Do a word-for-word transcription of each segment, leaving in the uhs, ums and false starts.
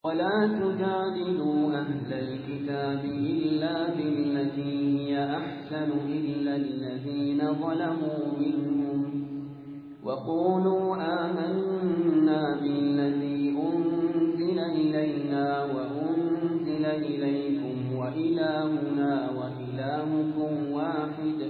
ولا تجادلوا أهل الكتاب إلا بالتي هي أحسن إلا الذين ظلموا منهم وقولوا آمنا بالذي أنزل إلينا وأنزل إليكم وإلهنا وإلهكم واحد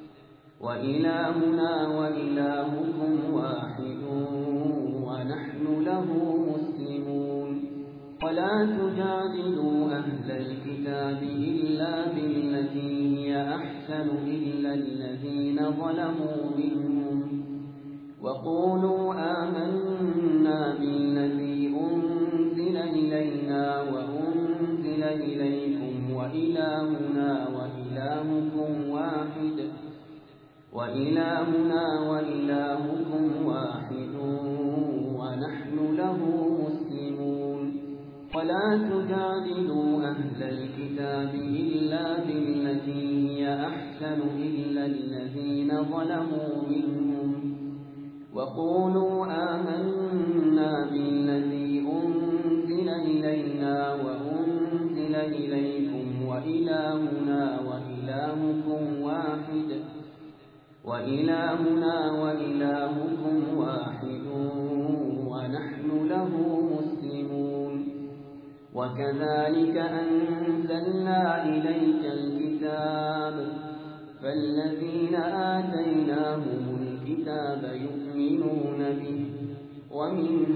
وإلهنا وإلهكم واحد ونحن له مسلمون. ولا تجادلوا أهل الكتاب إلا بالتي هي أحسن إلا الذين ظلموا منهم وقولوا آمنا بالذي أنزل إلينا وأنزل إليكم وإلهنا وإلهكم واحد وإلهنا وإلهكم واحد ونحن له مسلمون. ولا تجادلوا أهل الكتاب إلا بالتي هي أحسن إلا الذين ظلموا منهم وقولوا آمنا بالذي أنزل إلينا وأنزل إليكم وإلهنا وإلهكم واحد وإلهنا وإلهكم واحد ونحن له مسلمون. وكذلك أنزلنا إليك الكتاب فالذين آتيناهم الكتاب يؤمنون به ومن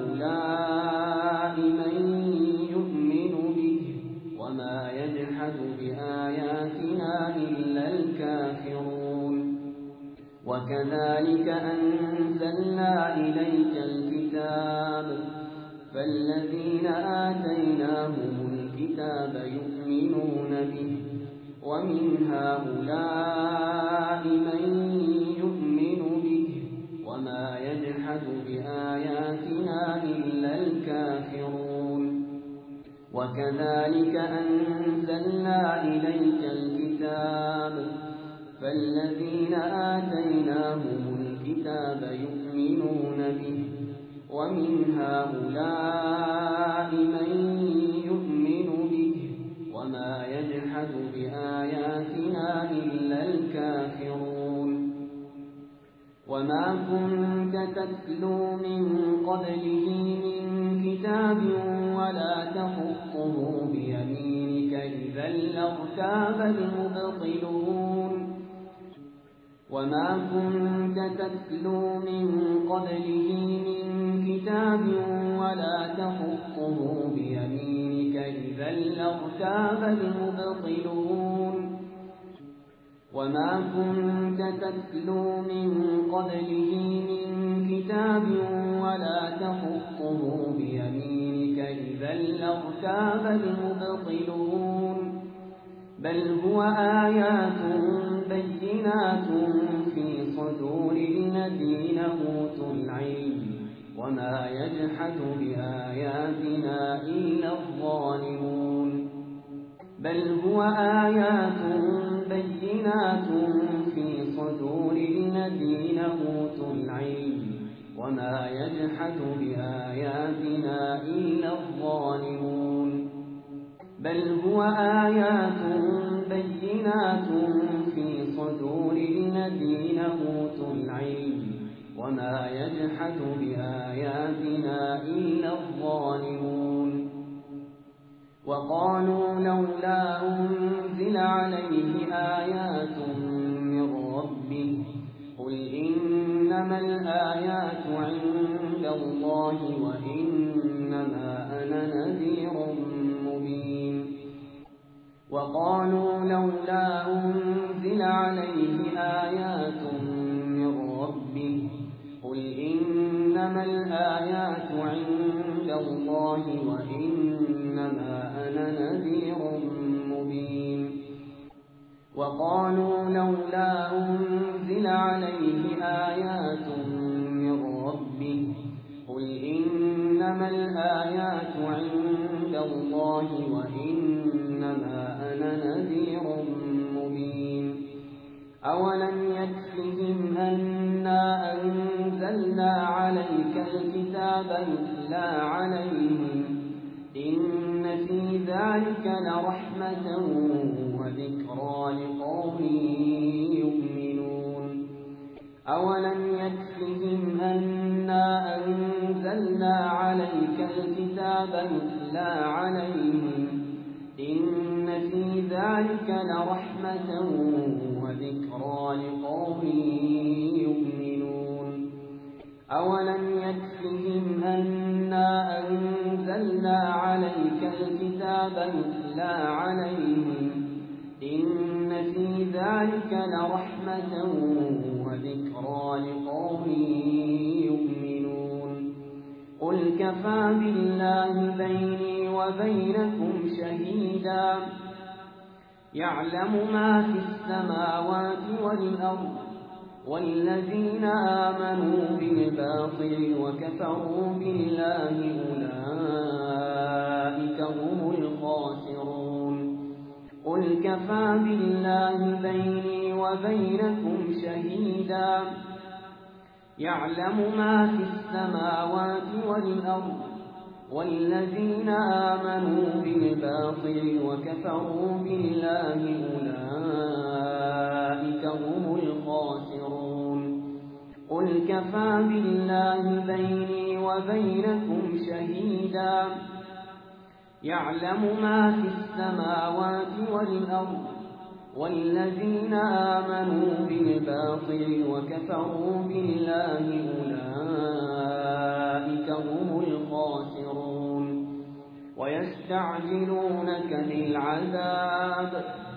هؤلاء من يؤمن به وما يجحد بآياتنا إلا الكافرون. وكذلك أنزلنا إليك الكتاب فالذين آتيناهم الكتاب يؤمنون به ومن هؤلاء من يؤمن به وما يجحد بآياتنا إلا الكافرون. وكذلك أنزلنا إليك الكتاب فالذين آتيناهم الكتاب يؤمنون به ومن هؤلاء من يؤمن به وما يجحد بآياتنا إلا الكافرون. وما كنت تتلو من قبله من كتاب ولا تخطه بيمينك إذا لارتاب المبطلون. وما كنت تتلو من قبله من كتاب ولا تخطه بيمينك إذا لارتاب المبطلون. وما كنت تتلو من قبله من كتاب ولا تخطه بيمينك إذا لارتاب المبطلون. بل هو آيات بينات في صدور الذين أوتوا العلم وما يجحد بآياتنا إلا الظالمون. بل هو آيات بينات في صدور الذين أوتوا العلم وما يجحد بآياتنا إلا الظالمون. بل هو آيات بينات في صدور الذين أوتوا العلم وما يجحد بآياتنا إلا الظالمون. وقالوا لولا أنزل عليه آيات من ربه قل إنما الآيات عند الله وإنما أنا نذير مبين. وقالوا لولا أنزل عليه آيات من ربه قل إنما الآيات عند الله وإنما أنا نذير مبين. وقالوا لولا أنزل عليه آيات من ربه قل إنما الآيات عند الله وإنما أنا نذير مبين. أولم يكفهم أنا أنزلنا عليك الكتاب يتلى عليهم ذلك لرحمة وذكرى لقوم يؤمنون أولم يكفهم أنا أنزلنا عليك الكتاب يتلى عليهم إن في ذلك لرحمة وذكرى لقوم يؤمنون أولم يكفهم أنا أنزلنا عليك الكتاب يتلى عليهم إن في ذلك لرحمة وذكرى لقوم يؤمنون قل كفى بالله بيني وبينكم شهيدا يعلم ما في السماوات والأرض والذين آمنوا بالباطل وكفروا بالله أولئك هم الخاسرون قل كفى بالله بيني وبينكم شهيدا يعلم ما في السماوات والأرض والذين آمنوا بالباطل وكفروا بالله أولئك هم الخاسرون قل كفى بالله بيني وبينكم شهيدا يعلم ما في السماوات والأرض والذين آمنوا بالباطل وكفروا بالله أولئك هم الخاسرون ويستعجلونك بالعذاب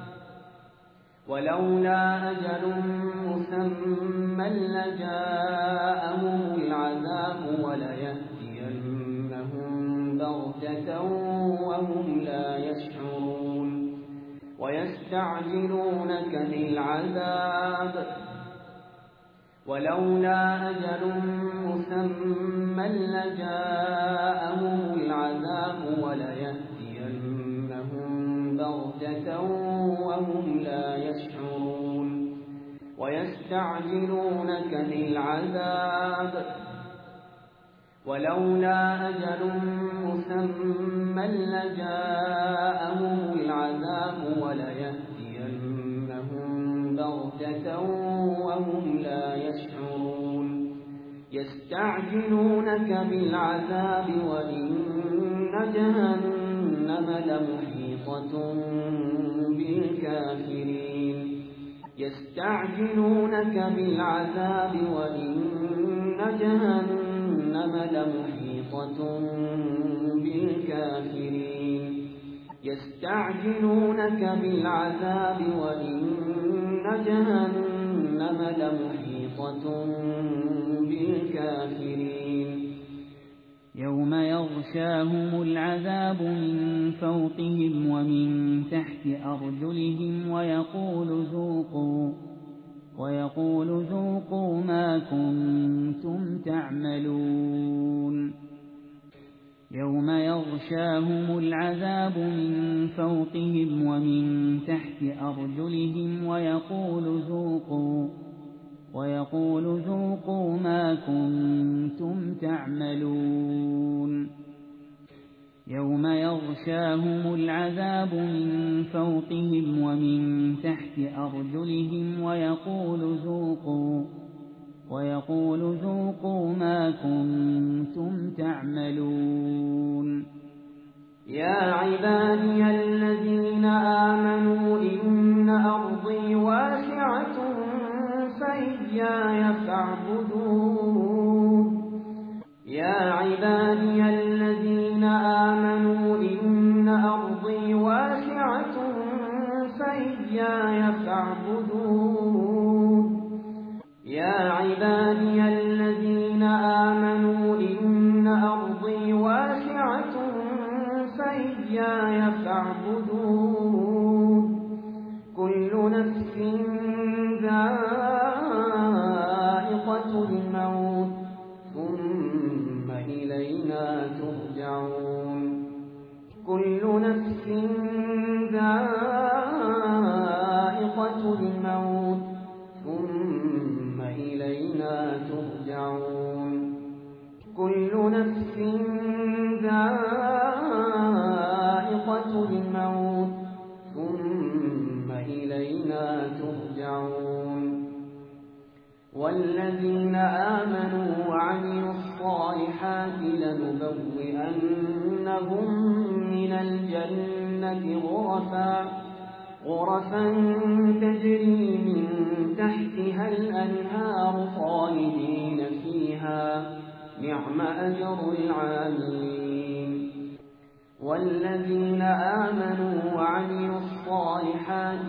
ولولا أجل مسمى لجاءهم العذاب وليأتينهم بغتة وهم لا يشعرون ويستعجلونك بالعذاب ولولا أجل مسمى لجاءهم العذاب وليأتينهم بغتة وهم لا يشعرون ويستعجلونك بالعذاب ولولا أجل مسمى لجاءهم العذاب وليأتينهم بغتة وهم لا يشعرون يستعجلونك بالعذاب وإن جهنم لمحيطة بالكافرين يستعجلونك بالعذاب وإن جهنم لمحيطة بالكافرين يستعجلونك بالعذاب وإن جهنم لمحيطة بالكافرين يوم يغشاهم العذاب من فوقهم ومن تحت أرجلهم ويقول ذوقوا ويقول ذوقوا ما كنتم تعملون يوم يغشاهم العذاب من فوقهم ومن تحت أرجلهم ويقول ذوقوا ويقول ذوقوا ما كنتم تعملون يوم يغشاهم العذاب من فوقهم ومن تحت أرجلهم ويقول ذوقوا ويقول ذوقوا ما كنتم تعملون يا عبادي الذين آمنوا إن أرضي واسعة فإياي فاعبدون يا عبادي الذين آمنوا إن أرضي واسعة فإياي فاعبدون يا عبادي الذين آمنوا إن أرضي واسعة فإياي فاعبدون كل نفس ذائقة الموت ثم إلينا ترجعون كل نفس ذائقة الموت ثم إلينا ترجعون كل نفس ذائقة الموت والذين آمنوا وعملوا الصالحات لنبوئنهم من الجنة غرفا غرفا تجري من تحتها الأنهار خالدين فيها نعم أجر العاملين والذين آمنوا وعملوا الصالحات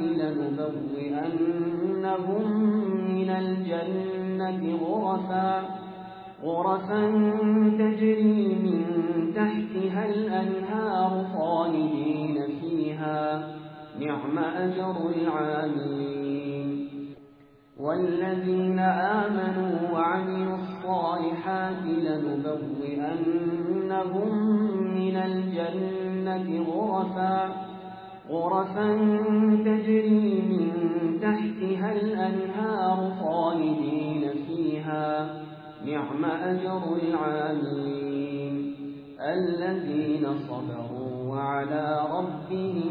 لنبوئنهم من الجنة غرفا غرفا تجري من تحتها الأنهار خالدين فيها نعم أجر العاملين والذين آمنوا وعملوا الصالحات لنبوئنهم من الجنة غرفا غرفا تجري من تحتها الأنهار خالدين فيها نعم أجر العاملين الذين صبروا وعلى ربهم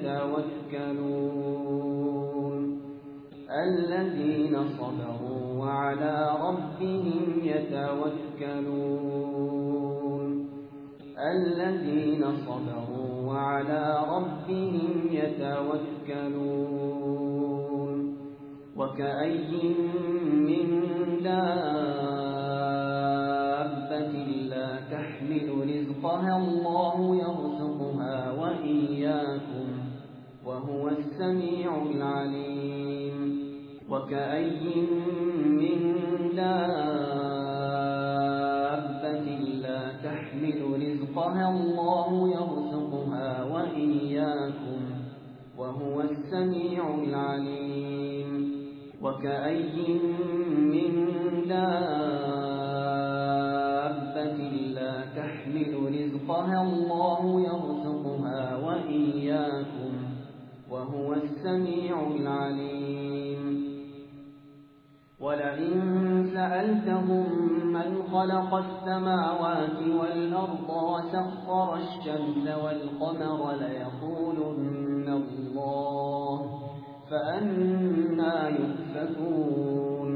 يتوكلون الذين صبروا وعلى ربهم يتوكلون الذين صبروا وعلى ربهم يتوكلون وكأي من دابة لا تحمل رزقها الله يرزقها وإياكم وهو السميع العليم وكأي من دابة لا تحمل رزقها الله يرزقها وإياكم وهو السميع العليم وكأي من دابة لا تحمل رزقها الله يرزقها وإياكم وهو السميع العليم ولئن سألتهم من خلق السماوات والأرض وسخر الشمس والقمر ليقولن الله فأنى يؤفكون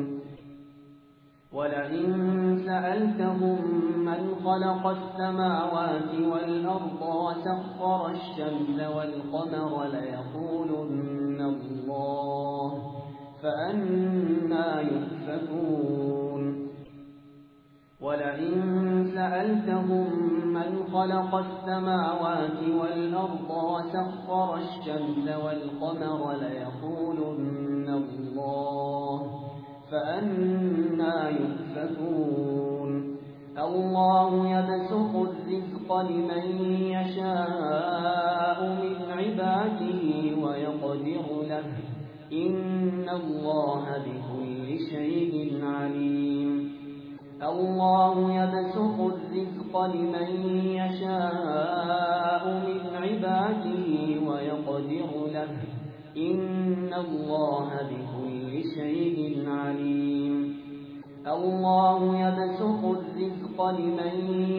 ولئن سألتهم من خلق السماوات والأرض وسخر الشمس والقمر ليقولن الله فأنى يؤفكون ولئن سألتهم من خلق السماوات والأرض وسخر الشمس والقمر ليقولن الله فأنى يؤفكون الله يبسط الرزق لمن يشاء من عباده ويقدر له إن الله بكل شيء عليم الله يبسط الرزق لمن يشاء من عباده ويقدر له إن الله بكل شيء عليم الله يبسط الرزق لمن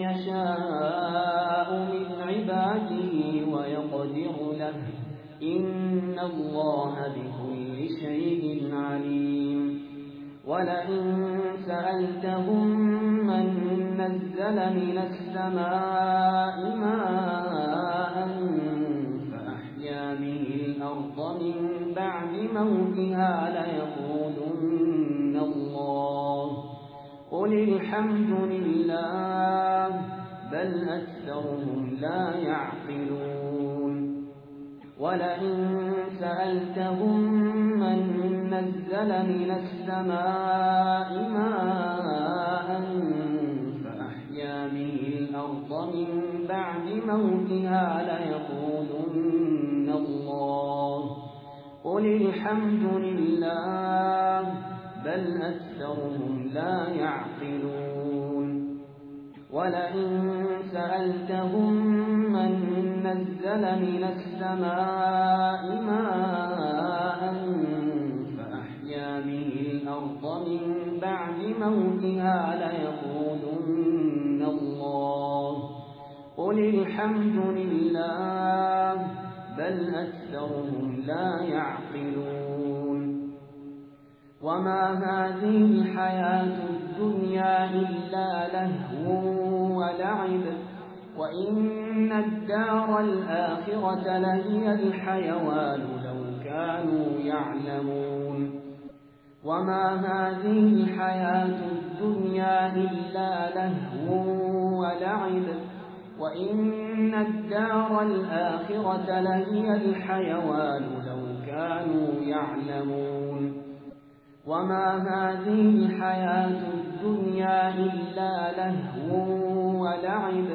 يشاء من عباده ويقدر له إن الله بكل شيء عليم ولئن سألتهم من نزل من السماء ماء فأحيا به الأرض من بعد موتها ليقولن الله قل الحمد لله بل أكثرهم لا يعقلون ولئن سألتهم من نزل من السماء ماء فأحيا به الأرض من بعد موتها ليقولن الله قل الحمد لله بل أكثرهم لا يعقلون ولئن سألتهم من نزل من السماء ماء فأحيا به الأرض من بعد موتها ليقولن الله قل الحمد لله بل أكثرهم لا يعقلون وما هذه الحياة الدنيا إلا لهو ولعب وإن الدار الآخرة لهي الحيوان لو كانوا يعلمون وما هذه الحياة الدنيا إلا لهو ولعب وإن الدار الآخرة لهي الحيوان لو كانوا يعلمون وما هذه الحياة الدنيا إلا لهو ولعب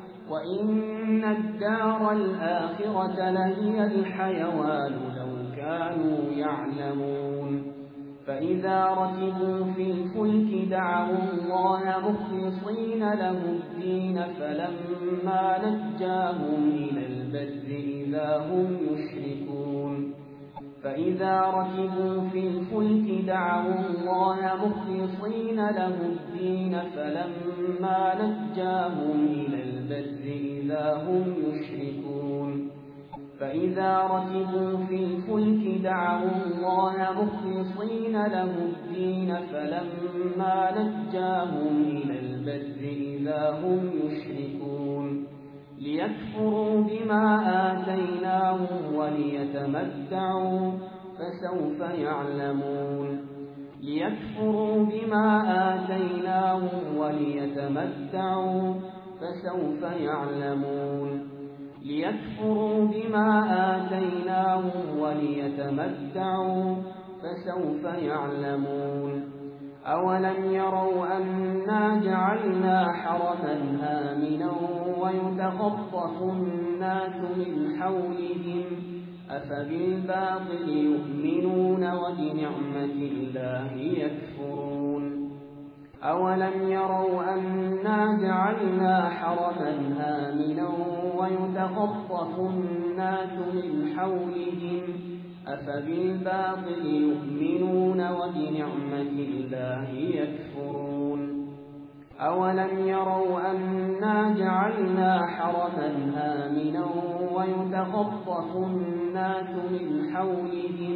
وإن الدار الآخرة لهي الحيوان لو كانوا يعلمون فإذا ركبوا في الفلك دعوا الله مخلصين له الدين فلما نجاهم إلى البر إذا هم يشركون فإذا ركبوا في الفلك دعوا الله مخلصين له الدين فلما نجاهم إلى البر إذا هم يشركون فإذا ركبوا في الفلك دعوا الله مخلصين له الدين فلما نجاهم إلى البر إذا هم يشركون ليكفروا بما آتيناهم وليتمتعوا فسوف يعلمون ليكفروا بما آتيناهم وليتمتعوا فسوف يعلمون ليكفروا بما آتيناهم وليتمتعوا فسوف يعلمون أولم يروا أنا جعلنا حرما آمنا ويتخطف الناس من حولهم أفبالباطل يؤمنون وبنعمة الله يكفرون أولم يروا أنا جعلنا حرما آمنا ويتخطف الناس من حولهم أفبالباطل يؤمنون وبنعمة الله يكفرون أولم يروا أنا جعلنا حرما آمنا ويتخطف الناس من حولهم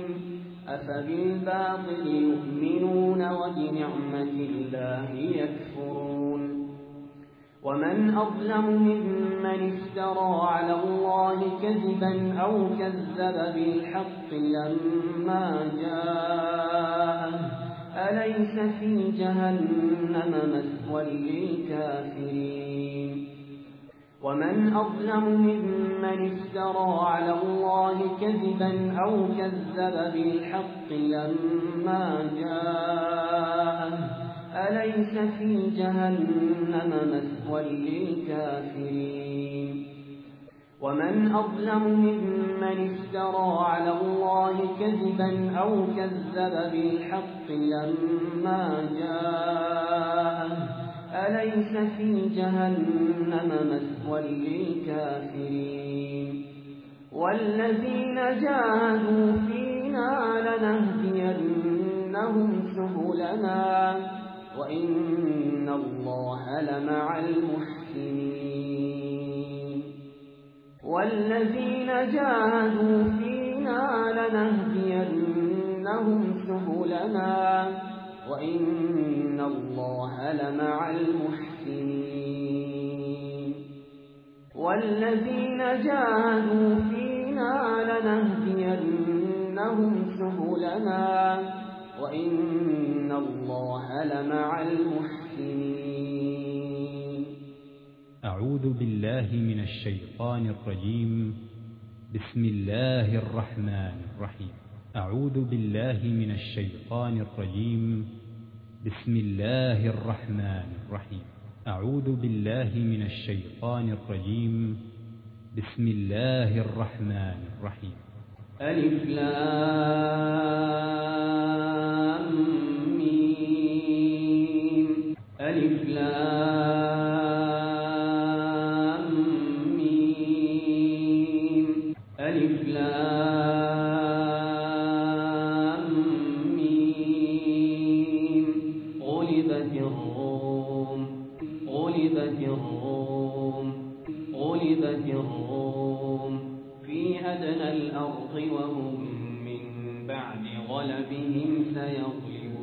أفبالباطل يؤمنون وبنعمة الله يكفرون ومن أظلم ممن افترى على الله كذبا أو كذب بالحق لما جاءه أليس في جهنم مثوى للكافرين ومن أظلم ممن افترى على الله كذبا أو كذب بالحق لما جاءه أليس في جهنم مثوى للكافرين ومن أظلم ممن افترى على الله كذبا أو كذب بالحق لما جاءه أليس في جهنم مثوى للكافرين والذين جاهدوا فينا لنهدينهم سبلنا وإن الله لمع المحسنين والذين جاهدوا فينا لنهدينهم سبلنا وإن الله لمع المحسنين والذين جاهدوا فينا لنهدينهم سبلنا وإن الله لمع المحسنين. أعوذ بالله من الشيطان الرجيم. بسم الله الرحمن الرحيم. أعوذ بالله من الشيطان الرجيم. بسم الله الرحمن الرحيم. أعوذ بالله من الشيطان الرجيم. بسم الله الرحمن الرحيم. ألف لام ميم ألف لام ميم ألف لام ميم غلبت الروم غلبت الروم غلبت الروم في أدنى الأرض وهم من بعد غلبهم سيغلبون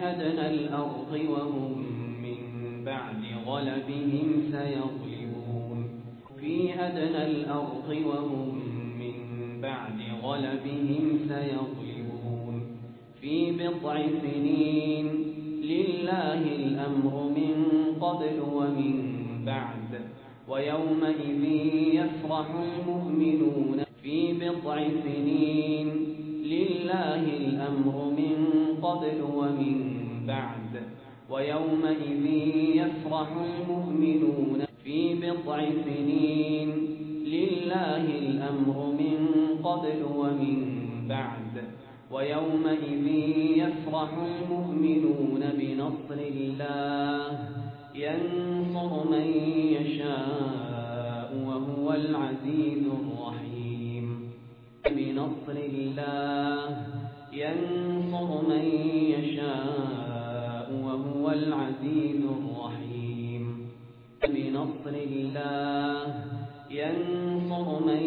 أدنى الأرض وهم من بعد غلبهم سيغلبون في أدنى الأرض وهم من بعد غلبهم سيغلبون في بضع سنين لله الأمر من قبل ومن بعد ويومئذ يفرح المؤمنون في بضع سنين لله الأمر من قبل ومن بعد ويومئذ يفرح المؤمنون في بضع سنين لله الأمر من قبل ومن بعد ويومئذ يفرح المؤمنون بنصر الله ينصر من يشاء وهو العزيز الرحيم بنصر الله ينصر من يشاء وهو العزيز الرحيم بنصر الله ينصر من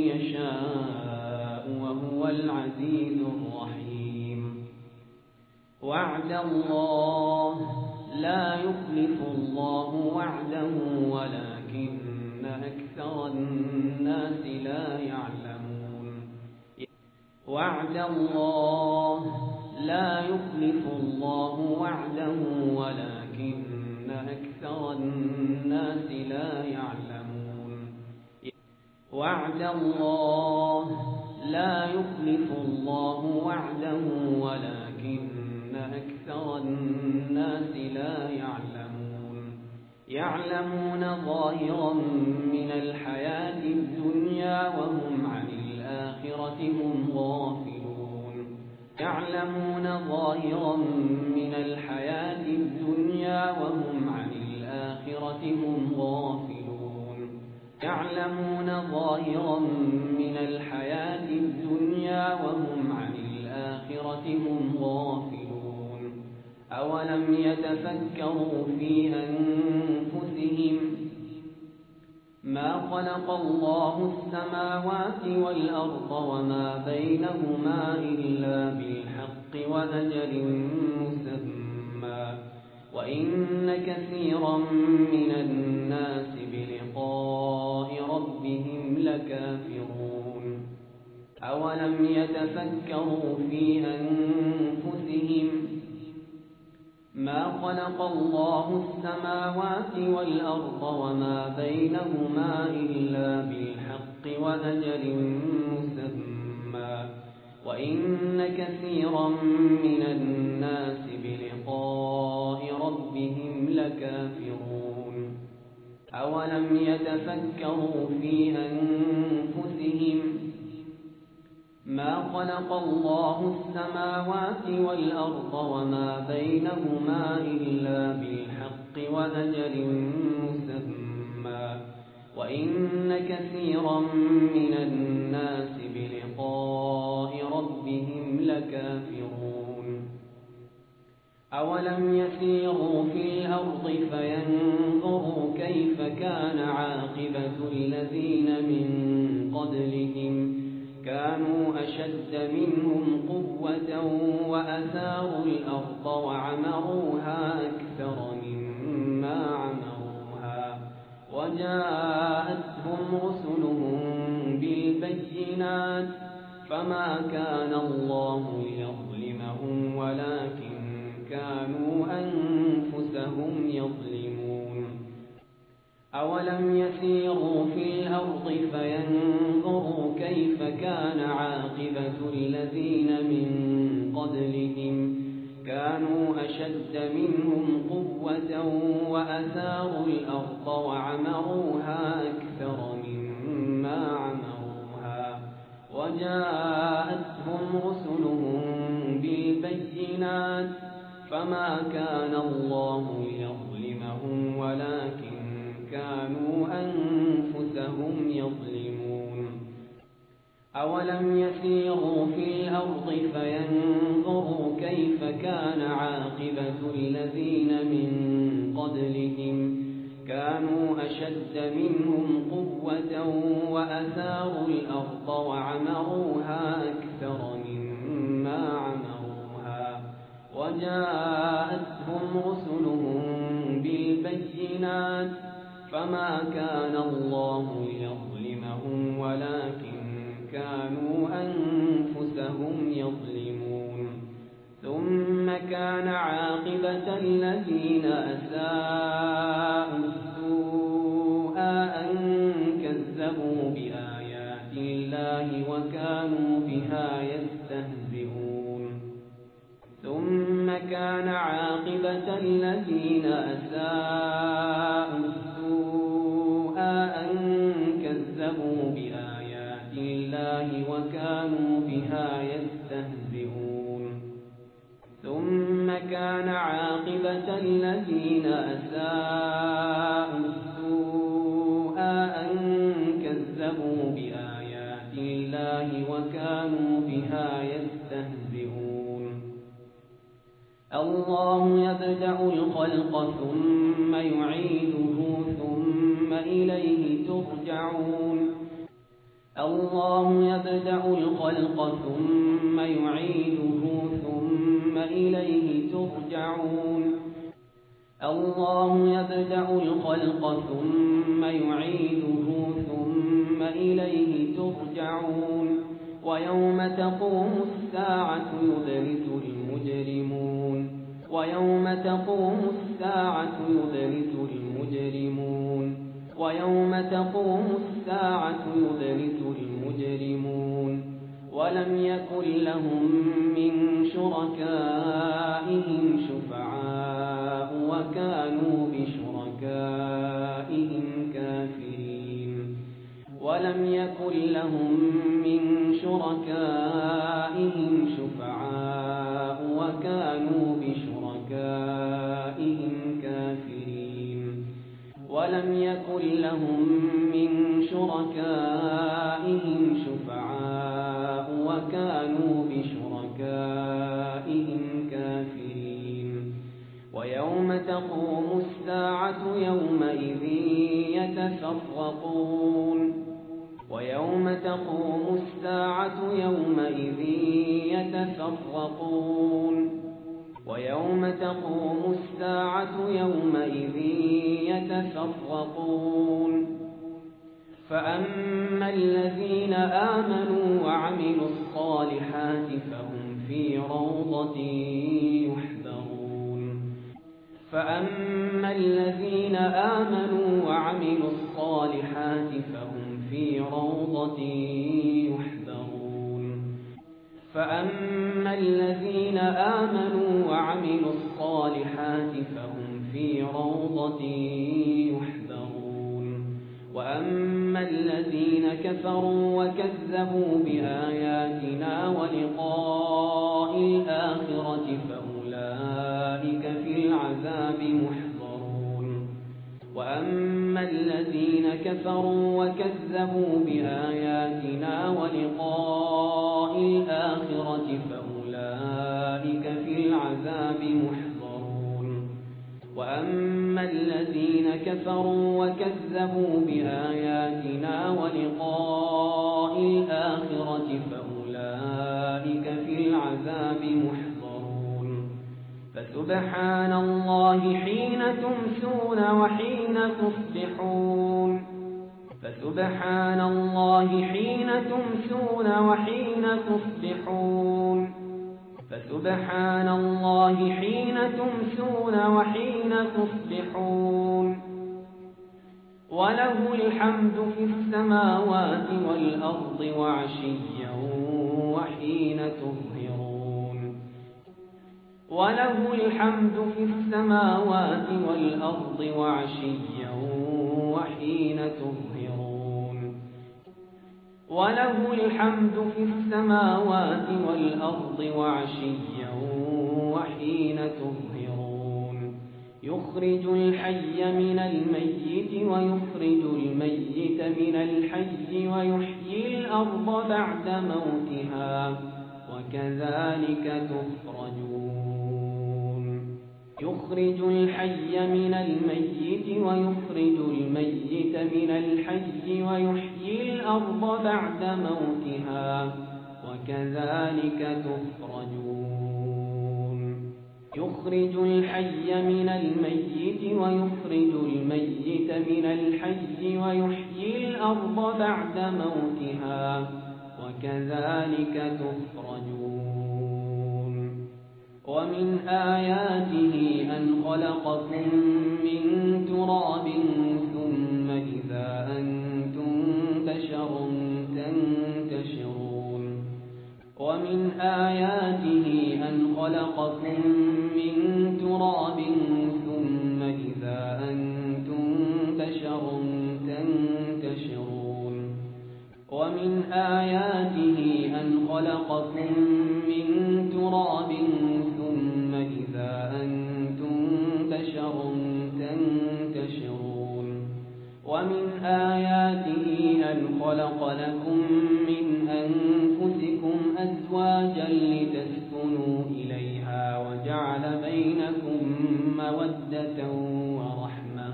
يشاء وهو العزيز الرحيم وعد الله لا يخلف الله وعده ولكن أكثر الناس لا يعلمون وعد الله لا يخلف الله وعده ولكن أكثر الناس لا يعلمون وعد الله لا يخلف الله وعده ولكن أكثر الناس لا يعلمون يعلمون ظاهرا من الحياة الدنيا وهم عن الآخرة هم غافلون يعلمون ظاهرا من الحياة الدنيا وهم عن الآخرة هم غافلون يعلمون ظاهرا من الحياة الدنيا وهم عن الآخرة هم غافلون أولم يتفكروا في أنفسهم ما خلق الله السماوات والأرض وما بينهما إلا بالحق وأجل مسمى وإن كثيرا من الناس بلقاء ربهم لكافرون أولم يتفكروا في أنفسهم ما خلق الله السماوات والأرض وما بينهما إلا بالحق وأجل مسمى وإن كثيرا من الناس بلقاء ربهم لكافرون أولم يتفكروا في أنفسهم ما خلق الله السماوات والأرض وما بينهما إلا بالحق وأجل مسمى وإن كثيرا من الناس بلقاء ربهم لكافرون أولم يسيروا في الأرض فينظروا كيف كان عاقبة الذين من قبلهم كانوا أشد منهم قوة وأثاروا الأرض وعمروها أكثر مما عمروها وجاءتهم رسلهم بالبينات فما كان الله ليظلمهم ولكن كانوا أنفسهم يظلمون أولم يسيروا في الأرض فينظروا كيف كان عاقبة الذين من قبلهم كانوا أشد منهم قوة وأثاروا الأرض وعمروها أكثر مما عمروها وجاءتهم رسلهم بالبينات فما كان الله ليظلمهم ولكن كانوا أنفسهم يظلمون أولم يسيروا في الأرض فينظروا كيف كان عاقبة الذين من قبلهم كانوا أشد منهم قوة وأثاروا الأرض وعمروها أكثر مما عمروها وجاءتهم فما كان الله ليظلمهم ولكن كانوا أنفسهم يظلمون ثم كان عاقبة الذين أساءوا السوء أن كذبوا بآيات الله وكانوا بها يستهزئون ثم كان عاقبة الذين أساءوا السوء أن كذبوا بآيات الله وكانوا بها يستهزئون ثم كان عاقبة الذين أساءوا السوء أن كذبوا بآيات الله وكانوا بها يستهزئون الله يبدأ الخلق ثم يعيده ثم إليه ترجعون الله يبدأ الخلق ثم يعيده ثم إليه ترجعون الله يبدأ الخلق ثم يعيده ثم إليه ترجعون ويوم تقوم الساعة يبلس المجرمون ويوم تقوم الساعة يبلس المجرمون ويوم تقوم الساعة يبلس المجرمون ولم يكن لهم من شركائهم شفعاء وكانوا بشركائهم كافرين ولم يكن لهم من شركائهم شفعاء وكانوا بشركائهم كافرين ولم يكن لهم من شركائهم شفعاء وكانوا بشركائهم كافرين ويوم تقوم الساعة يومئذ يتفرقون ويوم تقوم الساعة يومئذ يتفرقون ويوم تقوم الساعة يومئذ يتفرقون فأما الذين آمنوا وعملوا الصالحات فهم في روضة يحبرون فأما الذين آمنوا وعملوا الصالحات فهم في روضة يحبرون فأما الذين آمنوا وعملوا الصالحات فهم في روضة يحبرون وأما الذين كفروا وكذبوا بآياتنا ولقاء الآخرة فأولئك في العذاب محضرون وأما الذين كفروا وكذبوا بآياتنا ولقاء الآخرة فأولئك في العذاب محضرون وأما الذين كفروا وكذبوا بآياتنا ولقاء الآخرة فأولئك في العذاب محضرون فسبحان الله حين تمسون وحين تصبحون فسبحان الله حين تمسون وحين تصبحون فسبحان الله حين تمسون وحين تصبحون وله الحمد في السماوات والأرض وعشيا وحين تظهرون وله الحمد في السماوات والأرض وعشيا وحين تظهرون وله الحمد في السماوات والأرض وعشيا وحين تظهرون يخرج الحي من الميت ويخرج الميت من الحي ويحيي الأرض بعد موتها وكذلك تخرجون يخرج الحي من الميت ويخرج الميت من الحي ويحيي الأرض بعد موتها وكذلك تخرجون يخرج الحي من الميت ويخرج الميت من الحي ويحيي الأرض بعد موتها وكذلك تخرجون ومن آياته أن خلقكم من تراب ثم إذا أنتم بشر تنتشرون ومن آياته أن خلقكم من تراب ثم إذا أنتم بشر تنتشرون ومن آياته أن خلقكم من تراب ثم إذا أنتم بشر تنتشرون ومن آياته أن خلق لكم من أنفسكم أزواجا لتسكنوا إليها وجعل بينكم مودة ورحمة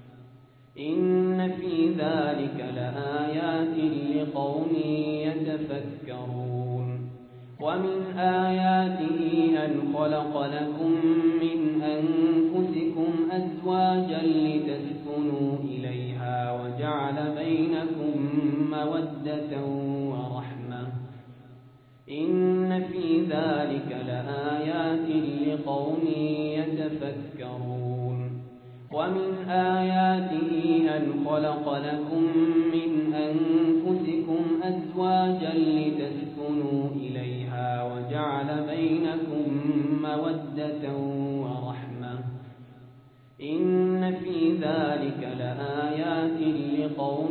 إن في ذلك لآيات لقوم يتفكرون ومن آياته أن خلق لكم من أنفسكم أزواجا لتسكنوا إليها وجعل بينكم مودة ورحمة إن في ذلك لآيات لقوم يتفكرون ومن آياته أن خلق لكم من أنفسكم أزواجا لتسكنوا إليها وجعل بينكم مودة ورحمة إن في ذلك لآيات لقوم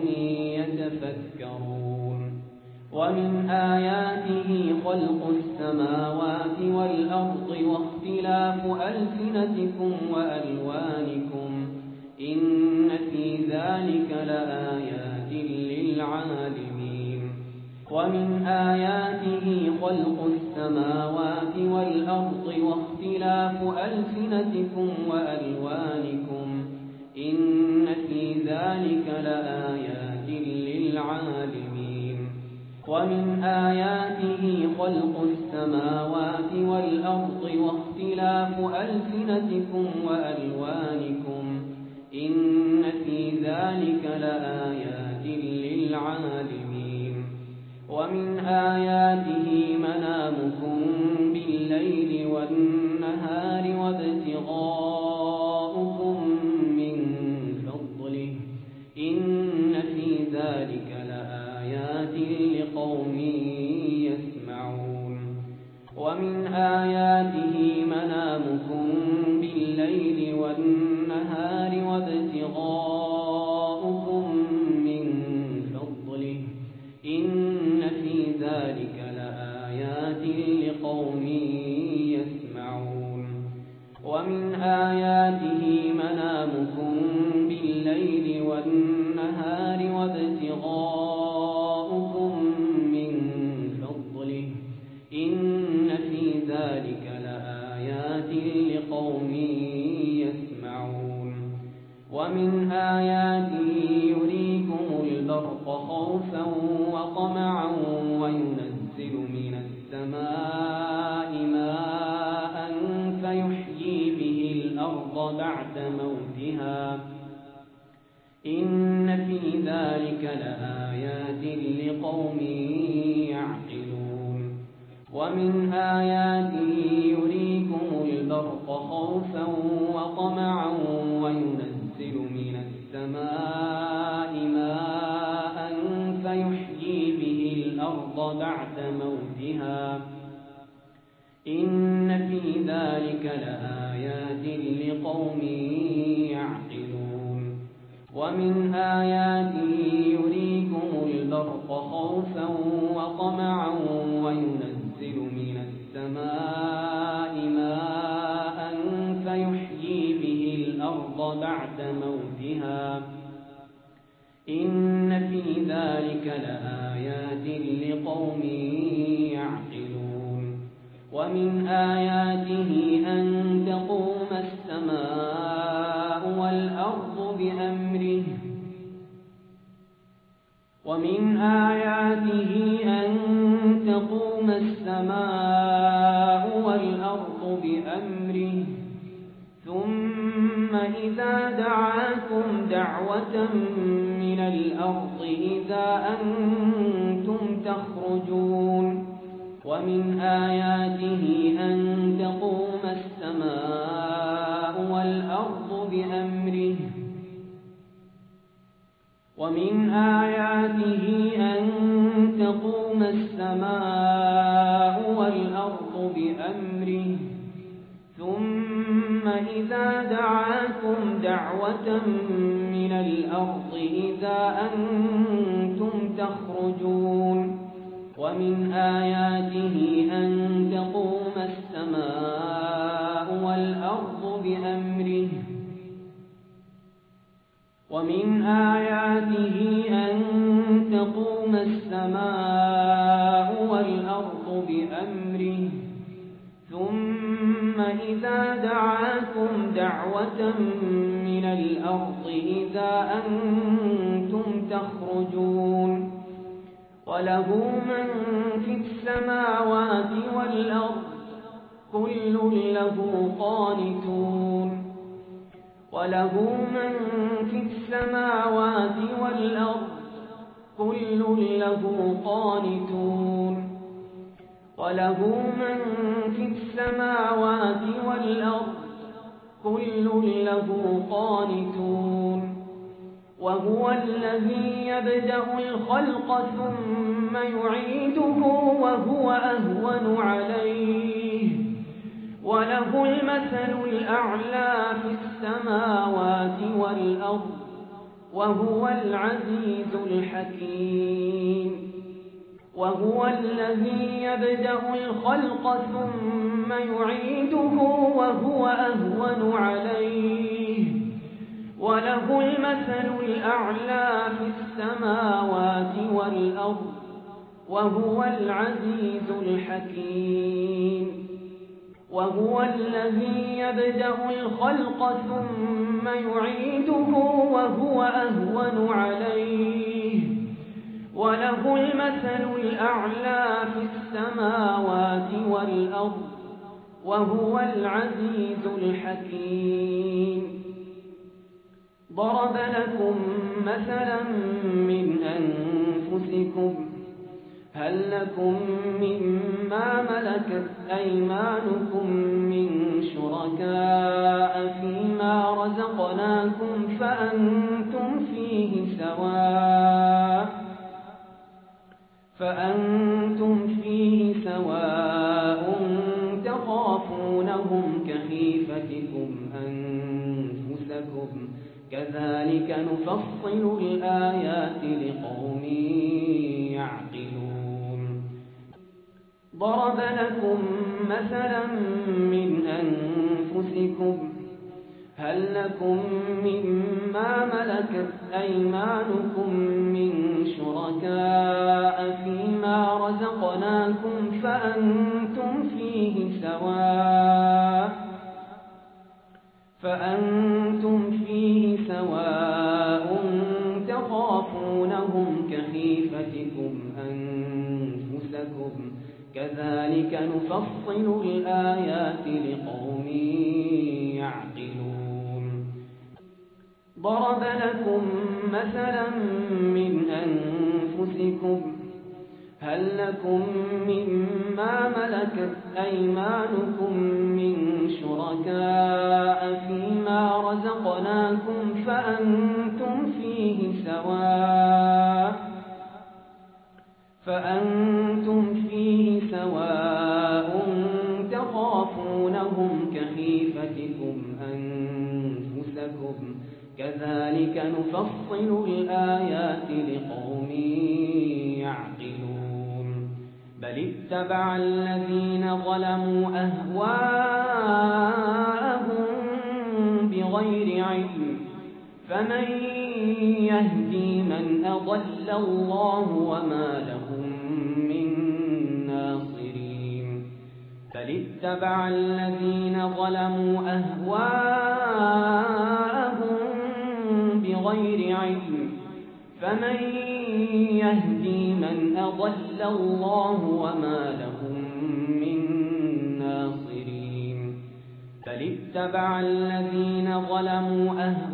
يتفكرون ومن آياته خلق السماوات والأرض واختلاف ألسنتكم وألوانكم إن في ذلك لآيات للعالمين ومن آياته خلق السماوات والأرض واختلاف ألسنتكم وألوانكم إن في ذلك لآيات للعالمين ومن آياته خلق السماوات والأرض واختلاف ألسنتكم وألوانكم إن في ذلك لآيات للعالمين ومن آياته منامكم بالليل والنهار وابتغاؤكم من فضله إن في ذلك لآيات لقوم يسمعون ومن آياته منامكم بالليل والنهار وابتغاؤكم من فضله إن في ذلك لآيات لقوم يسمعون ومن آياته منامكم بالليل والنهار وابتغاؤكم من فضله إن في ذلك لآيات لقوم يسمعون ومن آياته يريكم البرق خوفا وطمعا وينزل من السماء ماء فيحيي به الأرض بعد موتها إن في ذلك لآيات لقوم يعقلون ومن آياته يريكم البرق خوفا وطمعا وينزل من السماء ماء فيحيي به الأرض بعد موتها إن في ذلك لآيات لقوم يعقلون ومن آياته يريكم البرق خوفا وطمعا وينزل من السماء ماء فيحيي به الأرض بعد موتها إن في ذلك لآيات لقوم يعقلون ومن آياته أن تقوم السماء والأرض بأمره ومن آياته أن تقوم السماء والأرض بأمره ثم إذا دعاكم دعوة من الأرض إذا أنتم تخرجون ومن آياته أن تقوم السماء والأرض بأمره ومن آياته أن تقوم السماء والأرض بأمره ثم إذا دعاكم دعوة من الأرض إذا أنتم تخرجون ومن آياته أن تقوم السماء والأرض بأمره ومن آياته أن تقوم السماء والأرض بأمره ثم إذا دعاكم دعوة من الأرض إذا أنتم تخرجون وله من في السماوات والأرض كل له قانتون وله من في السماوات والأرض كل له قانتون وله من في السماوات والأرض كل له قانتون وهو الذي يبدأ الخلق ثم يعيده وهو أهون عليه وله المثل الأعلى في السماوات والأرض وهو العزيز الحكيم وهو الذي يبدأ الخلق ثم يعيده وهو أهون عليه وله المثل الأعلى في السماوات والأرض وهو العزيز الحكيم وهو الذي يبدأ الخلق ثم يعيده وهو أهون عليه وله المثل الأعلى في السماوات والأرض وهو العزيز الحكيم ضرب لكم مثلا من أنفسكم هل لكم مما ملكت أيمانكم من شركاء فيما رزقناكم فأنتم فيه سواء فأنتم فيه سواء تخافونهم كخيفتكم أنفسكم كذلك نفصل الآيات لقوم يعقلون ضرب لكم مثلا من أنفسكم هل لكم مما ملكت أيمانكم من شركاء فيما رزقناكم فأنتم فيه سواء فأنتم فيه سواء تخافونهم كخيفتكم أنفسكم كذلك نفصل الآيات لقوم يعقلون ضرب لكم مثلا من أنفسكم هل لكم مما ملكت أيمانكم من شركاء فيما رزقناكم فأنتم فيه سواء فأنتم فيه سواء تخافونهم كخيفتكم أنفسكم كذلك نفصل الآيات لقوم يعقلون بل اتبع الذين ظلموا أهواءهم بغير علم فمن يهدي من أضل الله وما لهم من ناصرين بل اتبع الذين ظلموا أهواءهم بغير علم فمن يهدي من أضل الله وما لهم من ناصرين بل اتبع الذين ظلموا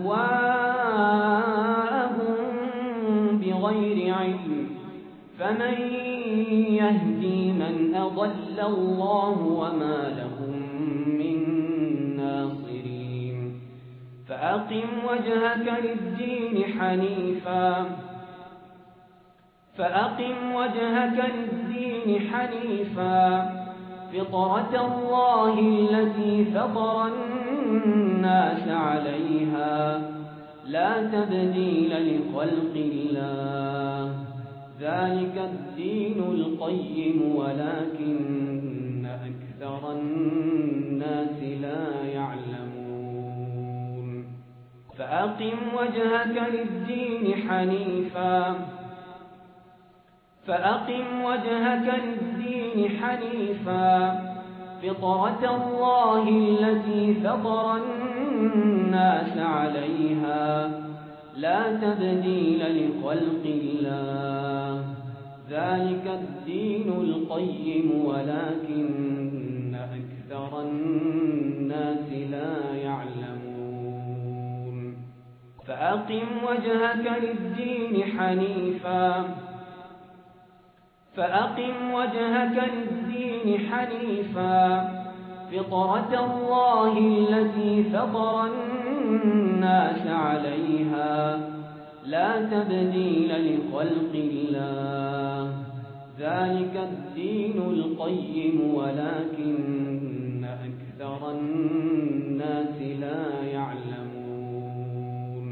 أهواءهم بغير علم فمن يهدي من أضل الله وما لهم من ناصرين فأقم وجهك للدين حنيفا فأقم وجهك للدين حنيفا فطرة الله التي فطر الناس عليها لا تبديل لخلق الله ذلك الدين القيم ولكن أكثر الناس لا يعلمون فأقم وجهك للدين حنيفا فأقم وجهك للدين حنيفا فطرة الله التي فطر الناس عليها لا تبديل لخلق الله ذلك الدين القيم ولكن أكثر الناس لا يعلمون فأقم وجهك للدين حنيفا فأقم وجهك للدين حنيفا فطرة الله التي فطر الناس عليها لا تبديل لخلق الله ذلك الدين القيم ولكن أكثر الناس لا يعلمون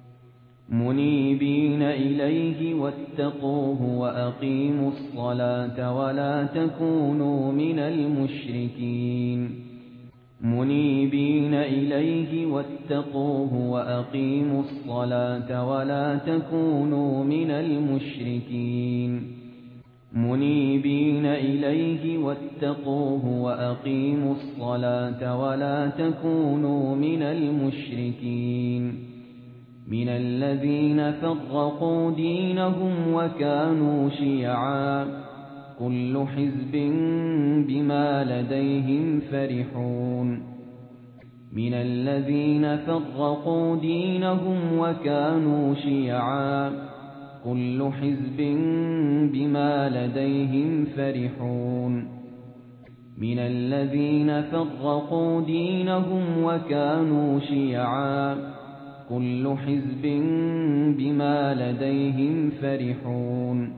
منيبين إليه واتقوه وأقيموا الصلاة ولا تكونوا من المشركين منيبين إليه واتقوه وأقيموا الصلاة ولا تكونوا من المشركين منيبين إليه واتقوه وأقيموا الصلاة ولا تكونوا من المشركين من الذين فرقوا دينهم وكانوا شيعا كل حزب بما لديهم فرحون من الذين فرقوا دينهم وكانوا شيعا كل حزب بما لديهم فرحون من الذين فرقوا دينهم وكانوا شيعا كل حزب بما لديهم فرحون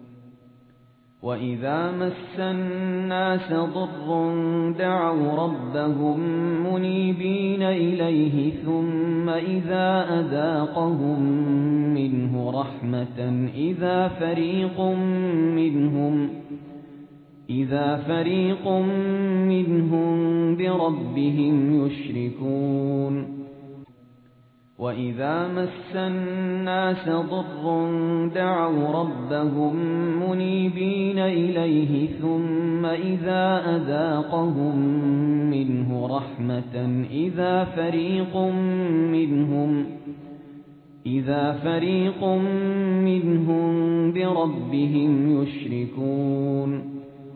وإذا مس الناس ضر دعوا ربهم منيبين إليه ثم إذا أذاقهم منه رحمة إذا فريق منهم إذا فريق منهم بربهم يشركون وإذا مس الناس ضر دعوا ربهم منيبين إليه ثم إذا أذاقهم منه رحمة إذا فريق منهم إذا فريق منهم بربهم يشركون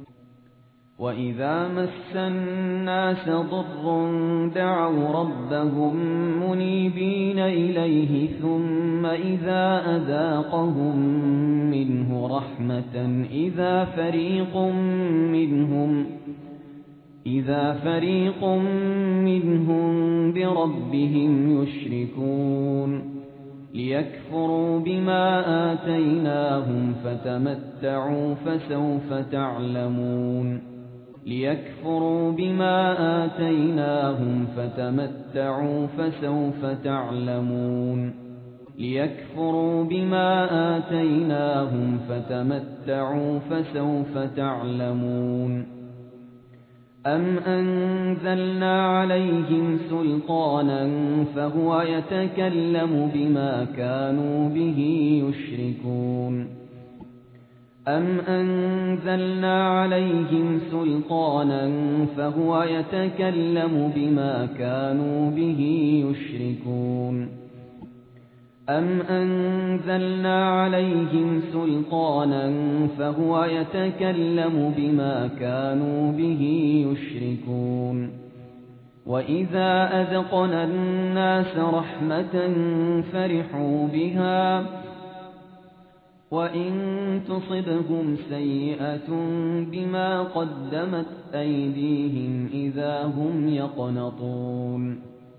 وإذا مس الناس ضر دعوا ربهم منيبين إليه ثم إذا أذاقهم منه رحمة إذا فريق منهم إذا فريق منهم بربهم يشركون ليكفروا بما آتيناهم فتمتعوا فسوف تعلمون ليكفروا بما آتيناهم فتمتعوا فسوف تعلمون ليكفروا بما آتيناهم فتمتعوا فسوف تعلمون أم أنزلنا عليهم سلطانا فهو يتكلم بما كانوا به يشركون أم أنزلنا عليهم سلطانا فهو يتكلم بما كانوا به يشركون أم أنزلنا عليهم سلطانا فهو يتكلم بما كانوا به يشركون وإذا أذقنا الناس رحمة فرحوا بها وإن تصبهم سيئة بما قدمت أيديهم إذا هم يقنطون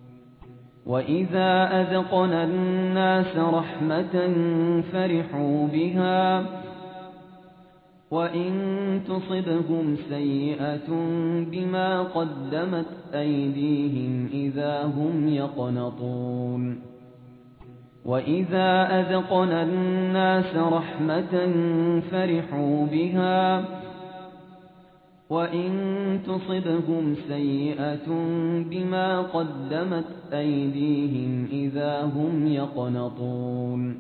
وإذا أذقنا الناس رحمة فرحوا بها وإن تصبهم سيئة بما قدمت أيديهم إذا هم يقنطون وإذا أذقنا الناس رحمة فرحوا بها وإن تصبهم سيئة بما قدمت أيديهم إذا هم يقنطون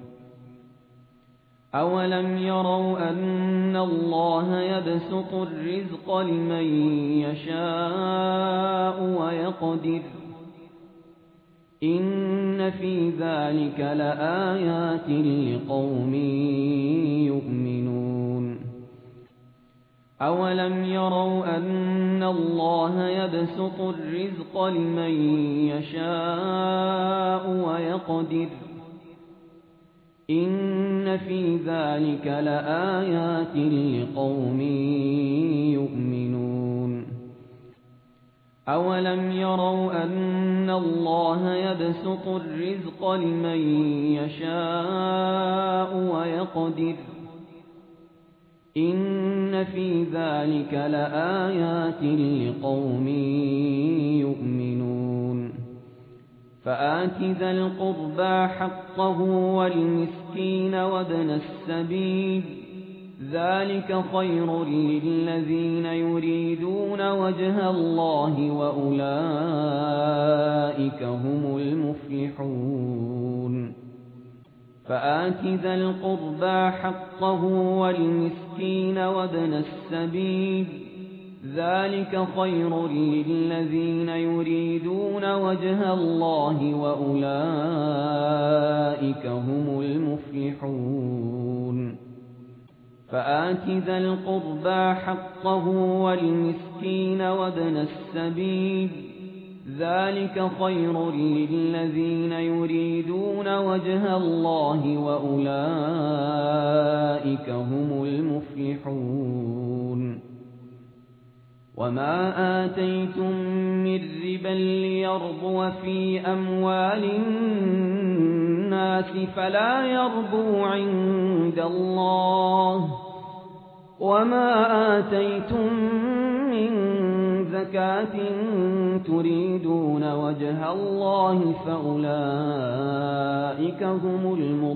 أولم يروا أن الله يبسط الرزق لمن يشاء ويقدر إن في ذلك لآيات لقوم يؤمنون أولم يروا أن الله يبسط الرزق لمن يشاء ويقدر إن في ذلك لآيات لقوم يؤمنون أولم يروا أن الله يبسط الرزق لمن يشاء ويقدر إن في ذلك لآيات لقوم يؤمنون فآت ذا القربى حقه والمسكين وابن السبيل ذلك خير للذين يريدون وجه الله وأولئك هم المفلحون فآت ذا القربى حقه والمسكين وابن السبيل ذلك خير للذين يريدون وجه الله وأولئك هم المفلحون فآت ذا القربى حقه والمسكين وابن السبيل ذلك خير للذين يريدون وجه الله وأولئك هم المفلحون وما آتيتم من ربا ليربو في أموال الناس فلا يربو عند الله وما آتيتم من زكاة تريدون وجه الله فأولئك هم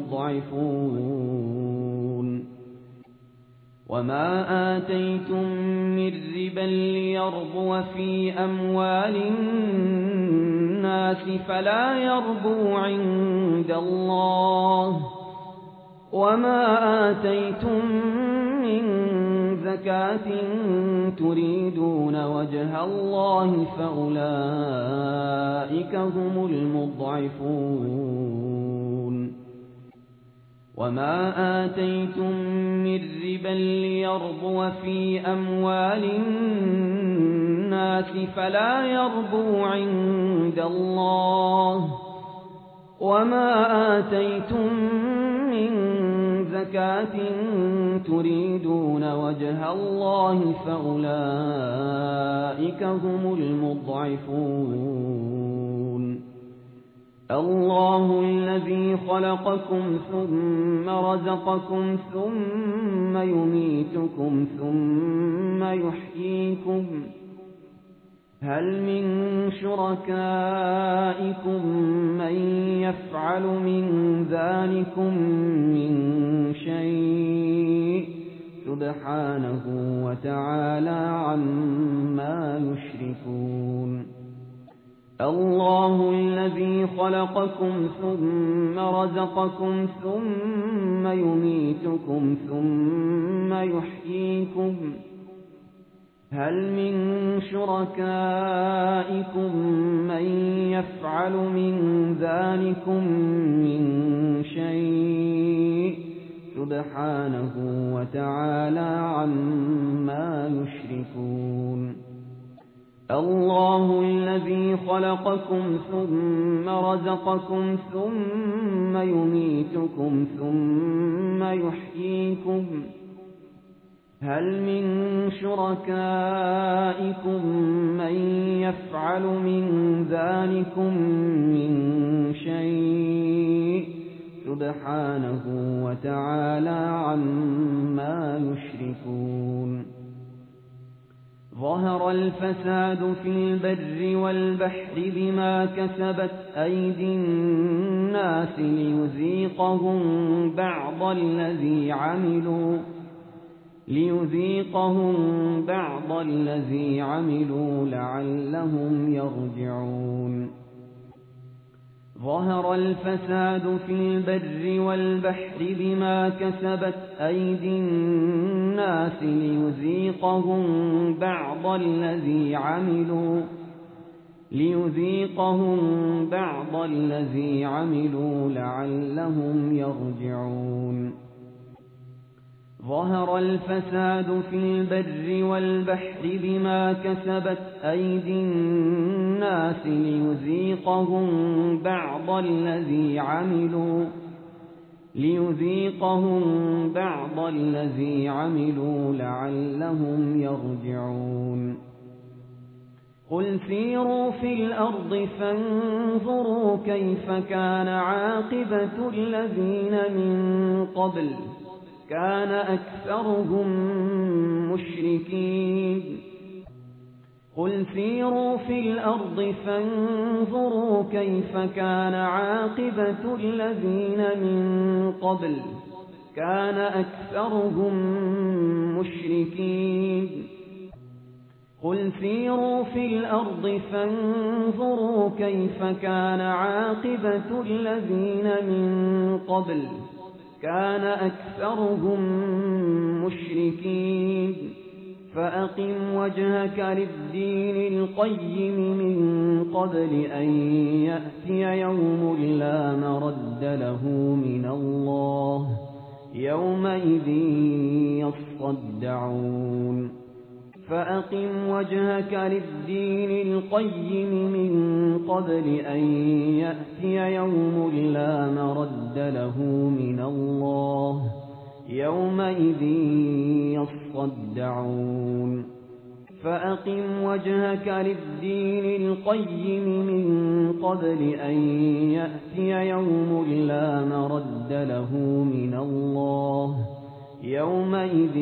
المضعفون وما آتيتم من ربا ليربو في أموال الناس فلا يربو عند الله وما آتيتم من زكاة تريدون وجه الله فأولئك هم المضعفون وما آتيتم من ربا ليربو في أموال الناس فلا يربو عند الله وما آتيتم من زكاة تريدون وجه الله فأولئك هم المضعفون الله الذي خلقكم ثم رزقكم ثم يميتكم ثم يحييكم هل من شركائكم من يفعل من ذلكم من شيء سبحانه وتعالى عما يشركون الله الذي خلقكم ثم رزقكم ثم يميتكم ثم يحييكم هل من شركائكم من يفعل من ذلكم من شيء سبحانه وتعالى عما يشركون الله الذي خلقكم ثم رزقكم ثم يميتكم ثم يحييكم هل من شركائكم من يفعل من ذلكم من شيء سبحانه وتعالى عما يشركون ظهر الفساد في البر والبحر بما كسبت أيدي الناس ليذيقهم بعض الذي عملوا ليذيقهم بعض الذي عملوا لعلهم يرجعون ظهر الفساد في البر والبحر بما كسبت أيدي الناس ليذيقهم بعض الذي عملوا ليذيقهم بعض الذي عملوا لعلهم يرجعون ظهر الفساد في البر والبحر بما كسبت أيدي الناس ليذيقهم بعض الذي عملوا ليذيقهم بعض الذي عملوا لعلهم يرجعون قل سيروا في الأرض فانظروا كيف كان عاقبة الذين من قبل كان أكثرهم مشركين قل سيروا في الأرض فانظروا كيف كان عاقبة الذين من قبل كان أكثرهم مشركين قل سيروا في الأرض فانظروا كيف كان عاقبة الذين من قبل كان أكثرهم مشركين فأقم وجهك للدين القيم من قبل أن يأتي يوم لا مرد له من الله يومئذ يصدعون فأقم وجهك للدين القيم من قبل أن يأتي يوم لا مرد له من الله يومئذ يصدعون فأقم وجهك للدين القيم من قبل أن يأتي يوم لا مرد له من الله يومئذ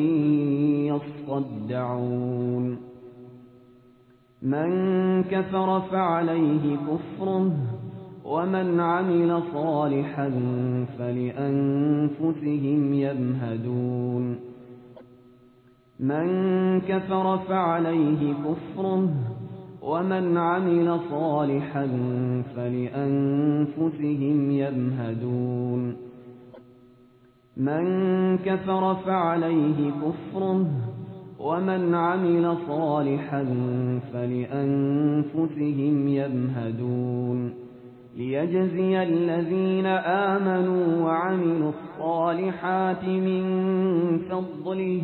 يصدعون من كفر فعليه كفره ومن عمل صالحا فلأنفسهم يمهدون من كفر فعليه كفره ومن عمل صالحا فلأنفسهم يمهدون من كفر فعليه كفره ومن عمل صالحا فلأنفسهم يمهدون ليجزي الذين آمنوا وعملوا الصالحات من فضله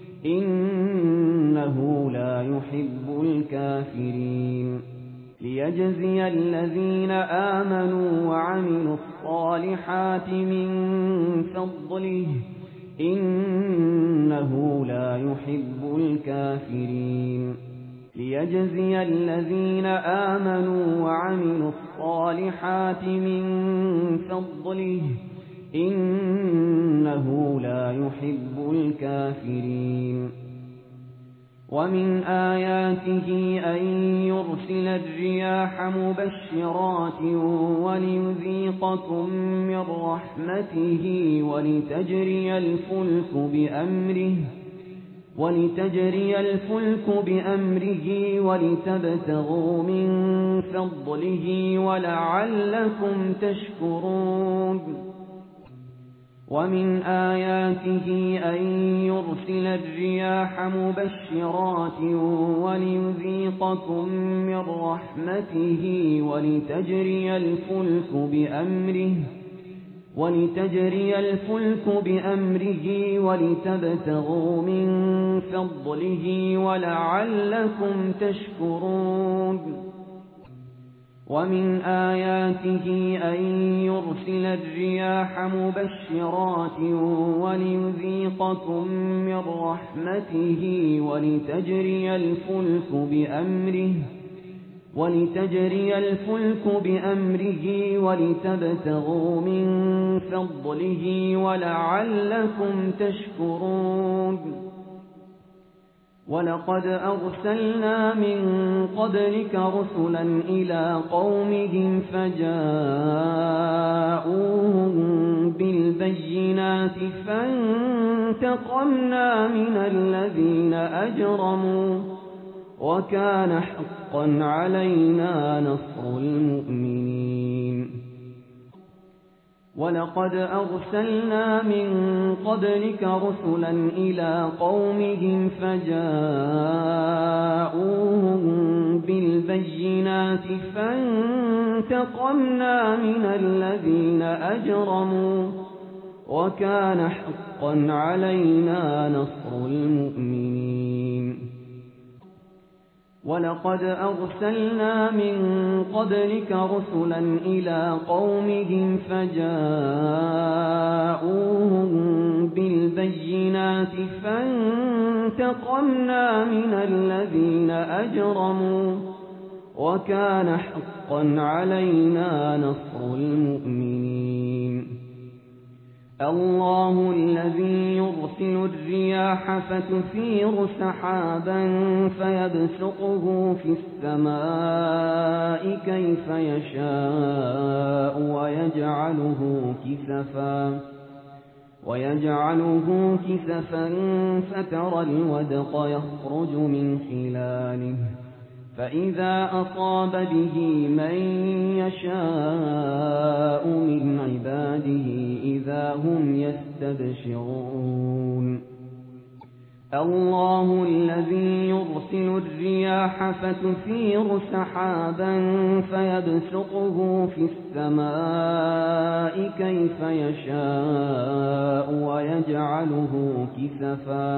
إنه لا يحب الكافرين ليجزي الذين آمنوا وعملوا الصالحات من فضله إنه لا يحب الكافرين ليجزي الذين آمنوا وعملوا الصالحات من فضله إنه لا يحب الكافرين ومن آياته أن يرسل الرياح مبشرات وليذيقكم من رحمته ولتجري الفلك بأمره ولتجري الفلك بأمره ولتبتغوا من فضله ولعلكم تشكرون ومن آياته أن يرسل الرياح مبشرات وليذيقكم من رحمته ولتجري الفلك بأمره ولتجري الفلك بأمره ولتبتغوا من فضله ولعلكم تشكرون ومن آياته أن يرسل الرياح مبشرات وليذيقكم من رحمته ولتجري الفلك بأمره ولتجري الفلك بأمره ولتبتغوا من فضله ولعلكم تشكرون ولقد أرسلنا من قبلك رسلا إلى قومهم فجاءوهم بالبينات فانتقمنا من الذين أجرموا وكان حقا علينا نصر المؤمنين ولقد أرسلنا من قبلك رسلا إلى قومهم فجاءوهم بالبينات فانتقمنا من الذين أجرموا وكان حقا علينا نصر المؤمنين ولقد أرسلنا من قبلك رسلا إلى قومهم فجاءوهم بالبينات فانتقمنا من الذين أجرموا وكان حقا علينا نصر المؤمنين الله الذي يرسل الرياح فتثير سحابا فيبسطه في السماء كيف يشاء ويجعله كسفا ويجعله كسفا فترى الودق يخرج من خلاله فإذا أصاب به من يشاء من عباده إذا هم يستبشرون الله الذي يرسل الرياح فتثير سحابا فيبسطه في السماء كيف يشاء ويجعله كسفا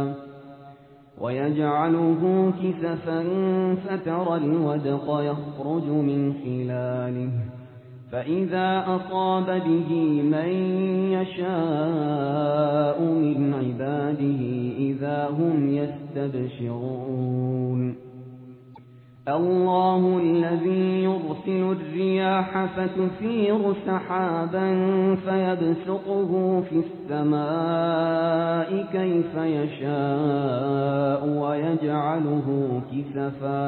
ويجعله كسفا فترى الودق يخرج من خلاله فإذا أصاب به من يشاء من عباده إذا هم يستبشرون الله الذي يرسل الرياح فتثير سحابا فيبسطه في السماء كيف يشاء ويجعله كسفا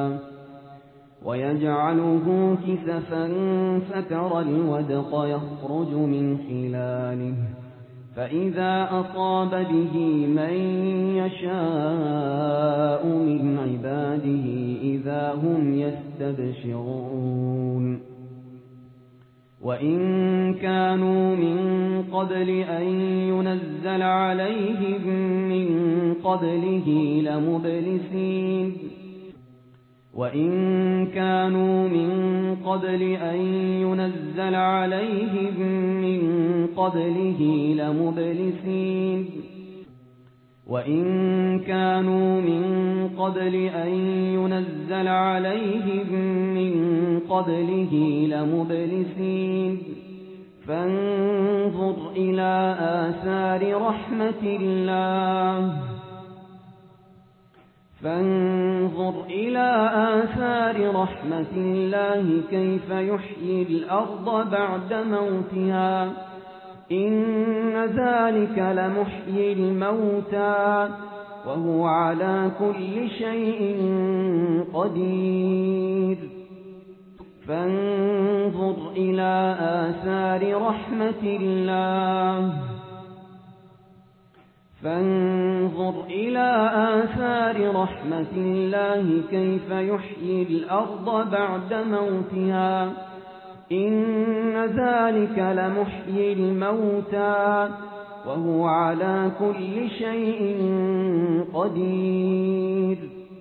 ويجعله كسفا فترى الودق يخرج من خلاله فإذا أصاب به من يشاء من عباده إذا هم يستبشرون وإن كانوا من قبل أن ينزل عليهم من قبله لمبلسين وإن كانوا من قبل أن ينزل عليهم من قبله لمبلسين وإن كانوا من قبل أن ينزل عليهم من قبله لمبلسين فانظر إلى آثار رحمة الله فانظر إلى آثار رحمة الله كيف يحيي الأرض بعد موتها إن ذلك لمحيي الموتى وهو على كل شيء قدير فانظر إلى آثار رحمة الله فانظر إلى آثار رحمة الله كيف يحيي الأرض بعد موتها إن ذلك لمحيي الموتى وهو على كل شيء قدير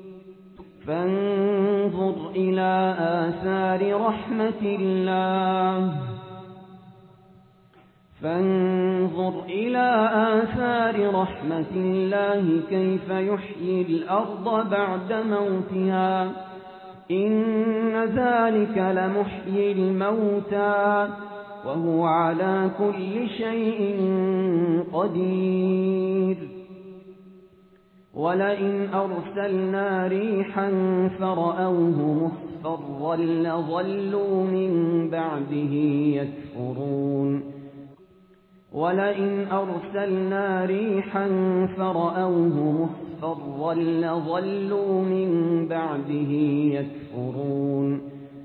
فانظر إلى آثار رحمة الله فانظر إلى آثار رحمة الله كيف يحيي الأرض بعد موتها إن ذلك لمحيي الموتى وهو على كل شيء قدير ولئن أرسلنا ريحا فرأوه مصفرا لظلوا من بعده يكفرون ولئن أرسلنا ريحا فرأوه مصفرا لظلوا من بعده يكفرون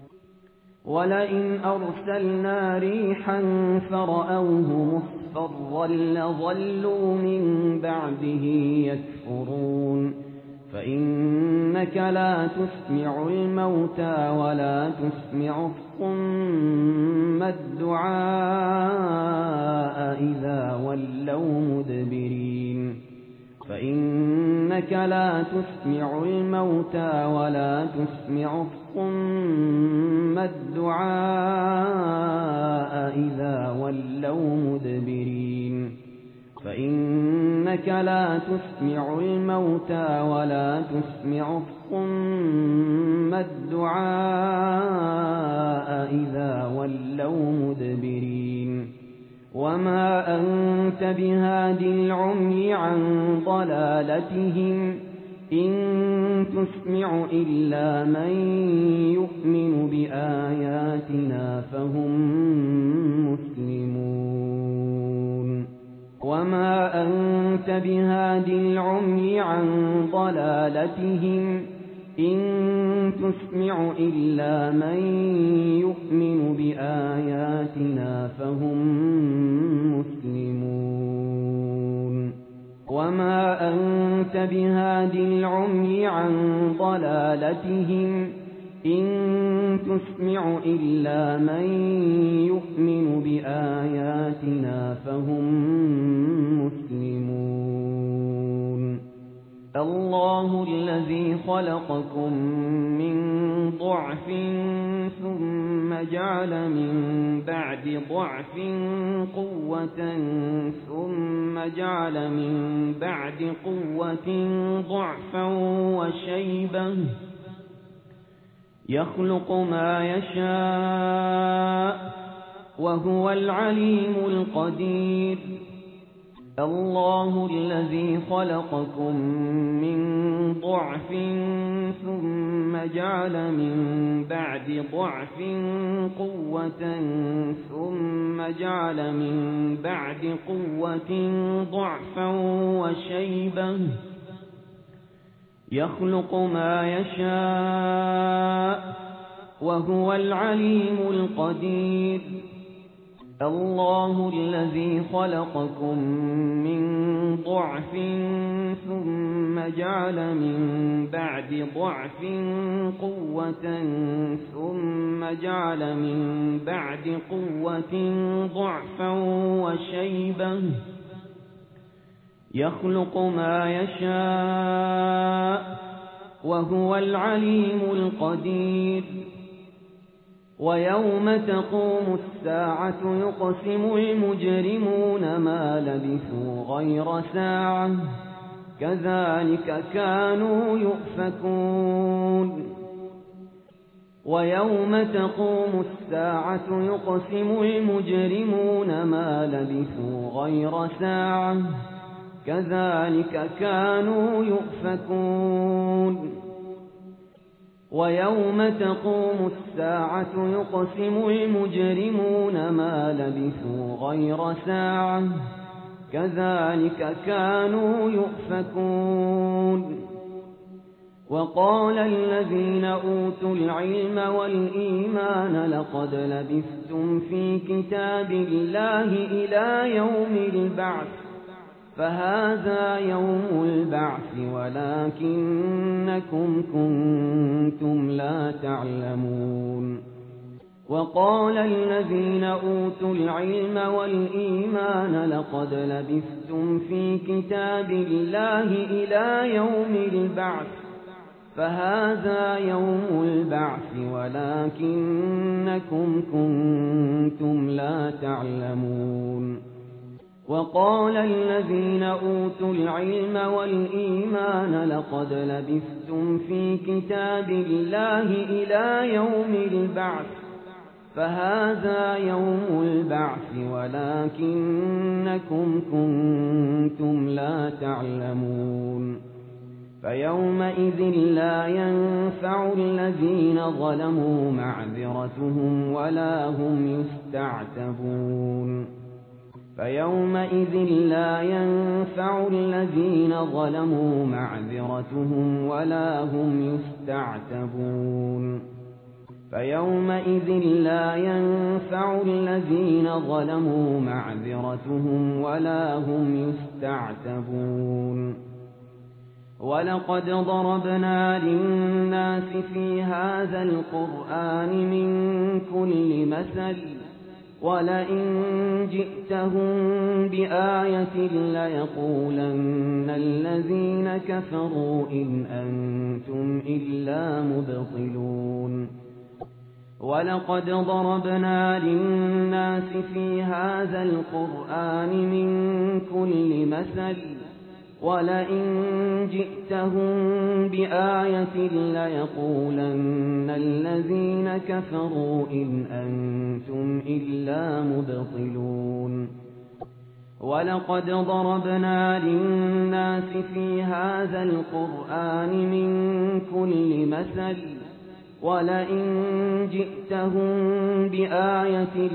ولئن أرسلنا ريحا فرأوه مصفرا لظلوا من بعده يكفرون فإنك لا تسمع الموتى ولا تسمع الصم الدعاء إذا ولوا مدبرين فإنك لا تسمع الموتى ولا تسمع الصم الدعاء إذا ولوا مدبرين فإنك لا تسمع الموتى ولا تسمع الصم الدعاء إذا ولوا مدبرين وما أنت بهاد العمي عن ضلالتهم إن تسمع إلا من يؤمن بآياتنا فهم مسلمون وما أنت بهاد العمي عن ضلالتهم إن تسمع إلا من يؤمن بآياتنا فهم مسلمون وما أنت بهاد العمي عن ضلالتهم إن تسمع إلا من يؤمن بآياتنا فهم مسلمون الله الذي خلقكم من ضعف ثم جعل من بعد ضعف قوة ثم جعل من بعد قوة ضعفا وشيبة يخلق ما يشاء وهو العليم القدير الله الذي خلقكم من ضعف ثم جعل من بعد ضعف قوة ثم جعل من بعد قوة ضعفا وشيبة يخلق ما يشاء وهو العليم القدير الله الذي خلقكم من ضعف ثم جعل من بعد ضعف قوة ثم جعل من بعد قوة ضعفا وشيبة يخلق ما يشاء وهو العليم القدير ويوم تقوم الساعة يقسم المجرمون ما لبثوا غير ساعة كذلك كانوا يؤفكون ويوم تقوم الساعة يقسم المجرمون ما لبثوا غير ساعة كذلك كانوا يؤفكون ويوم تقوم الساعة يقسم المجرمون ما لبثوا غير ساعة كذلك كانوا يؤفكون وقال الذين أوتوا العلم والإيمان لقد لبثتم في كتاب الله إلى يوم البعث فهذا يوم البعث ولكنكم كنتم لا تعلمون وقال الذين أوتوا العلم والإيمان لقد لبثتم في كتاب الله إلى يوم البعث فهذا يوم البعث ولكنكم كنتم لا تعلمون وقال الذين أوتوا العلم والإيمان لقد لبثتم في كتاب الله إلى يوم البعث فهذا يوم البعث ولكنكم كنتم لا تعلمون فيومئذ لا ينفع الذين ظلموا معذرتهم ولا هم يستعتبون فيومئذ لا ينفع الذين ظلموا معذرتهم ولا هم يستعتبون فيومئذ لا ينفع الذين ظلموا معذرتهم ولا هم يستعتبون ولقد ضربنا للناس في هذا القرآن من كل مثل ولئن جئتهم بآية ليقولن الذين كفروا إن أنتم إلا مبطلون ولقد ضربنا للناس في هذا القرآن من كل مثل ولئن جئتهم بآية ليقولن الذين كفروا إن أنتم إلا مبطلون ولقد ضربنا للناس في هذا القرآن من كل مثل ولئن جئتهم بآية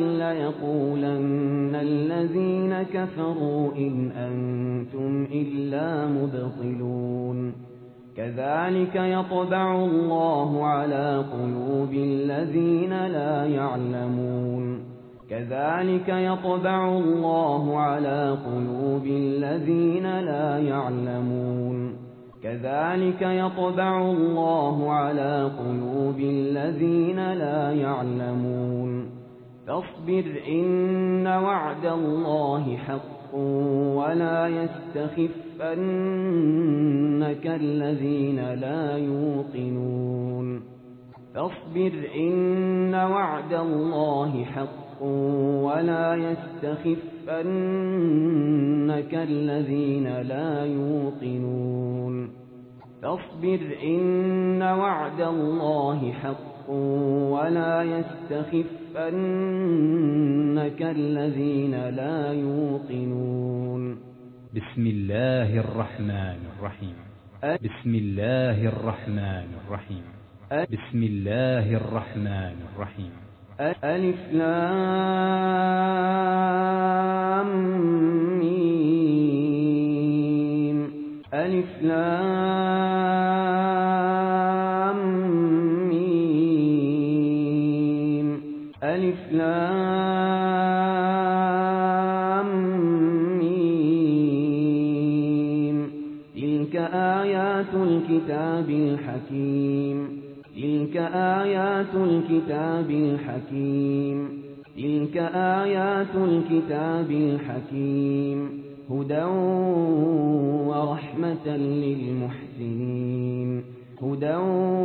ليقولن الذين كفروا إن أنتم إلا مبطلون كذلك يطبع الله على قلوب الذين لا يعلمون كذلك يطبع الله على قلوب الذين لا يعلمون كذلك يطبع الله على قلوب الذين لا يعلمون فاصبر إن وعد الله حق ولا يستخفنك الذين لا يوقنون فاصبر إن وعد الله حق ولا يستخفنك الذين لا يوقنون فاصبر إن وعد الله حق ولا يستخفنك الذين لا يوقنون بسم الله الرحمن الرحيم بسم الله الرحمن الرحيم بسم الله الرحمن الرحيم ألف لام ميم ألف لام ميم ألف لام ميم تلك آيات الكتاب الحكيم تلك آيات الكتاب الحكيم تلك آيات الكتاب الحكيم هدى ورحمة للمحسنين هدى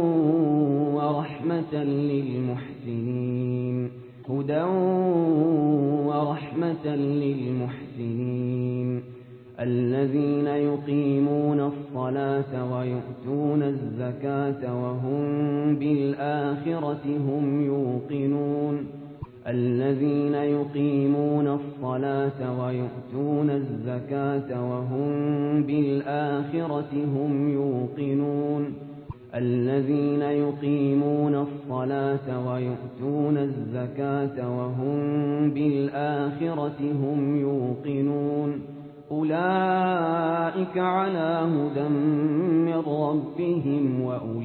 ورحمة للمحسنين هدى ورحمة للمحسنين الذين يقيمون الصلاة ويؤتون الزكاة وهم بالآخرة هم يوقنون الذين يقيمون الصلاة ويؤتون الزكاة وهم بالآخرة هم يوقنون الذين يقيمون الصلاة ويؤتون الزكاة وهم بالآخرة هم يوقنون أولئك على هدى من ربهم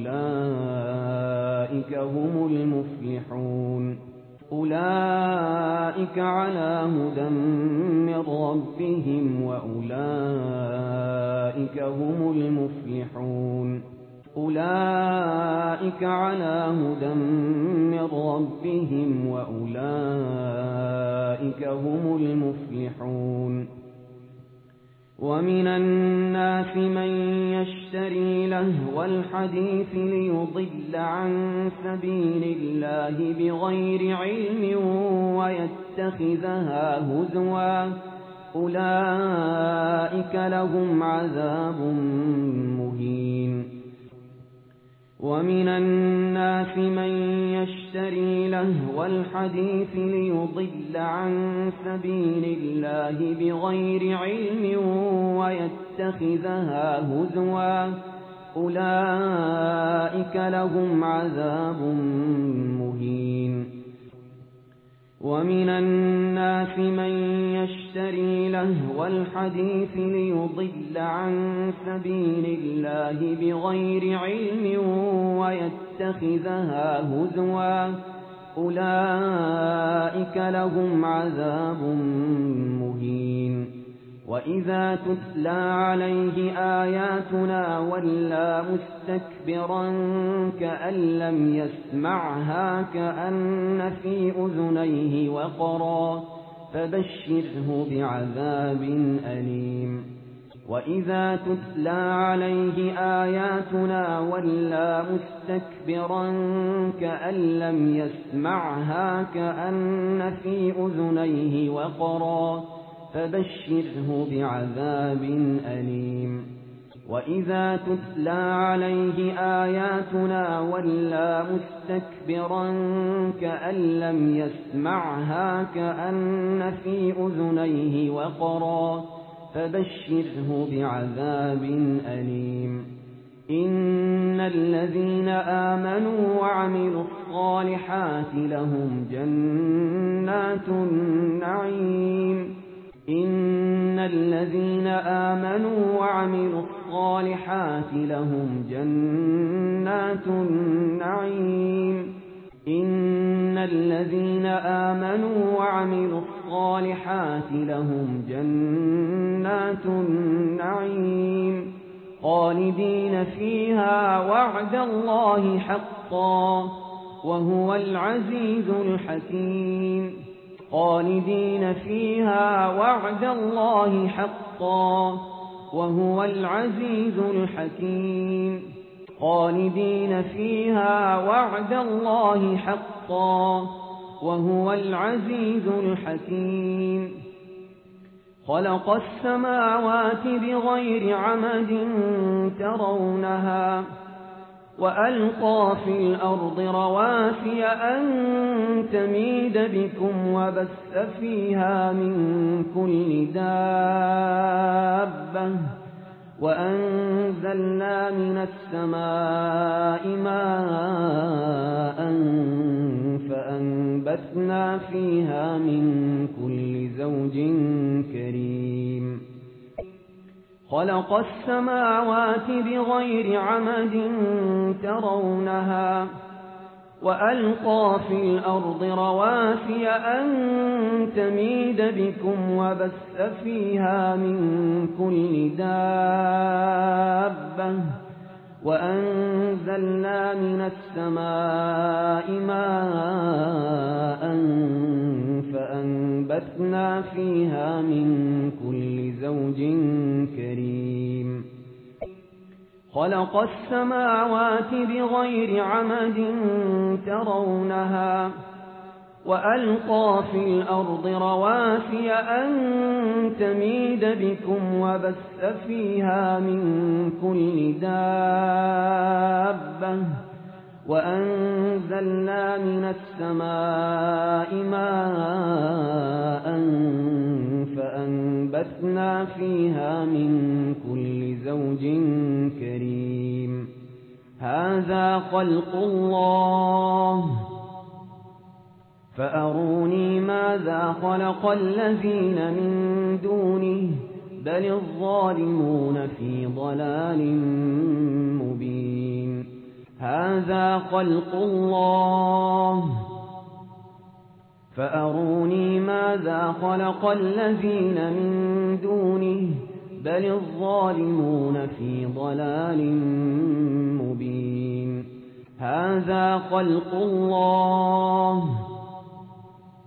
وأولئك هم المفلحون أولئك على هدى من ربهم وأولئك هم المفلحون أولئك على هدى من ربهم وأولئك هم المفلحون ومن الناس من يشتري لهو الحديث ليضل عن سبيل الله بغير علم ويتخذها هزوا أولئك لهم عذاب مهين. ومن الناس من يشتري لهو الحديث ليضل عن سبيل الله بغير علم ويتخذها هزوا أولئك لهم عذاب مهين. ومن الناس من يشتري لهو الحديث ليضل عن سبيل الله بغير علم ويتخذها هزوا أولئك لهم عذاب مهين. وإذا تتلى عليه آياتنا ولى مستكبرا كأن لم يسمعها كأن في أذنيه وقرا فبشره بعذاب أليم. وإذا تتلى عليه آياتنا ولى مستكبرا كأن لم يسمعها كأن في أذنيه وقرا فبشره بعذاب أليم. وإذا تتلى عليه آياتنا ولى مستكبرا كأن لم يسمعها كأن في أذنيه وقرا فبشره بعذاب أليم. إن الذين آمنوا وعملوا الصالحات لهم جنات النعيم. إن الذين آمنوا وعملوا الصالحات لهم جنات النعيم. إن الذين آمنوا وعملوا الصالحات لهم جنات النعيم خالدين فيها وعد الله حقا وهو العزيز الحكيم. خالدين فيها وعد الله حقا وهو العزيز الحكيم. خالدين فيها وعد الله حقا وهو العزيز الحكيم. خلق السماوات بغير عمد ترونها وألقى في الأرض رواسي أن تميد بكم وبث فيها من كل دابة وأنزلنا من السماء ماء فأنبتنا فيها من كل زوج كريم. خلق السماوات بغير عمد ترونها وألقى في الأرض رواسي أن تميد بكم وبث فيها من كل دابة وأنزلنا من السماء ماء فأنبتنا فيها من كل زوج كريم. خلق السماوات بغير عمد ترونها وألقى في الأرض رواسي أن تميد بكم وبث فيها من كل دابة وأنزلنا من السماء ماء فأنبتنا فيها من كل زوج كريم. هذا خلق الله فأروني ماذا خلق الذين من دونه بل الظالمون في ضلال مبين. هذا خلق الله فأروني ماذا خلق الذين من دونه بل الظالمون في ضلال مبين. هذا خلق الله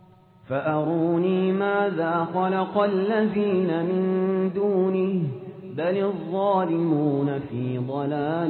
فأروني ماذا خلق الذين من دونه بل الظالمون في ضلال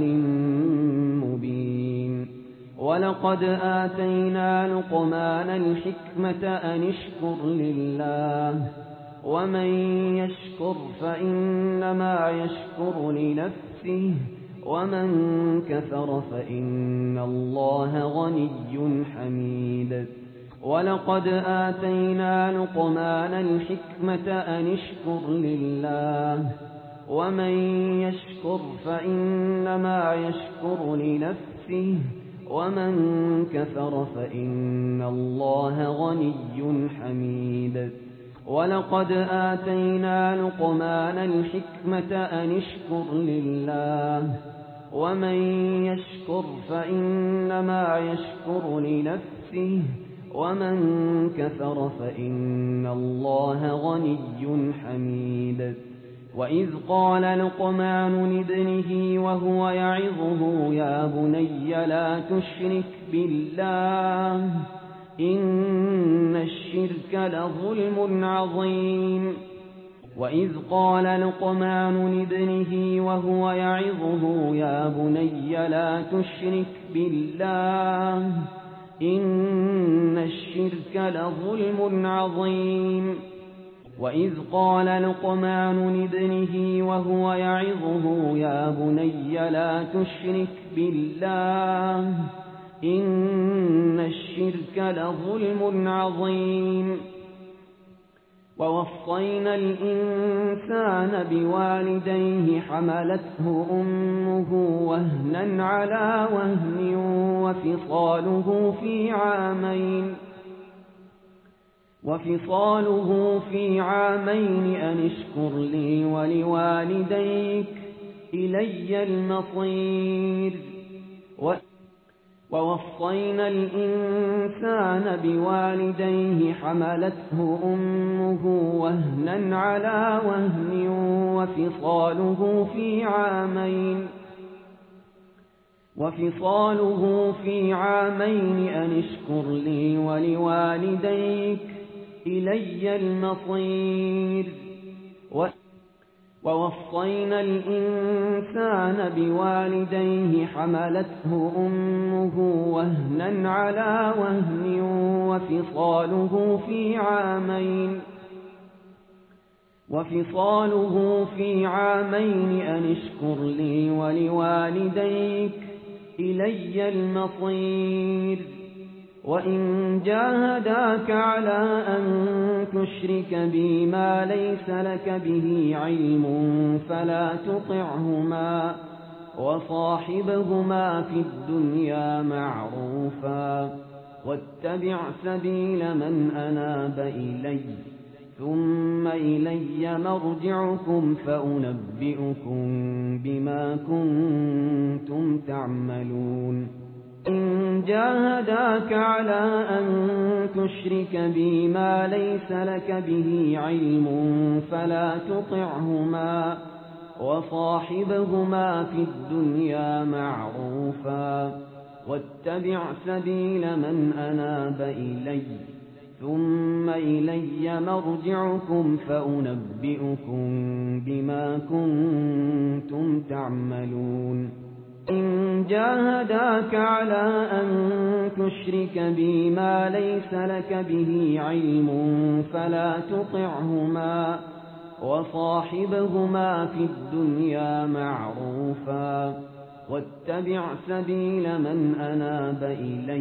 مبين ولقد آتينا لقمان الحكمة أن اشكر لله ومن يشكر فإنما يشكر لنفسه ومن كفر فإن الله غني حميد ولقد آتينا لقمان الحكمة أن اشكر لله ومن يشكر فإنما يشكر لنفسه ومن كفر فإن الله غني حميد ولقد آتينا لقمان الحكمة أن اشكر لله ومن يشكر فإنما يشكر لنفسه ومن كفر فإن الله غني حميد وإذ قال لقمان لابنه وهو يعظه يا بني لا تشرك بالله إن الشرك لظلم عظيم وإذ قال لقمان لابنه وهو يعظه يا بني لا تشرك بالله إن الشرك لظلم عظيم وإذ قال لقمان لابنه وهو يعظه يا بني لا تشرك بالله إن الشرك لظلم عظيم ووصينا الإنسان بوالديه حملته أمه وهنا على وهن وفصاله في عامين وفصاله في عامين أن اشكر لي ولوالديك إلي المصير ووصينا الإنسان بوالديه حملته أمه وهنا على وهن وفصاله في عامين وفصاله في عامين أن اشكر لي ولوالديك إلي المصير ووصينا الإنسان بوالديه حملته أمه وهنا على وهن وفصاله في عامين وفصاله في عامين أن اشكر لي ولوالديك إلي المصير وإن جاهداك على أن تشرك بي ما ليس لك به علم فلا تطعهما وصاحبهما في الدنيا معروفا واتبع سبيل من أناب إلي ثم إلي مرجعكم فأنبئكم بما كنتم تعملون إن جاهداك على أن تشرك بي ما ليس لك به علم فلا تطعهما وصاحبهما في الدنيا معروفا واتبع سبيل من أناب إلي ثم إلي مرجعكم فأنبئكم بما كنتم تعملون إن جاهداك على أن تشرك بي ما ليس لك به علم فلا تطعهما وصاحبهما في الدنيا معروفا واتبع سبيل من أناب إلي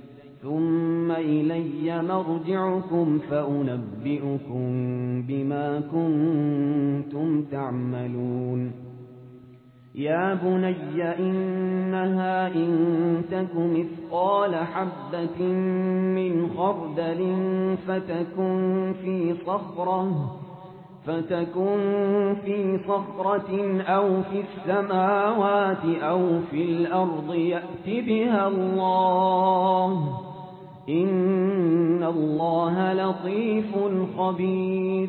ثم إلي مرجعكم فأنبئكم بما كنتم تعملون يا بني إنها إن تك مثقال حبة من خردل فتكن في صخرة فتكن في صخرة أو في السماوات أو في الأرض يأت بها الله إن الله لطيف خبير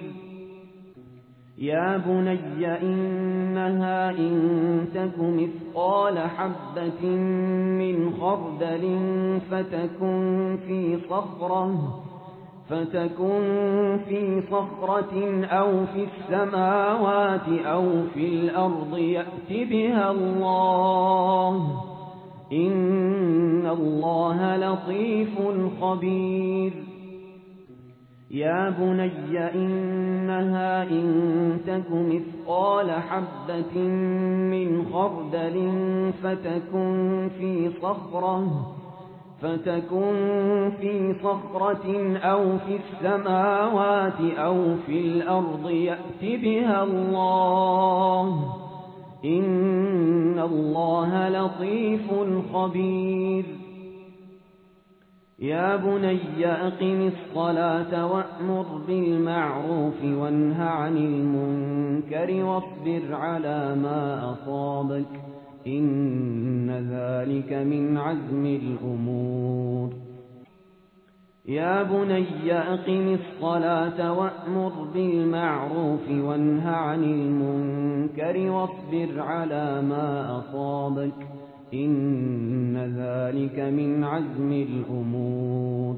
يا بني إنها إن تك مثقال حبة من خردل فتكن في صخرة فتكن في صخرة أو في السماوات أو في الأرض يأت بها الله إن الله لطيف خبير يا بني إنها إن تك مثقال حبة من خردل فتكن في صخرة فتكن في صخرة أو في السماوات أو في الأرض يأت بها الله إن الله لطيف خبير يا بني أقم الصلاة وأمر بالمعروف وانه عن المنكر واصبر على ما أصابك إن ذلك من عزم الأمور يا بني أقم الصلاة وأمر بالمعروف وانه عن المنكر واصبر على ما أصابك إن ذلك من عزم الأمور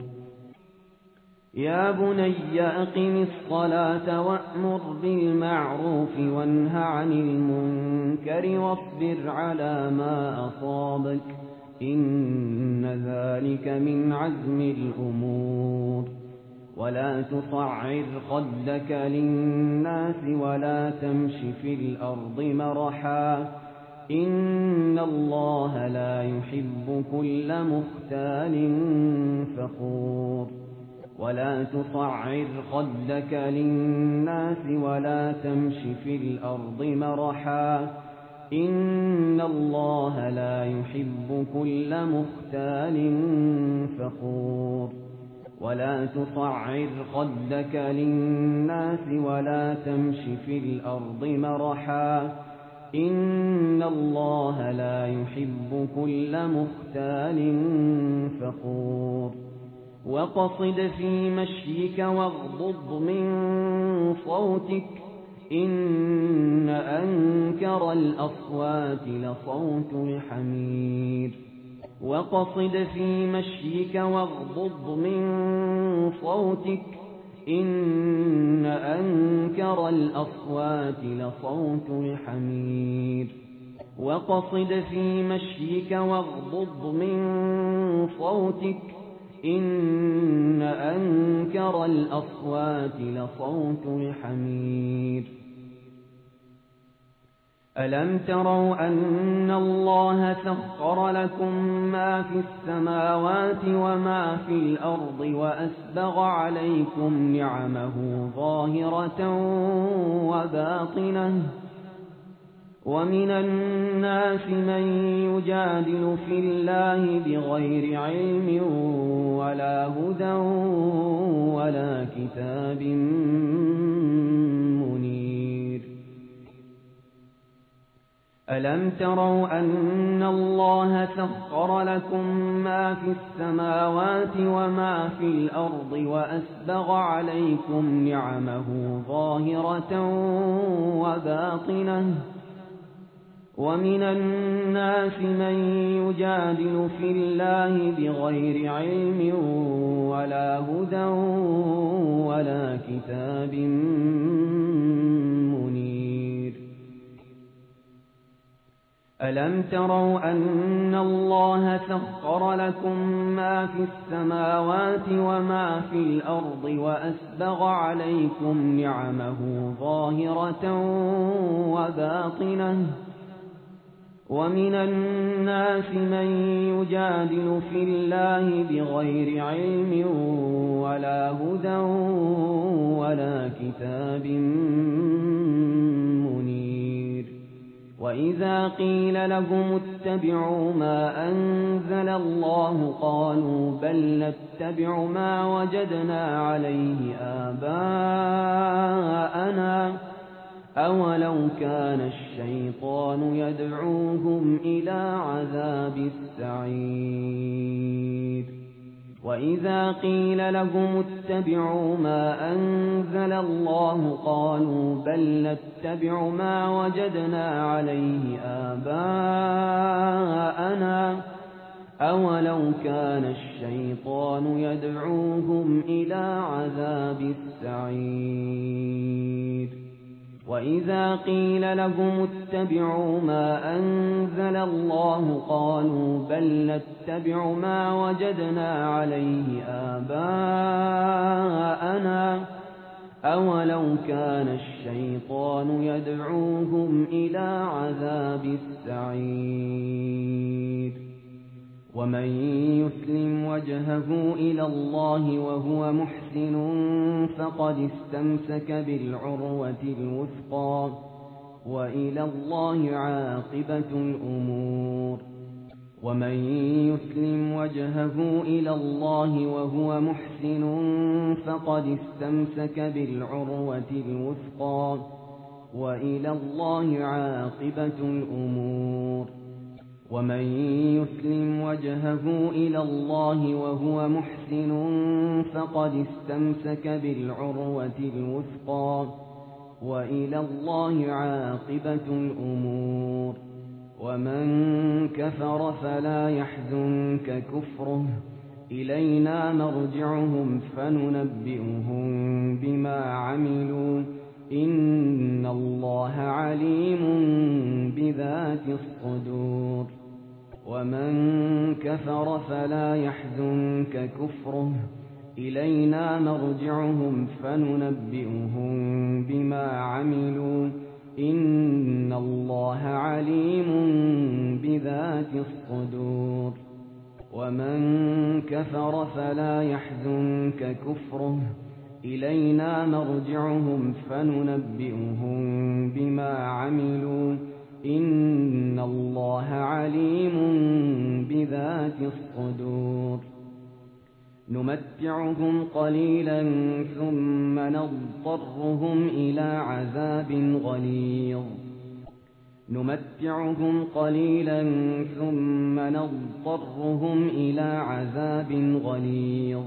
يا بني أقم الصلاة وأمر بالمعروف وانه عن المنكر واصبر على ما أصابك إن ذلك من عزم الأمور ولا تصعر خدك للناس ولا تمش في الأرض مرحا إن الله لا يحب كل مختال فخور ولا تصعر خدك للناس ولا تمش في الأرض مرحا إن الله لا يحب كل مختال فخور ولا تصعر خدك للناس ولا تمش في الأرض مرحا إن الله لا يحب كل مختال فخور وقصد في مشيك واغضض من صوتك إن أنكر الأصوات لصوت الحمير وقصد في مشيك واغضض من صوتك إن أنكر الأصوات لصوت الحمير وقصد في مشيك واغضض من صوتك إن أنكر الأصوات لصوت الحمير ألم تروا أن الله سخر لكم ما في السماوات وما في الأرض وأسبغ عليكم نعمه ظاهرة وباطنة ومن الناس من يجادل في الله بغير علم ولا هدى ولا كتاب منير ألم تروا أن الله سخر لكم ما في السماوات وما في الأرض وأسبغ عليكم نعمه ظاهرة وباطنة ومن الناس من يجادل في الله بغير علم ولا هدى ولا كتاب منير ألم تروا أن الله سخر لكم ما في السماوات وما في الأرض وأسبغ عليكم نعمه ظاهرة وباطنة ومن الناس من يجادل في الله بغير علم ولا هدى ولا كتاب منير وإذا قيل لهم اتبعوا ما أنزل الله قالوا بل نتبع ما وجدنا عليه آباءنا أولو كان الشيطان يدعوهم إلى عذاب السعير وإذا قيل لهم اتبعوا ما أنزل الله قالوا بل نتبع ما وجدنا عليه آباءنا أولو كان الشيطان يدعوهم إلى عذاب السعير وإذا قيل لهم اتبعوا ما أنزل الله قالوا بل نتبع ما وجدنا عليه آباءنا أولو كان الشيطان يدعوهم إلى عذاب السعير ومن يسلم وجهه إلى الله وهو محسن فقد استمسك بالعروة الوثقى وإلى الله عاقبة الأمور ومن يسلم وجهه إلى الله وهو محسن فقد استمسك بالعروة الوثقى وإلى الله عاقبة الأمور ومن يسلم وجهه إلى الله وهو محسن فقد استمسك بالعروة الوثقى وإلى الله عاقبة الأمور ومن كفر فلا يحزنك كفره إلينا مرجعهم فننبئهم بما عملوا إن الله عليم بذات الصدور ومن كفر فلا يحزنك كفره إلينا مرجعهم فننبئهم بما عملوا إن الله عليم بذات الصدور ومن كفر فلا يحزنك كفره إلينا مرجعهم فننبئهم بما عملوا إن الله عليم بذات الصدور نمتعهم قليلا ثم نضطرهم إلى عذاب غليظ نمتعهم قليلا ثم نضطرهم إلى عذاب غليظ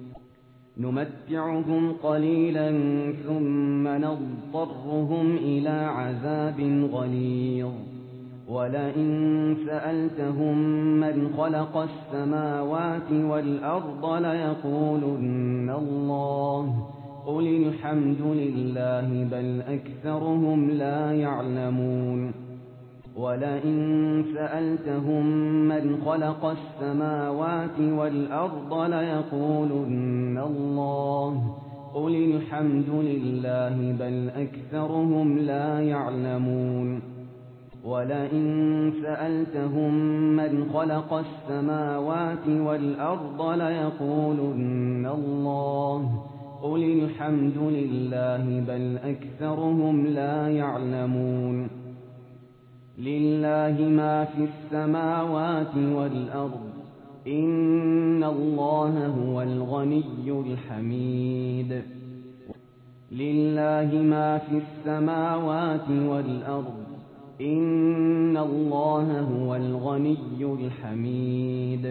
نمتعهم قليلا ثم نضطرهم إلى عذاب غليظ ولئن سألتهم من خلق السماوات والأرض ليقولن الله قل الحمد لله بل أكثرهم لا يعلمون ولئن سألتهم من خلق السماوات والأرض ليقولن الله قل الحمد لله بل أكثرهم لا يعلمون ولئن سألتهم من خلق السماوات والأرض ليقولن الله قل الحمد لله بل أكثرهم لا يعلمون لله ما في السماوات والأرض إن الله هو الغني الحميد لله ما في السماوات والأرض إن الله هو الغني الحميد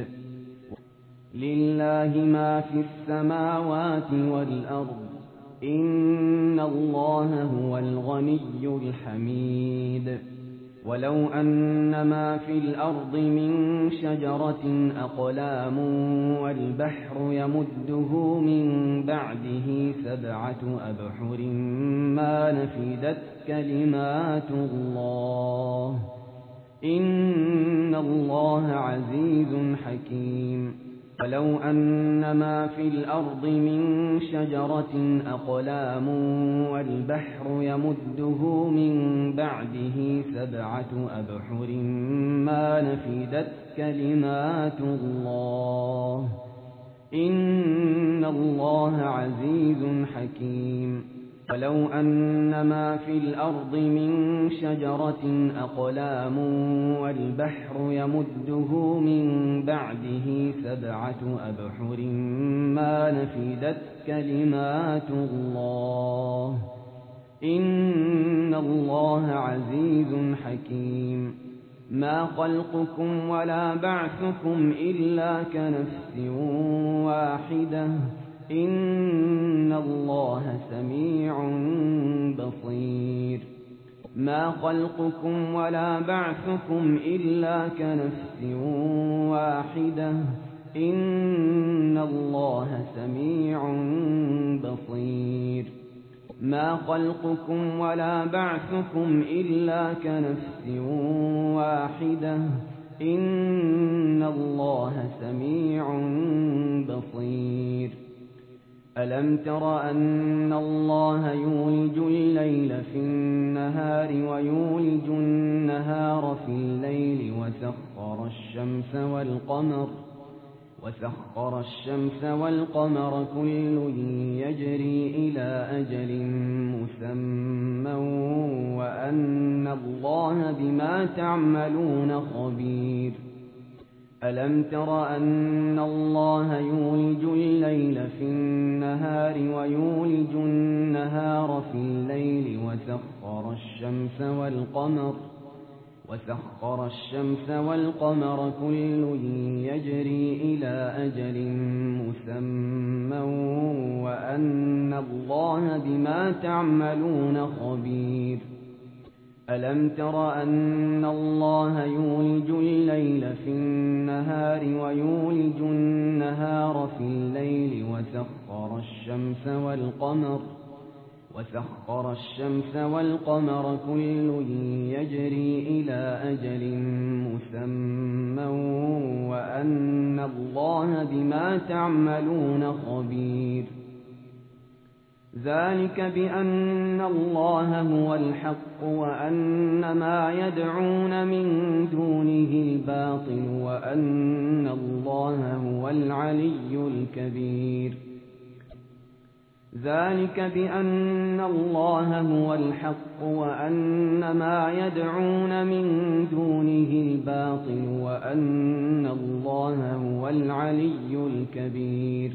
لله ما في السماوات والأرض إن الله هو الغني الحميد ولو أن ما في الأرض من شجرة أقلام والبحر يمده من بعده سبعة أبحر ما نفدت كلمات الله إن الله عزيز حكيم ولو أن ما في الأرض من شجرة أقلام والبحر يمده من بعده سبعة أبحر ما نفدت كلمات الله إن الله عزيز حكيم ولو أن ما في الأرض من شجرة أقلام والبحر يمده من بعده سبعة أبحر ما نفدت كلمات الله إن الله عزيز حكيم ما خلقكم ولا بعثكم إلا كنفس واحدة إن الله سميع بصير ما خلقكم ولا بعثكم إلا كنفس واحدة إن الله سميع بصير ما خلقكم ولا بعثكم إلا كنفس واحدة إن الله سميع بصير ألم تر أن الله يولج الليل في النهار ويولج النهار في الليل وسخر الشمس والقمر وسخر الشمس والقمر كل يجري إلى أجل مسمى وأن الله بما تعملون خبير ألم تر أن الله يولج الليل في النهار ويولج النهار في الليل وسخر الشمس والقمر وسخر الشمس والقمر كل يجري إلى أجل مسمى وأن الله بما تعملون خبير ألم تر أن الله يولج الليل في النهار ويولج النهار في الليل وسخر الشمس والقمر وسخر الشمس والقمر كل يجري إلى أجل مسمى وأن الله بما تعملون خبير ذلك بأن الله هو الحق وأن ما يدعون من دونه الباطل وأن الله هو العلي الكبير ذلك بأن الله هو الحق وأن ما يدعون من دونه الباطل وأن الله هو العلي الكبير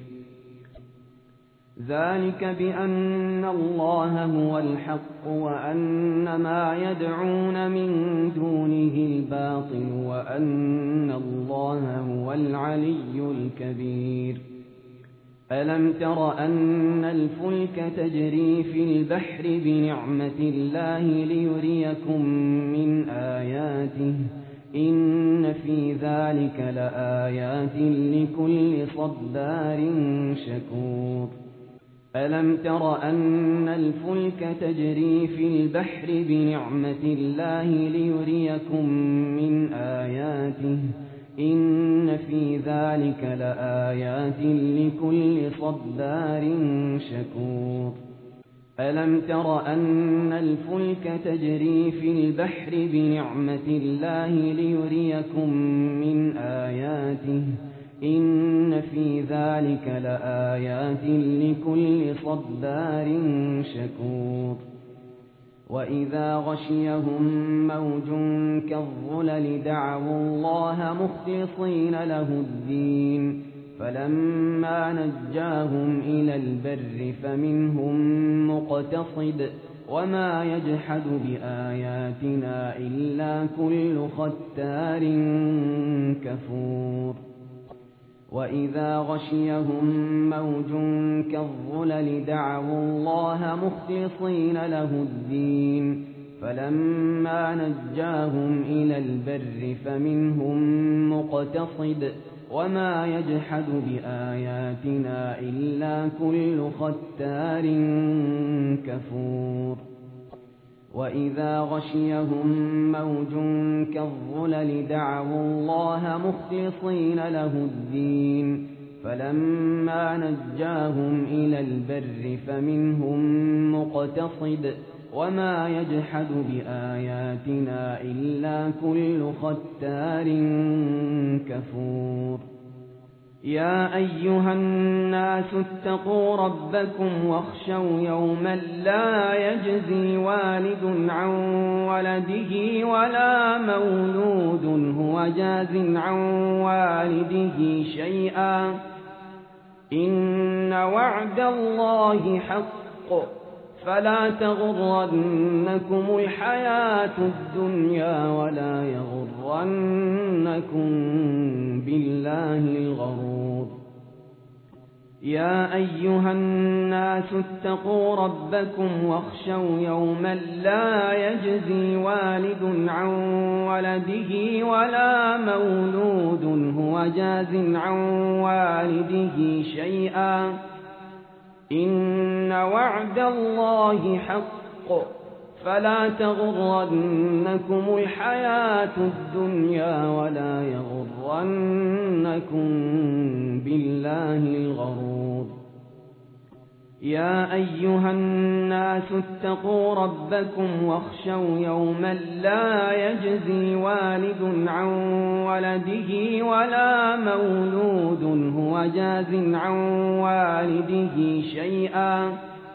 ذلك بأن الله هو الحق وأن ما يدعون من دونه الباطل وأن الله هو العلي الكبير ألم تر أن الفلك تجري في البحر بنعمة الله ليريكم من آياته إن في ذلك لآيات لكل صبار شكور ألم تر أن الفلك تجري في البحر بنعمة الله ليريكم من آياته إن في ذلك لآيات لكل صبار شكور ألم تر أن الفلك تجري في البحر بنعمة الله ليريكم من آياته إن في ذلك لآيات لكل صبار شكور وإذا غشيهم موج كالظلل دعوا الله مخلصين له الدين فلما نجاهم إلى البر فمنهم مقتصد وما يجحد بآياتنا إلا كل ختار كفور وإذا غشيهم موج كالظلل دعوا الله مخلصين له الدين فلما نجاهم إلى البر فمنهم مقتصد وما يجحد بآياتنا إلا كل ختار كفور وإذا غشيهم موج كالظلل دعوا الله مخلصين له الدين فلما نجاهم إلى البر فمنهم مقتصد وما يجحد بآياتنا إلا كل ختار كفور يا أيها الناس اتقوا ربكم واخشوا يوما لا يجزي والد عن ولده ولا مولود هو جاز عن والده شيئا إن وعد الله حق فلا تغرنكم الحياة الدنيا ولا يغرنكم بالله الغرور يا أيها الناس اتقوا ربكم واخشوا يوما لا يجزي والد عن ولده ولا مولود هو جاز عن والده شيئا إن وعد الله حق فلا تغرنكم الحياة الدنيا ولا يغرنكم بالله الغرور يا أيها الناس اتقوا ربكم واخشوا يوما لا يجزي والد عن ولده ولا مولود هو جاز عن والده شيئا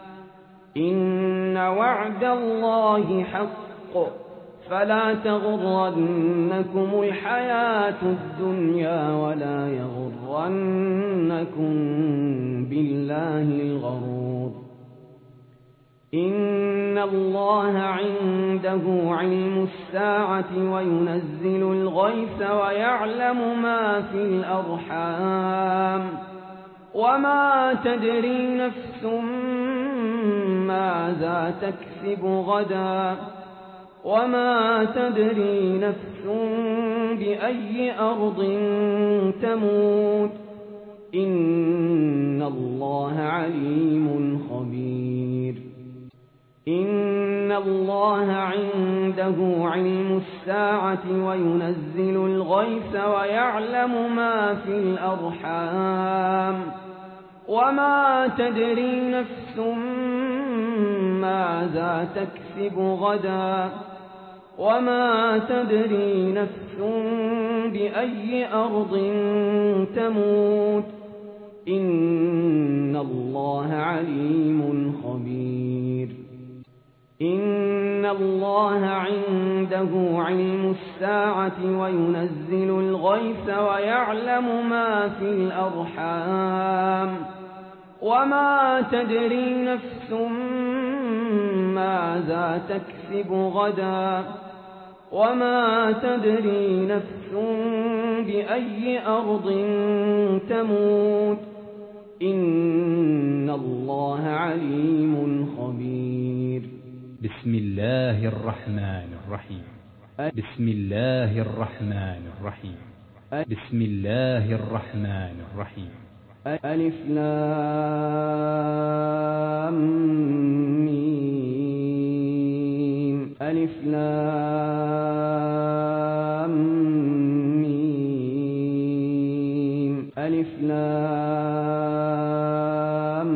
إن وعد الله حق فلا تغرنكم الحياة الدنيا ولا يغرنكم بالله الغرور إن الله عنده علم الساعة وينزل الغيث ويعلم ما في الأرحام وما تدري نفس ماذا تكسب غدا وما تدري نفس بأي أرض تموت إن الله عليم خبير إن الله عنده علم الساعة وينزل الغيث ويعلم ما في الأرحام وما تدري نفس ماذا تكسب غدا وما تدري نفس بأي أرض تموت إن الله عليم خبير إن الله عنده علم الساعة وينزل الغيث ويعلم ما في الأرحام وما تدري نفس ماذا تكسب غدا وما تدري نفس بأي أرض تموت إن الله عليم خبير بسم الله الرحمن الرحيم بسم الله الرحمن الرحيم بسم الله الرحمن الرحيم ألف لام ميم ألف لام ميم ألف لام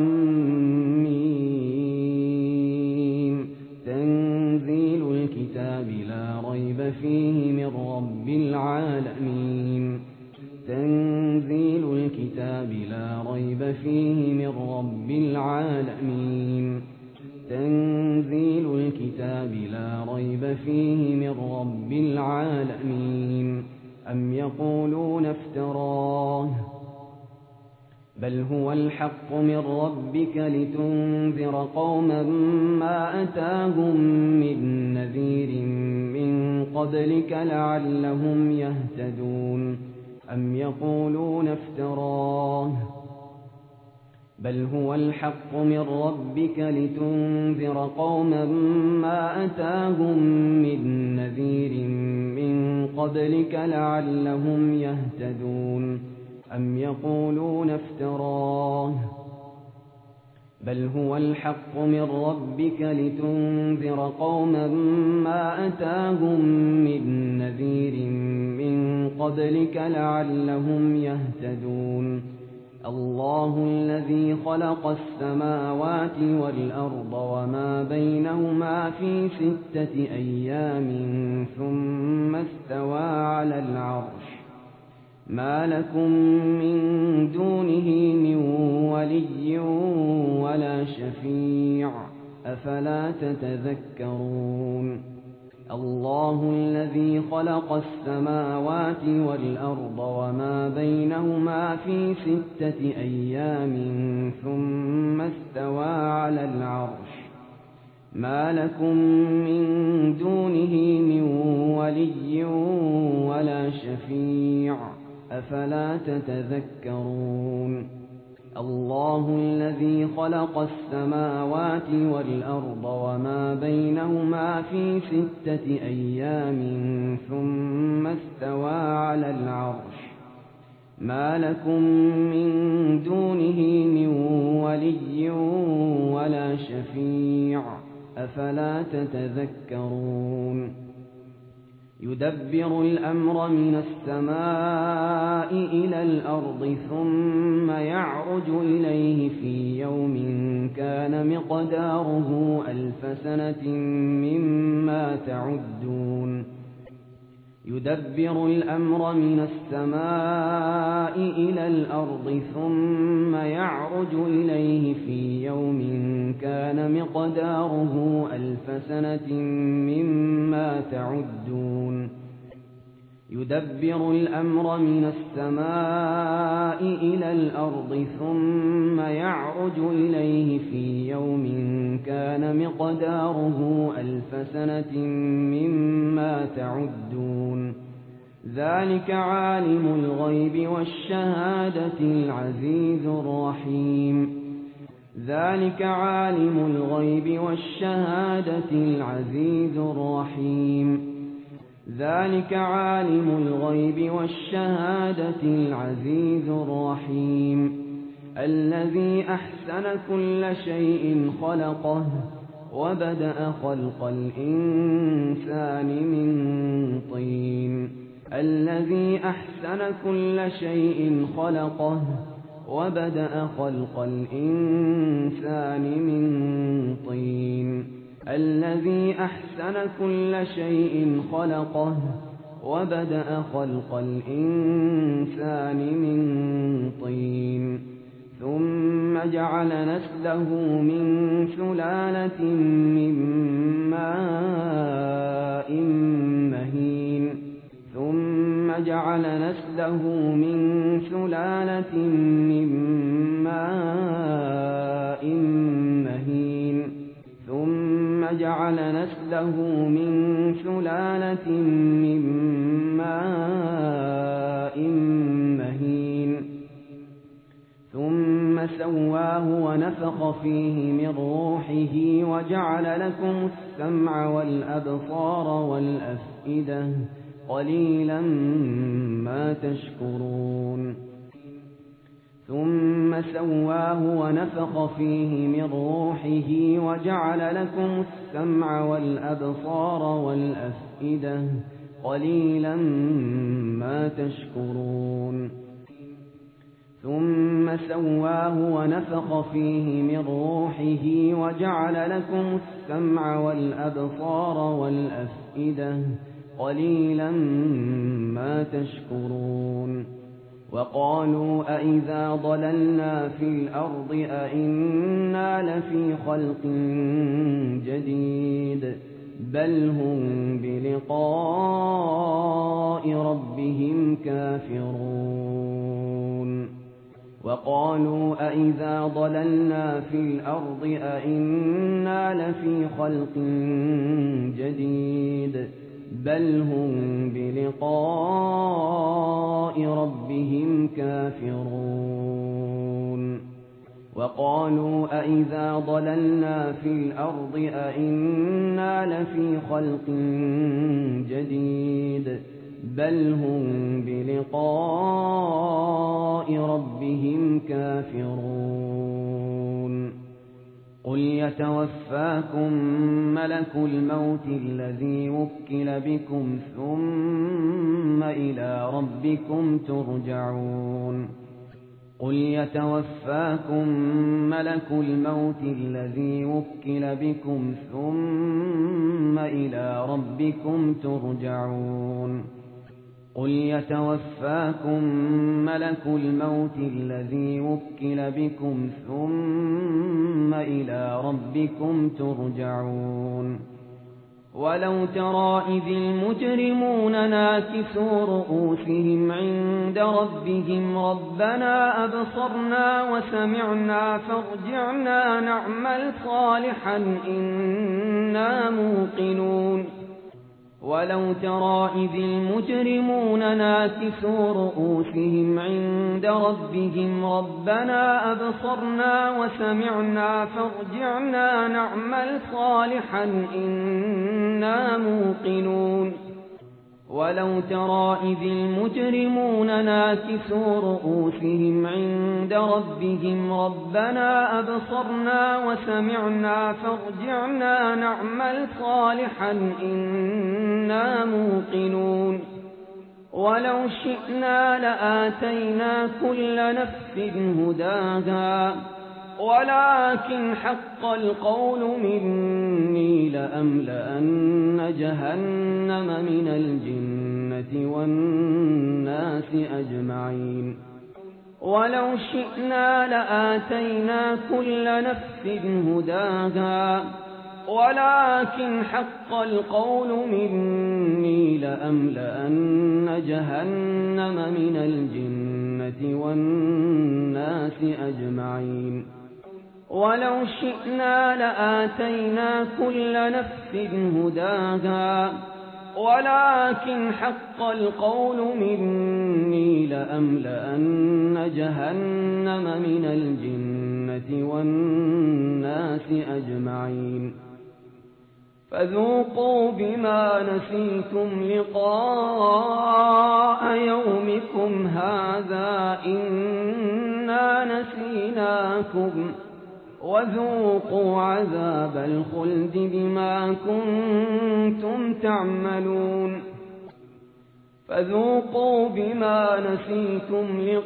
ميم تنزيل الكتاب لا ريب فيه من رب العالمين تنزيل الكتاب لا ريب فيه من رب العالمين تنزيل الكتاب لا ريب فيه من رب العالمين أم يقولون افتراه بل هو الحق من ربك لتنذر قوما ما أتاهم من نذير من قبلك لعلهم يهتدون أم يقولون افتراه بل هو الحق من ربك لتنذر قوما ما أتاهم من نذير من قبلك لعلهم يهتدون أم يقولون افتراه بل هو الحق من ربك لتنذر قوما ما أتاهم من نذير من قبلك لعلهم يهتدون الله الذي خلق السماوات والأرض وما بينهما في ستة أيام ثم استوى على العرش ما لكم من دونه من ولي ولا شفيع أفلا تتذكرون الله الذي خلق السماوات والأرض وما بينهما في ستة أيام ثم استوى على العرش ما لكم من دونه من ولي ولا شفيع أفلا تتذكرون الله الذي خلق السماوات والأرض وما بينهما في ستة أيام ثم استوى على العرش ما لكم من دونه من ولي ولا شفيع أفلا تتذكرون يدبر الأمر من السماء إلى الأرض ثم يعرج إليه في يوم كان مقداره ألف سنة مما تعدون يدبر الأمر من السماء إلى الأرض ثم يعرج إليه في يوم كان مقداره ألف سنة مما تعدون يدبر الأمر من السماء إلى الأرض ثم يعرج إليه في يوم كان مقداره ألف سنة مما تعدون ذلك عالم الغيب والشهادة العزيز الرحيم ذلك عالم الغيب والشهادة العزيز الرحيم ذلك عالم الغيب والشهادة العزيز الرحيم الذي أحسن كل شيء خلقه وبدأ خلق الإنسان من طين الذي أحسن كل شيء خلقه وبدأ خلق الإنسان من طين الذي أحسن كل شيء خلقه وبدأ خلق الإنسان من طين ثم جعل نسله من سلالة من ماء مهين ثم جعل نسله من سلالة من ماء مهين ثم جعل نسله من سلالة من ماء مهين ثم سواه ونفخ فيه من روحه وجعل لكم السمع والأبصار والأفئدة قليلا ما تشكرون ثم سواه ونفخ فيه من روحه وجعل لكم السمع والأبصار والأفئدة قليلا ما تشكرون ثم سواه ونفخ فيه من روحه وجعل لكم السمع والأبصار والأفئدة قليلا ما تشكرون وقالوا أئذا ضللنا في الأرض أئنا لفي خلق جديد بل هم بلقاء ربهم كافرون وقالوا أئذا ضللنا في الأرض أئنا لفي خلق جديد بل هم بلقاء ربهم كافرون وقالوا أئذا ضللنا في الأرض أئنا لفي خلق جديد بل هم بلقاء ربهم كافرون قل يتوفاكم ملك الموت الذي وكل بكم ثم إلى ربكم ترجعون قل يتوفاكم ملك الموت الذي وكل بكم ثم إلى ربكم ترجعون قل يتوفاكم ملك الموت الذي وكل بكم ثم إلى ربكم ترجعون ولو ترى إذ المجرمون ناكسوا رؤوسهم عند ربهم ربنا أبصرنا وسمعنا فارجعنا نعمل صالحا إنا موقنون ولو ترى إذ المجرمون ناكسوا رؤوسهم عند ربهم ربنا أبصرنا وسمعنا فارجعنا نعمل صالحا إنا موقنون ولو ترى إذ المجرمون ناكسوا رؤوسهم عند ربهم ربنا أبصرنا وسمعنا فارجعنا نعمل صالحا إنا موقنون ولو شئنا لآتينا كل نفس هداها ولكن حق القول مني لأملأن جهنم من الجنة والناس أجمعين ولو شئنا لآتينا كل نفس هداها ولكن حق القول مني لأملأن جهنم من الجنة والناس أجمعين ولو شئنا لآتينا كل نفس هداها ولكن حق القول مني لأملأن جهنم من الجنة والناس أجمعين فذوقوا بما نسيتم لقاء يومكم هذا إنا نسيناكم وذوقوا عذاب الخلد بما كنتم تعملون فذوقوا بما نسيتم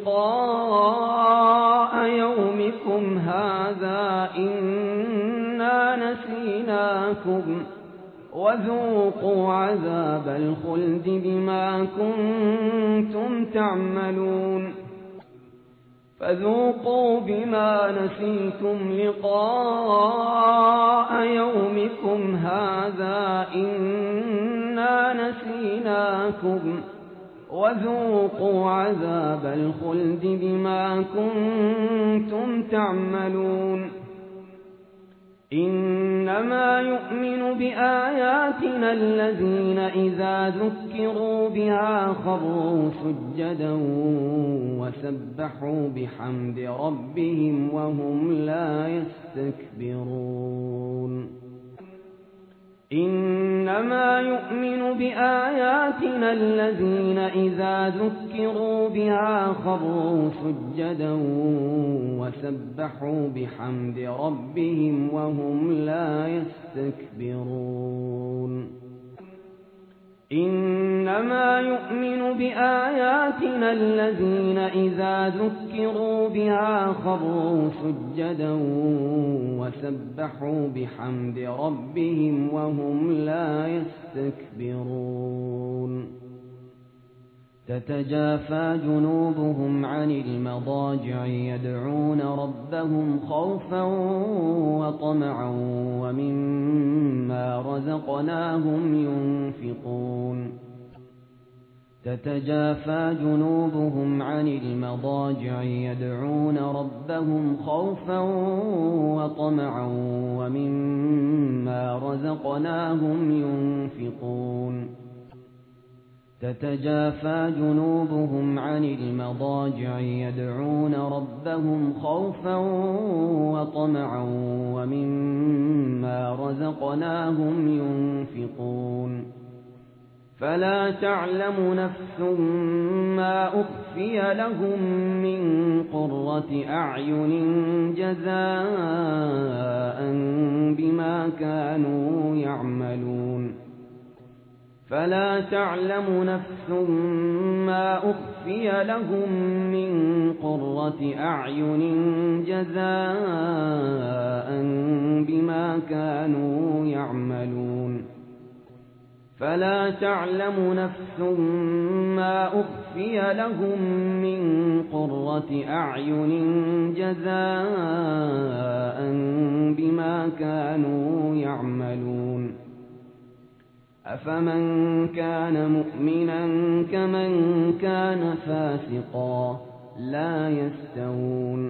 لقاء يومكم هذا إنا نسيناكم وذوقوا عذاب الخلد بما كنتم تعملون فذوقوا بما نسيتم لقاء يومكم هذا إنا نسيناكم وذوقوا عذاب الخلد بما كنتم تعملون إنما يؤمن بآياتنا الذين إذا ذكروا بها خروا سجدا وسبحوا بحمد ربهم وهم لا يستكبرون إنما يؤمن بآياتنا الذين إذا ذكروا بها خروا سجدا وسبحوا بحمد ربهم وهم لا يستكبرون إنما يؤمن بآياتنا الذين إذا ذكروا بها خروا سجدا وسبحوا بحمد ربهم وهم لا يستكبرون تتجافى جنوبهم عن المضاجع يدعون ربهم خوفا وطمعا ومما رزقناهم ينفقون تتجافى جنوبهم عن المضاجع يدعون ربهم خوفا وطمعا ومما رزقناهم ينفقون تتجافى جنوبهم عن المضاجع يدعون ربهم خوفا وطمعا ومما رزقناهم ينفقون فلا تعلم نفس ما أخفي لهم من قرة أعين جزاء بما كانوا يعملون فلا تعلم نفس ما أخفي لهم من قرة أعين جزاء بما كانوا يعملون فلا تعلم نفس ما أخفي لهم من قرة أعين جزاء بما كانوا يعملون أفمن كان مؤمنا كمن كان فاسقا لا يستوون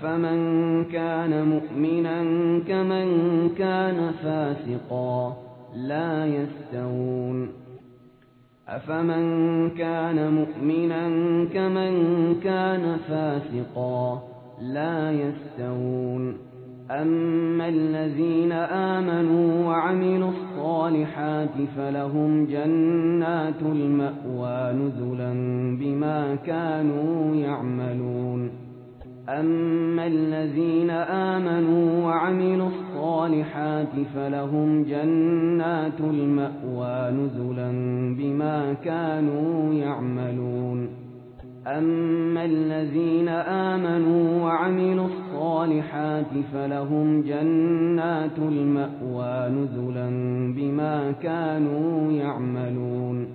أفمن كان مؤمنا كمن كان فاسقا لا يستوون أفمن كان مؤمنا كمن كان فاسقا لا يستوون أما الذين آمنوا وعملوا الصالحات فلهم جنات المأوى نزلا بما كانوا يعملون أما الذين آمنوا وعملوا الصالحات فلهم جنات المأوى نزلا بما كانوا يعملون أما الذين آمنوا وعملوا الصالحات فلهم جنات المأوى نزلا بما كانوا يعملون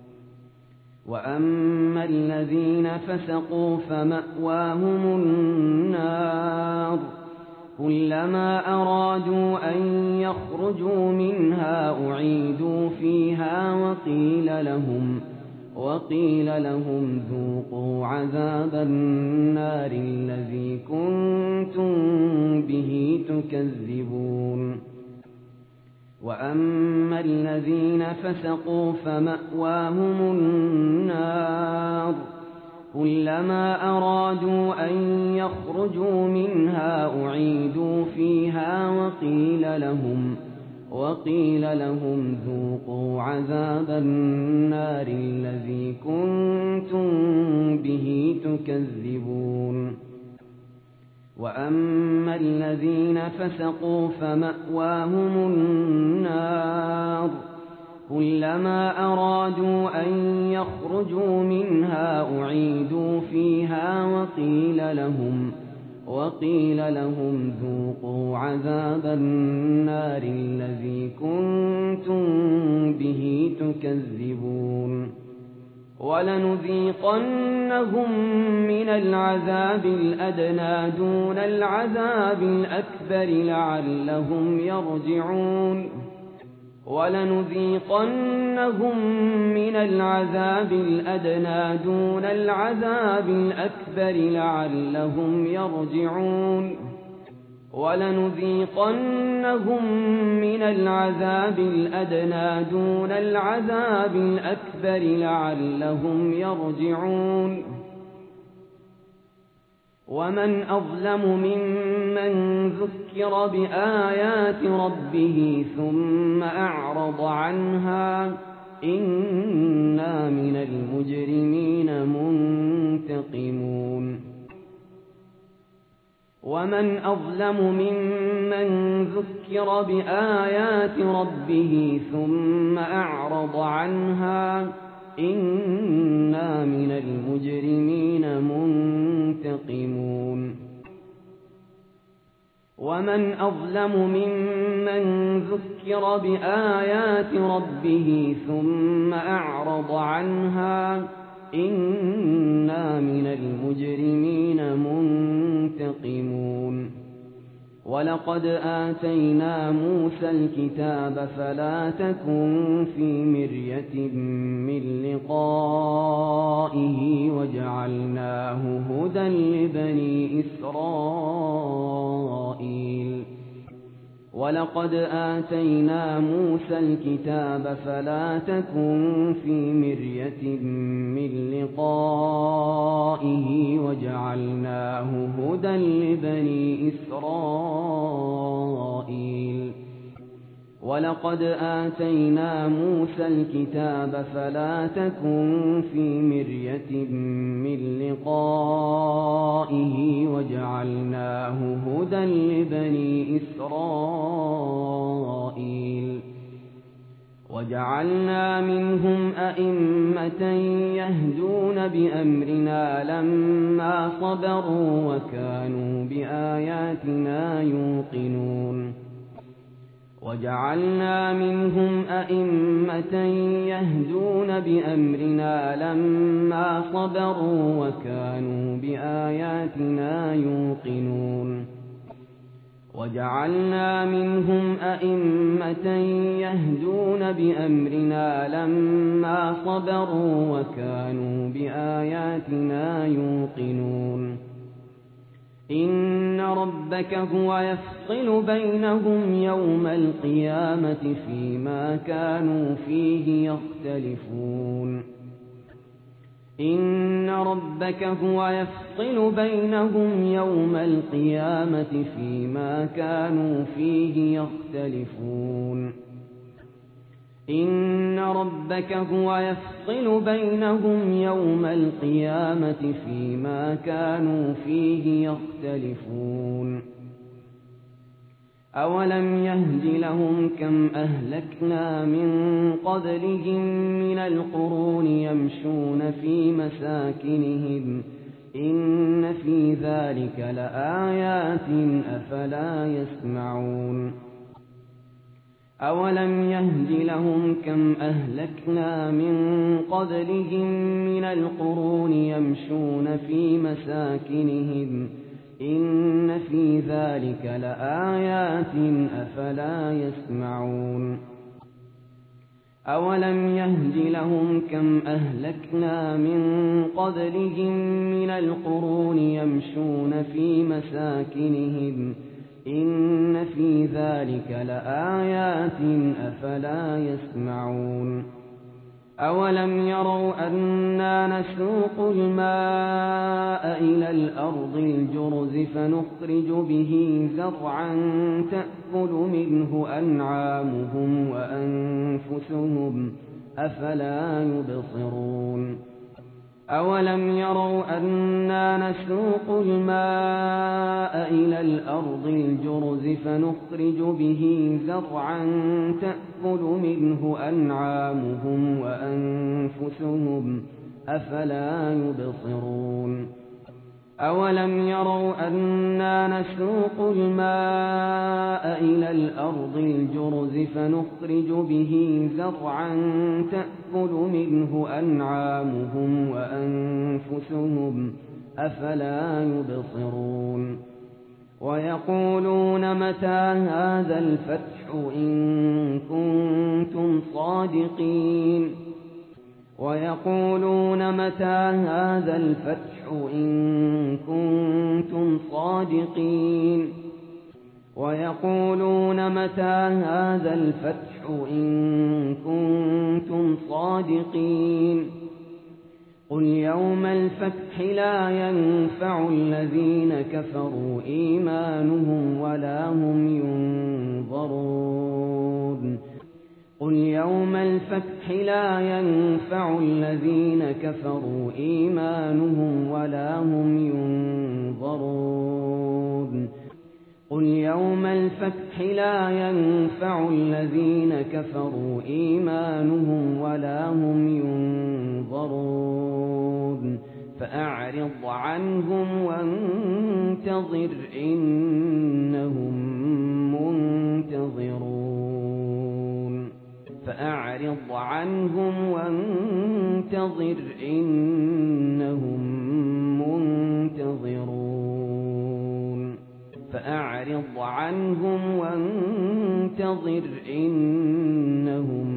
وأما الذين فسقوا فمأواهم النار كلما أرادوا أن يخرجوا منها أعيدوا فيها وقيل لهم وقيل لهم ذوقوا عذاب النار الذي كنتم به تكذبون وأما الذين فسقوا فمأواهم النار كلما أرادوا أن يخرجوا منها أعيدوا فيها وقيل لهم وقيل لهم ذوقوا عذاب النار الذي كنتم به تكذبون وأما الذين فسقوا فمأواهم النار كلما أرادوا أن يخرجوا منها أعيدوا فيها وقيل لهم وقيل لهم ذوقوا عذاب النار الذي كنتم به تكذبون ولنذيقنهم من العذاب الأدنى دون العذاب الأكبر لعلهم يرجعون ولنذيقنهم من العذاب الأدنى دون العذاب الأكبر لعلهم يرجعون ولنذيقنهم من العذاب الأدنى دون العذاب الأكبر لعلهم يرجعون ومن أظلم ممن ذكر بآيات ربه ثم أعرض عنها إنا من المجرمين منتقمون ومن أظلم ممن ذكر بآيات ربه ثم أعرض عنها إنا من المجرمين منتقمون ومن أظلم ممن ذكر بآيات ربه ثم أعرض عنها إنا من المجرمين منتقمون ولقد آتينا موسى الكتاب فلا تكن في مرية من لقائه وجعلناه هدى لبني إسرائيل ولقد آتينا موسى الكتاب فلا تكن في مرية من لقائه وجعلناه هدى لبني إسرائيل ولقد آتينا موسى الكتاب فلا تكن في مرية من لقائه وجعلناه هدى لبني إسرائيل وجعلنا منهم أئمة يهدون بأمرنا لما صبروا وكانوا بآياتنا يوقنون وجعلنا منهم أئمة يهدون بأمرنا لما صبروا وكانوا بآياتنا يوقنون وجعلنا منهم أئمة يهدون بأمرنا لما صبروا وكانوا بآياتنا يوقنون إن ربك هو يفصل بينهم يوم القيامة فيما كانوا فيه يختلفون إن ربك هو يفصل بينهم يوم القيامة فيما كانوا فيه يختلفون إن ربك هو يفصل بينهم يوم القيامة فيما كانوا فيه يختلفون أولم يهد لهم كم أهلكنا من قبلهم من القرون يمشون في مساكنهم إن في ذلك لآيات أفلا يسمعون أولم يهد لهم كم أهلكنا من قبلهم من القرون يمشون في مساكنهم إن في ذلك لآيات أفلا يسمعون أولم يهد لهم كم أهلكنا من قبلهم من القرون يمشون في مساكنهم إن في ذلك لآيات أفلا يسمعون أولم يروا أنا نسوق الماء إلى الأرض الجرز فنخرج به زرعا تأكل منه أنعامهم وأنفسهم أفلا يبصرون أولم يروا أنا نسوق الماء إلى الأرض الجرز فنخرج به زرعا تأكل منه أنعامهم وأنفسهم أفلا يبصرون أولم يروا أنا نسوق الماء إلى الأرض الجرز فنخرج به زرعا تأكل منه أنعامهم وأنفسهم أفلا يبصرون ويقولون متى هذا الفتح إن كنتم صادقين ويقولون متى هذا الفتح إن كنتم صادقين ويقولون متى هذا الفتح إن كنتم صادقين قل يوم الفتح لا ينفع الذين كفروا إيمانهم ولا هم ينظرون قل يوم الفتح لا ينفع الذين كفروا إيمانهم ولا هم ينظرون قل يوم الفتح لا ينفع الذين كفروا إيمانهم ولا هم ينظرون فأعرض عنهم وانتظر إنهم منتظرون فأعرض عنهم وانتظر إنهم منتظرون فأعرض عنهم وانتظر إنهم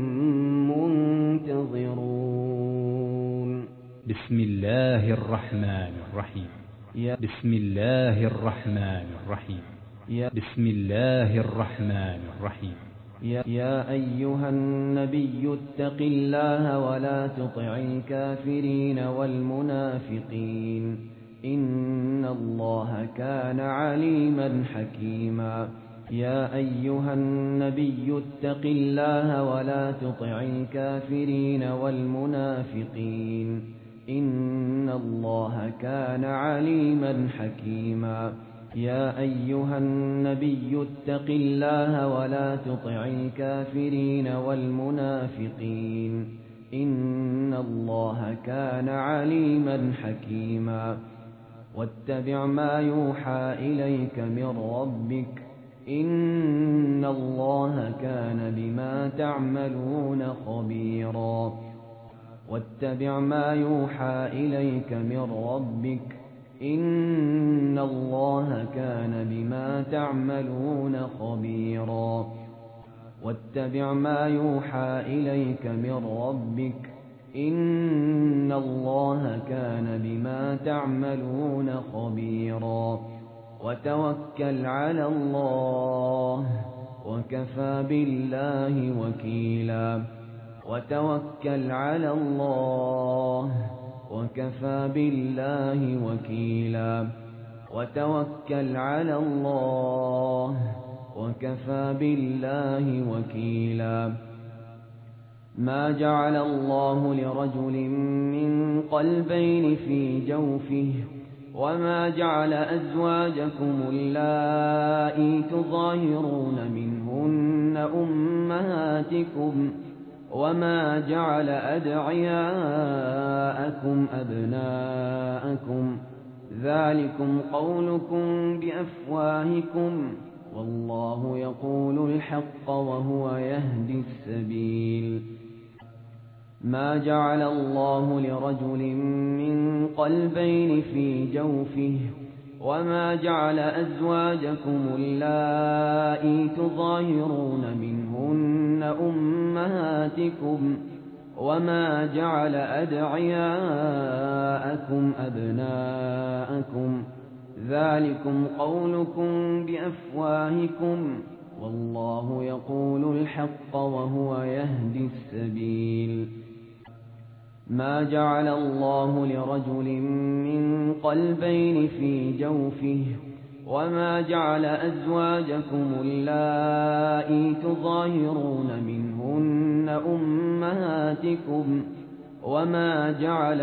منتظرون بسم الله الرحمن الرحيم بسم الله الرحمن الرحيم بسم الله الرحمن الرحيم يا أيها النبي اتق الله ولا تطع الكافرين والمنافقين إن الله كان عليما حكيما يا أيها النبي اتق الله ولا تطع الكافرين والمنافقين إن الله كان عليما حكيما يا أيها النبي اتق الله ولا تطع الكافرين والمنافقين إن الله كان عليما حكيما واتبع ما يوحى إليك من ربك إن الله كان بما تعملون خبيرا واتبع ما يوحى إليك من ربك إن الله كان بما تعملون خبيرا واتبع ما يوحى إليك من ربك إن الله كان بما تعملون خبيرا وتوكل على الله وكفى بالله وكيلا وتوكل على الله وكفى بالله وكيلا وتوكل على الله وكفى بالله وكيلا ما جعل الله لرجل من قلبين في جوفه وما جعل أزواجكم اللائي تظاهرون منهن أمهاتكم وما جعل أدعياءكم أبناءكم ذلكم قولكم بأفواهكم والله يقول الحق وهو يهدي السبيل ما جعل الله لرجل من قلبين في جوفه وما جعل أزواجكم اللائي تظاهرون منهن أمهاتكم وما جعل أدعياءكم أبناءكم ذلكم قولكم بأفواهكم والله يقول الحق وهو يهدي السبيل ما جعل الله لرجل من قلبين في جوفه وما جعل أزواجكم اللائي تظاهرون منهن أمهاتكم وما جعل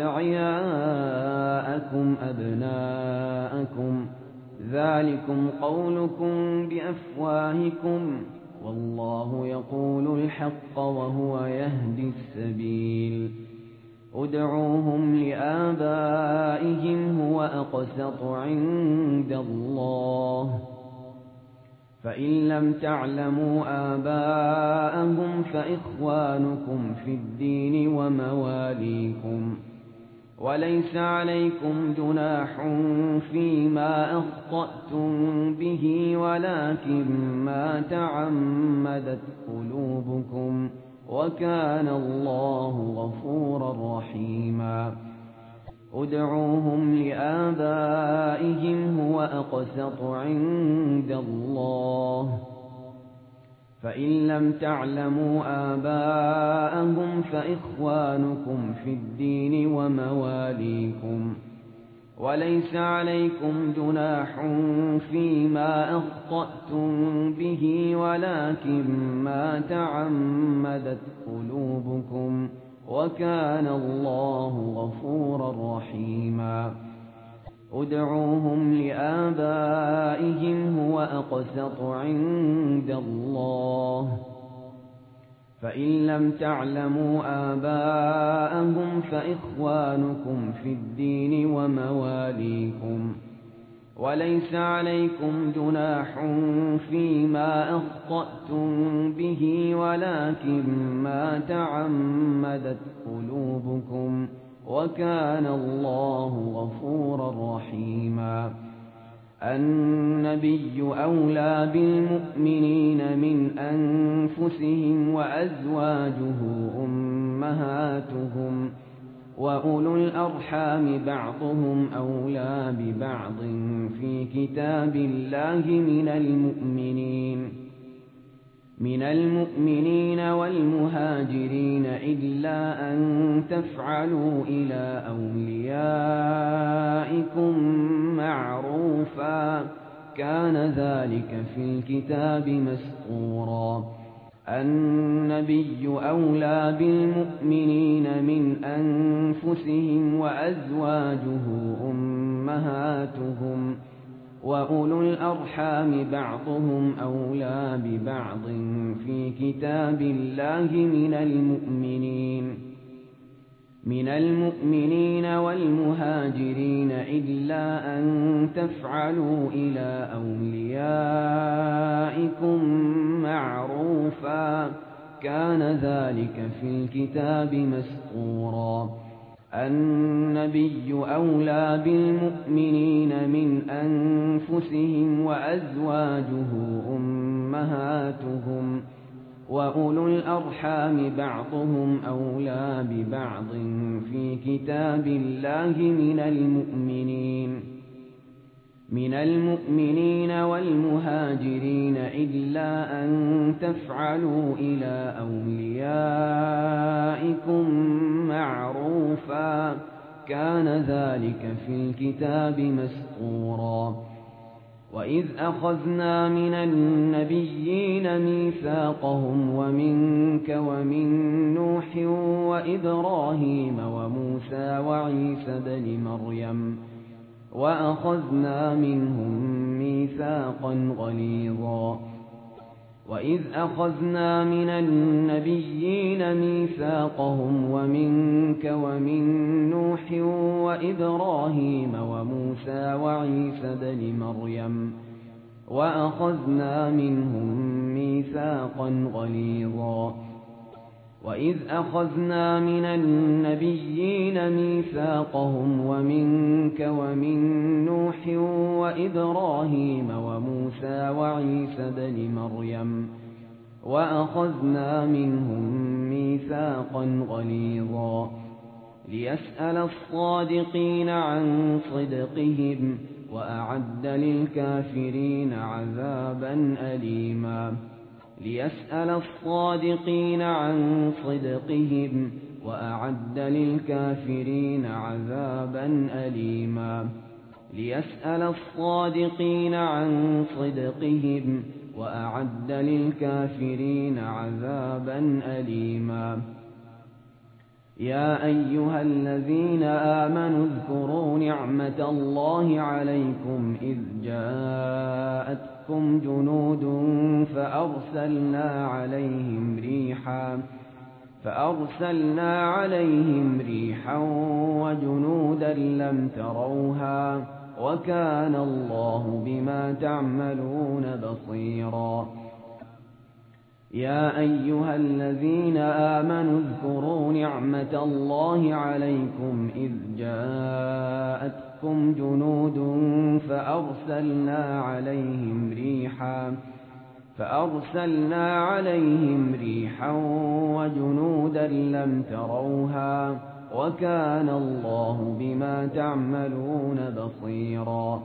أدعياءكم أبناءكم ذلكم قولكم بأفواهكم والله يقول الحق وهو يهدي السبيل ادعوهم لآبائهم هو أقسط عند الله فإن لم تعلموا آباءهم فإخوانكم في الدين ومواليكم وليس عليكم جناح فيما أخطأتم به ولكن ما تعمدت قلوبكم وكان الله غفورا رحيما ادعوهم لآبائهم هو أقسط عند الله فإن لم تعلموا آباءهم فإخوانكم في الدين ومواليكم وليس عليكم جناح فيما أخطأتم به ولكن ما تعمدت قلوبكم وكان الله غفورا رحيما ادعوهم لآبائهم هو أقسط عند الله فإن لم تعلموا آباءهم فإخوانكم في الدين ومواليكم وليس عليكم جناح فيما أخطأتم به ولكن ما تعمدت قلوبكم وكان الله غفورا رحيما النبي أولى بالمؤمنين من أنفسهم وأزواجه أمهاتهم وأولو الأرحام بعضهم أولى ببعض في كتاب الله من المؤمنين من المؤمنين والمهاجرين إلا أن تفعلوا إلى أوليائكم معروفا كان ذلك في الكتاب مسطورا النبي أولى بالمؤمنين من أنفسهم وأزواجه أمهاتهم وأولو الأرحام بعضهم أولى ببعض في كتاب الله من المؤمنين من المؤمنين والمهاجرين إلا أن تفعلوا إلى أوليائكم معروفا كان ذلك في الكتاب مسطورا النبي أولى بالمؤمنين من أنفسهم وأزواجه أمهاتهم وأولو الأرحام بعضهم أولى ببعض في كتاب الله من المؤمنين من المؤمنين والمهاجرين إلا أن تفعلوا إلى أوليائكم معروفا كان ذلك في الكتاب مسطورا وإذ أخذنا من النبيين ميثاقهم ومنك ومن نوح وإبراهيم وموسى وعيسى بن مريم وأخذنا منهم ميثاقا غليظا وإذ أخذنا من النبيين ميثاقهم ومنك ومن نوح وإبراهيم وموسى وعيسى بن مريم وأخذنا منهم ميثاقا غليظا وإذ أخذنا من النبيين ميثاقهم ومنك ومن نوح وإبراهيم وموسى وعيسى بن مريم وأخذنا منهم ميثاقا غليظا ليسأل الصادقين عن صدقهم وأعد للكافرين عذابا أليما ليسأل الصادقين عن صدقهم وأعد للكافرين عذابا أليما ليسأل الصادقين عن صدقهم وأعد للكافرين عذابا أليما يا أيها الذين آمنوا اذكروا نعمة الله عليكم إذ جاءتكم جنود فأرسلنا عليهم ريحا فأرسلنا عليهم ريحا وجنودا لم تروها وكان الله بما تعملون بصيرا يا أيها الذين آمنوا اذكروا نعمة الله عليكم إذ جاءتكم جنود فأرسلنا عليهم ريحا فأرسلنا عليهم ريحا وجنودا لم تروها وكان الله بما تعملون بصيرا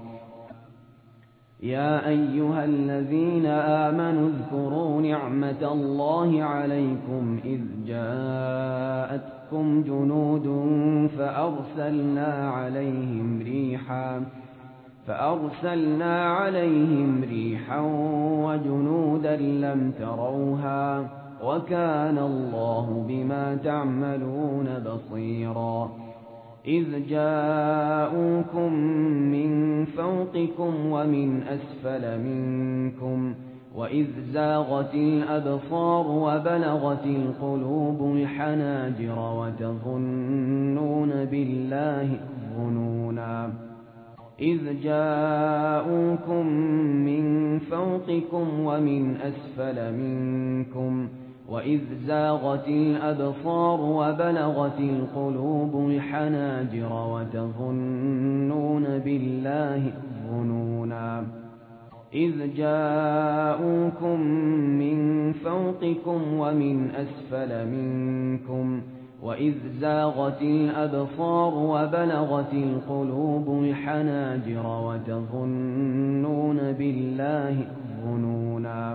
يا أيها الذين آمنوا اذكروا نعمة الله عليكم إذ جاءتكم جنود فأرسلنا عليهم ريحا فأرسلنا عليهم ريحا وجنودا لم تروها وكان الله بما تعملون بصيرا إذ جاءوكم من فوقكم ومن أسفل منكم وإذ زاغت الأبصار وبلغت القلوب الحناجر وتظنون بالله الظنونا إذ جاءوكم من فوقكم ومن أسفل منكم وإذ زاغت الأبصار وبلغت القلوب الحناجر وتظنون بالله الظنونا إذ جاءوكم من فوقكم ومن أسفل منكم وإذ زاغت الأبصار وبلغت القلوب الحناجر وتظنون بالله الظنونا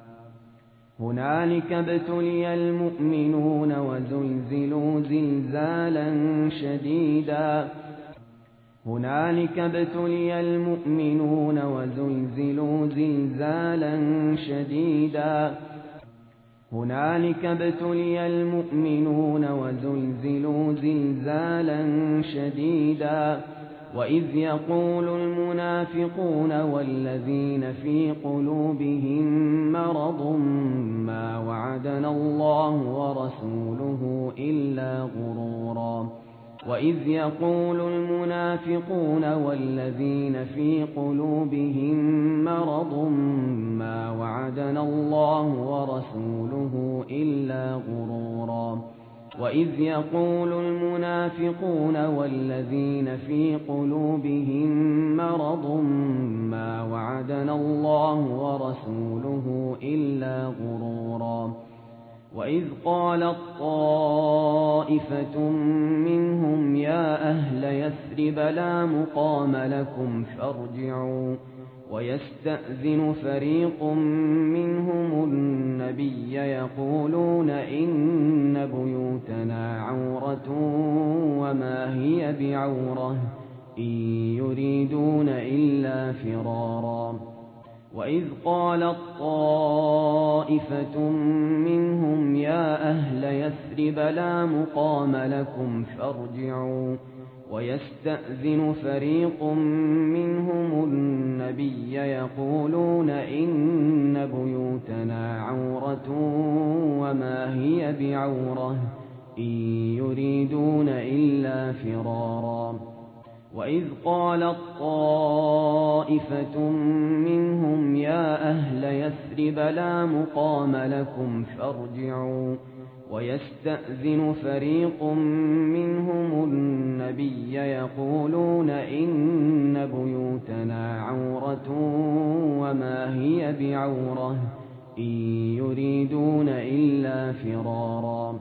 هنالك ابتلي المؤمنون وزلزلوا زلزالا شديدا هنالك ابتلي المؤمنون وزلزلوا زلزالا شديدا هنالك ابتلي المؤمنون وزلزلوا زلزالا شديدا وإذ يقول المنافقون والذين في قلوبهم مرض ما وعدنا الله ورسوله إلا غرورا وإذ يقول المنافقون والذين في قلوبهم مرض ما وعدنا الله ورسوله إلا غرورا وإذ يقول المنافقون والذين في قلوبهم مرض ما وعدنا الله ورسوله إلا غرورا وإذ قالت طائفة منهم يا أهل يثرب لا مقام لكم فارجعوا ويستأذن فريق منهم النبي يقولون إن بيوتنا عورة وما هي بعورة إن يريدون إلا فرارا وإذ قالت طائفة منهم يا أهل يثرب لا مقام لكم فارجعوا ويستأذن فريق منهم النبي يقولون إن بيوتنا عورة وما هي بعورة إن يريدون إلا فرارا وإذ قالت طائفة منهم يا أهل يثرب لا مقام لكم فارجعوا ويستأذن فريق منهم النبي يقولون إن بيوتنا عورة وما هي بعورة إن يريدون إلا فرارا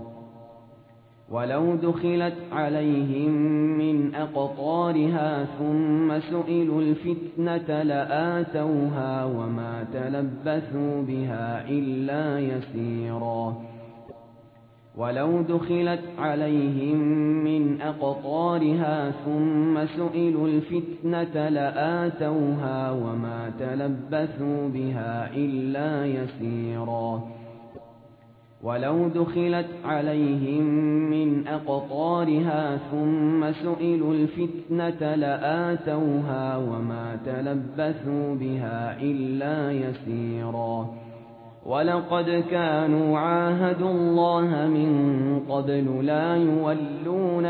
ولو دخلت عليهم من أقطارها ثم سئلوا الفتنة لآتوها وما تلبثوا بها إلا يسيرا ولو دخلت عليهم من أقطارها ثم سئلوا الفتنة لآتوها وما تلبثوا بها إلا يسيرا ولو دخلت عليهم من أقطارها ثم سئلوا الفتنة لآتوها وما تلبثوا بها إلا يسيرا ولقد كانوا عاهدوا الله من قبل لا يولون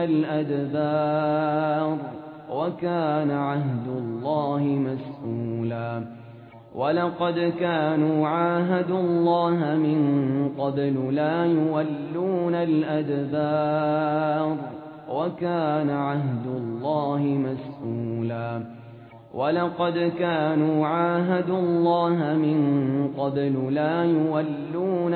الأدبار وكان عهد الله مسؤولا ولقد كانوا عاهدوا الله من قبل لا يولون الأدبار وكان عهد الله مسؤولا ولقد كانوا عاهدوا الله من قبل لا يولون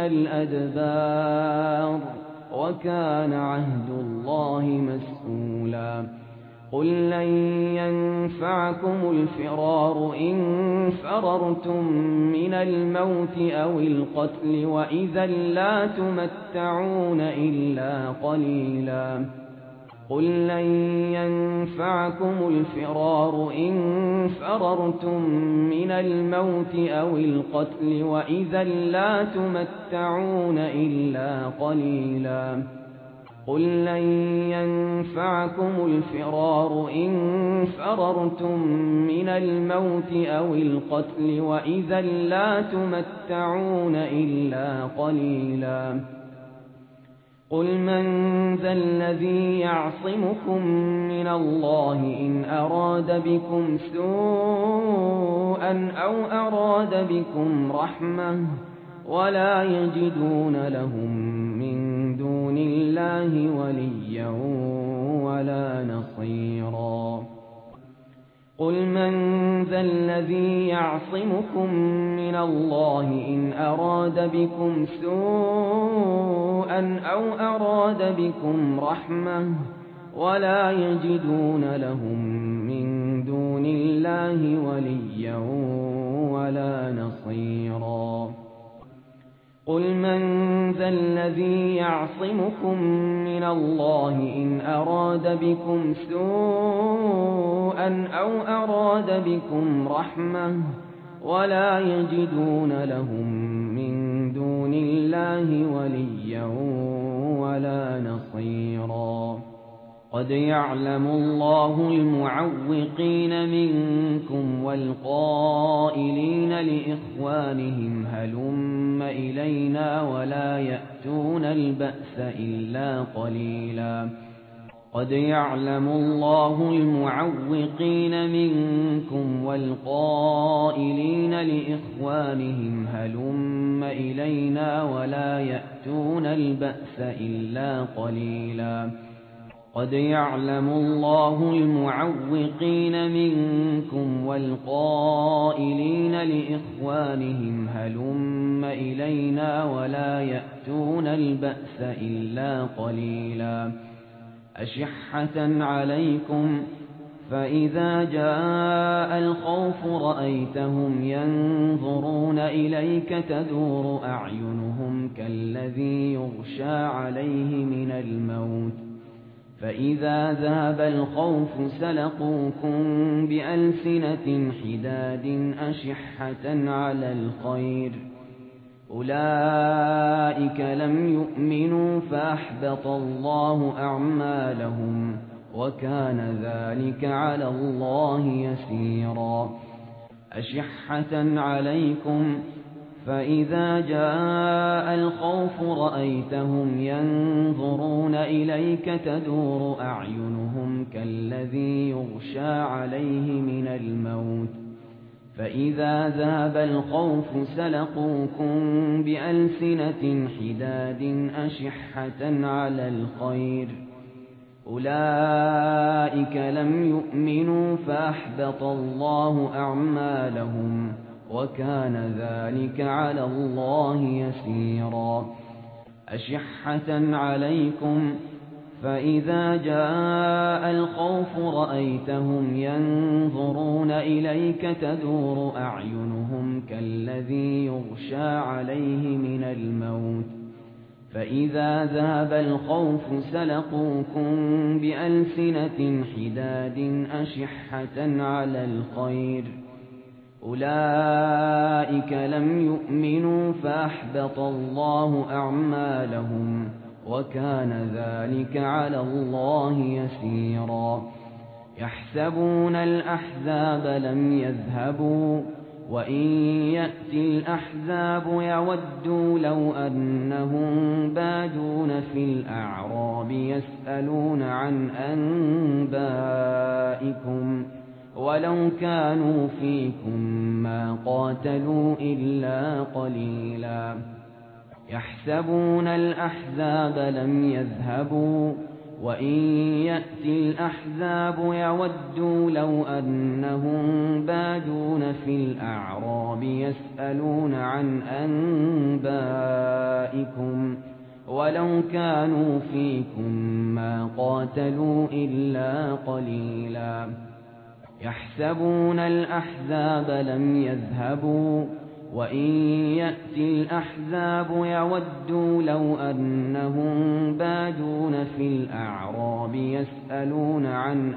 الأدبار وكان عهد الله مسؤولا قل لن ينفعكم الفرار إن فررتم من الموت أو القتل وإذا لا تمتعون إلا قليلا قل لن ينفعكم الفرار إن فررتم من الموت أو القتل وإذا لا تمتعون إلا قليلا قل لن ينفعكم الفرار إن فررتم من الموت أو القتل وإذا لا تمتعون إلا قليلا قل من ذا الذي يعصمكم من الله إن أراد بكم سوءا أو أراد بكم رحمة ولا يجدون لهم من دون الله وليا ولا نصيرا قل من ذا الذي يعصمكم من الله إن أراد بكم سوءا أو أراد بكم رحمة ولا يجدون لهم من دون الله وليا ولا نصيرا قل من ذا الذي يعصمكم من الله إن أراد بكم سوءا أو أراد بكم رحمة ولا يجدون لهم من دون الله وليا ولا نصيرا قد يعلم الله المعوقين منكم والقائلين لإخوانهم هلم إلينا ولا يأتون البأس إلا قليلا قد يعلم الله المعوقين منكم والقائلين لإخوانهم هلم إلينا ولا يأتون البأس إلا قليلا قد يعلم الله المعوقين منكم والقائلين لإخوانهم هلم إلينا ولا يأتون البأس إلا قليلا أشحة عليكم فإذا جاء الخوف رأيتهم ينظرون إليك تدور أعينهم كالذي يغشى عليه من الموت فإذا ذهب الخوف سلقوكم بألسنة حداد أشحة على الخير أولئك لم يؤمنوا فأحبط الله أعمالهم وكان ذلك على الله يسيرا أشحة عليكم فإذا جاء الخوف رأيتهم ينظرون إليك تدور أعينهم كالذي يغشى عليه من الموت فإذا ذهب الخوف سلقوكم بألسنة حداد أشحة على الخير أولئك لم يؤمنوا فأحبط الله أعمالهم وكان ذلك على الله يسيرا أشحة عليكم فإذا جاء الخوف رأيتهم ينظرون إليك تدور أعينهم كالذي يغشى عليه من الموت فإذا ذهب الخوف سلقوكم بألسنة حداد أشحة على الخير أولئك لم يؤمنوا فأحبط الله أعمالهم وكان ذلك على الله يسيرا يحسبون الأحزاب لم يذهبوا وإن يأتي الأحزاب يودوا لو أنهم بادون في الأعراب يسألون عن أنبائكم ولو كانوا فيكم ما قاتلوا إلا قليلا يحسبون الأحزاب لم يذهبوا وإن يأتي الأحزاب يودوا لو أنهم بادون في الأعراب يسألون عن أنبائكم ولو كانوا فيكم ما قاتلوا إلا قليلا يحسبون الأحزاب لم يذهبوا وإن يأتي الأحزاب يودوا لو أنهم بادون في الأعراب يسألون عن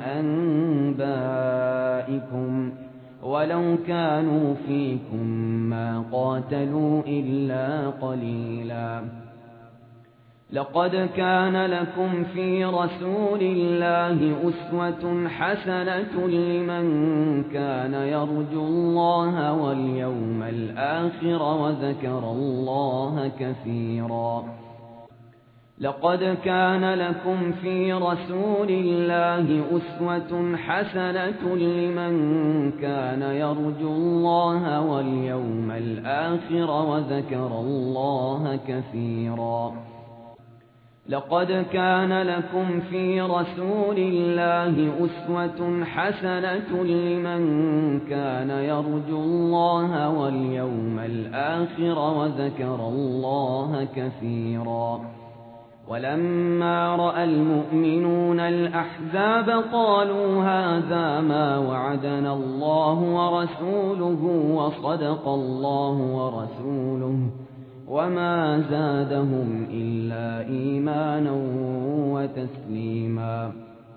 أنبائكم ولو كانوا فيكم ما قاتلوا إلا قليلا لقد كان لكم في رسول الله أسوة حسنة لمن كان يرجو الله واليوم الآخر وذكر الله كثيرا لقد كان لكم في رسول الله أسوة حسنة لمن كان يرجو الله واليوم الآخر وذكر الله كثيرا لقد كان لكم في رسول الله أسوة حسنة لمن كان يرجو الله واليوم الآخر وذكر الله كثيرا ولما رأى المؤمنون الأحزاب قالوا هذا ما وعدنا الله ورسوله وصدق الله ورسوله وما زادهم إلا إيمانا وتسليما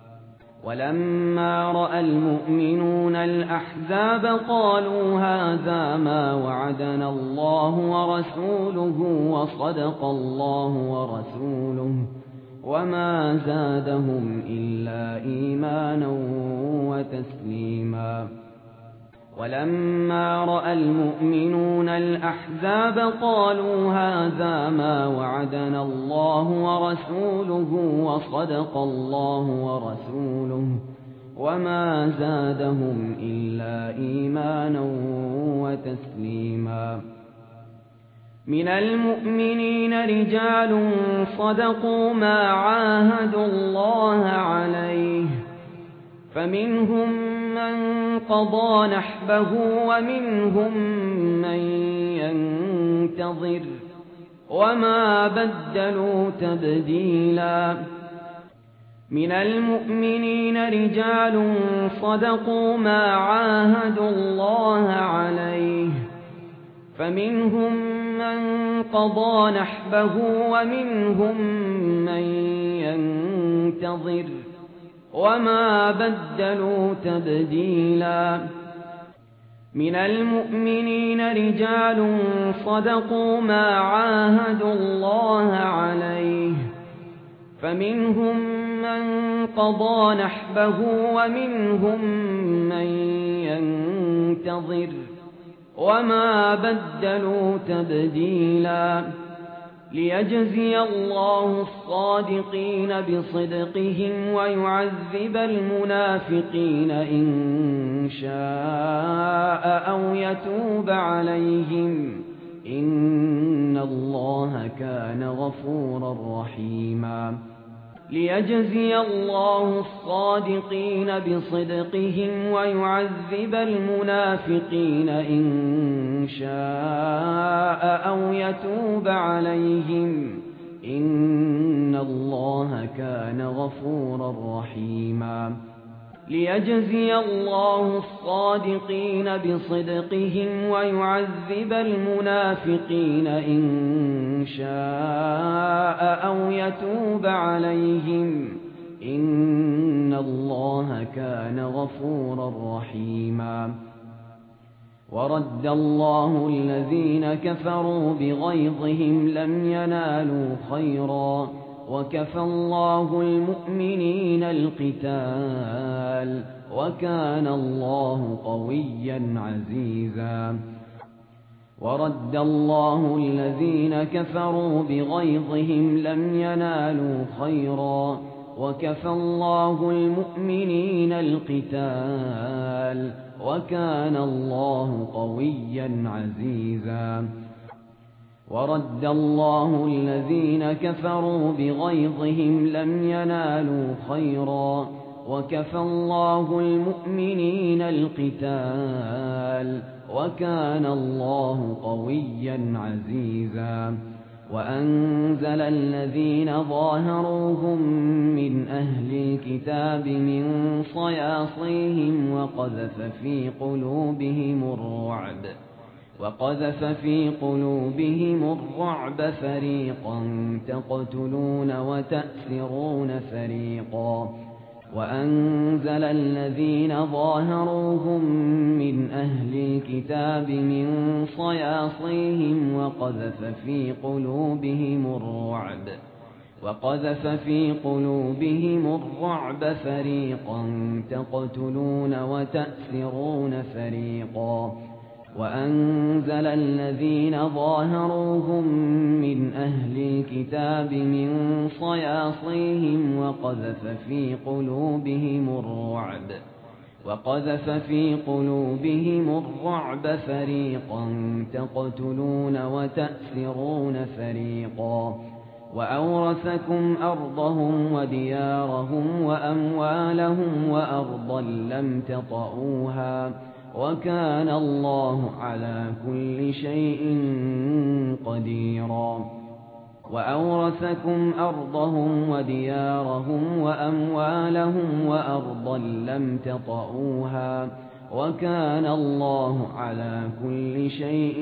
ولما رأى المؤمنون الأحزاب قالوا هذا ما وعدنا الله ورسوله وصدق الله ورسوله وما زادهم إلا إيمانا وتسليما ولما رأى المؤمنون الأحزاب قالوا هذا ما وعدنا الله ورسوله وصدق الله ورسوله وما زادهم إلا إيمانا وتسليما من المؤمنين رجال صدقوا ما عاهدوا الله عليه فمنهم من قضى نحبه ومنهم من ينتظر وما بدلوا تبديلا من المؤمنين رجال صدقوا ما عاهدوا الله عليه فمنهم من قضى نحبه ومنهم من ينتظر وما بدلوا تبديلا من المؤمنين رجال صدقوا ما عاهدوا الله عليه فمنهم من قضى نحبه ومنهم من ينتظر وما بدلوا تبديلا ليجزي الله الصادقين بصدقهم ويعذب المنافقين إن شاء أو يتوب عليهم إن الله كان غفورا رحيما ليجزي الله الصادقين بصدقهم ويعذب المنافقين إن شاء أو يتوب عليهم إن الله كان غفورا رحيما ليجزي الله الصادقين بصدقهم ويعذب المنافقين إن شاء أو يتوب عليهم إن الله كان غفورا رحيما ورد الله الذين كفروا بغيظهم لم ينالوا خيرا وكفى الله المؤمنين القتال وكان الله قويا عزيزا ورد الله الذين كفروا بغيظهم لم ينالوا خيرا وكفى الله المؤمنين القتال وكان الله قويا عزيزا ورد الله الذين كفروا بغيظهم لم ينالوا خيرا وكفى الله المؤمنين القتال وكان الله قويا عزيزا وأنزل الذين ظاهروهم من أهل الكتاب من صياصيهم وقذف في قلوبهم الرعب وقذف في قلوبهم الرعب فريقا تقتلون وتأسرون فريقا وأنزل الذين ظاهروهم من أهل الكتاب من صياصيهم وقذف في قلوبهم الرعب وقذف في قلوبهم الرعب فريقا تقتلون وتأسرون فريقا وأنزل الذين ظاهروهم من أهل الكتاب من صياصيهم وقذف في قلوبهم الرعب وقذف في قلوبهم الرعب فريقا تقتلون وتأسرون فريقا وأورثكم أرضهم وديارهم وأموالهم وأرضا لم تطئوها وكان الله على كل شيء قديرا وأورثكم أرضهم وديارهم وأموالهم وأرضا لم تطئوها وكان الله على كل شيء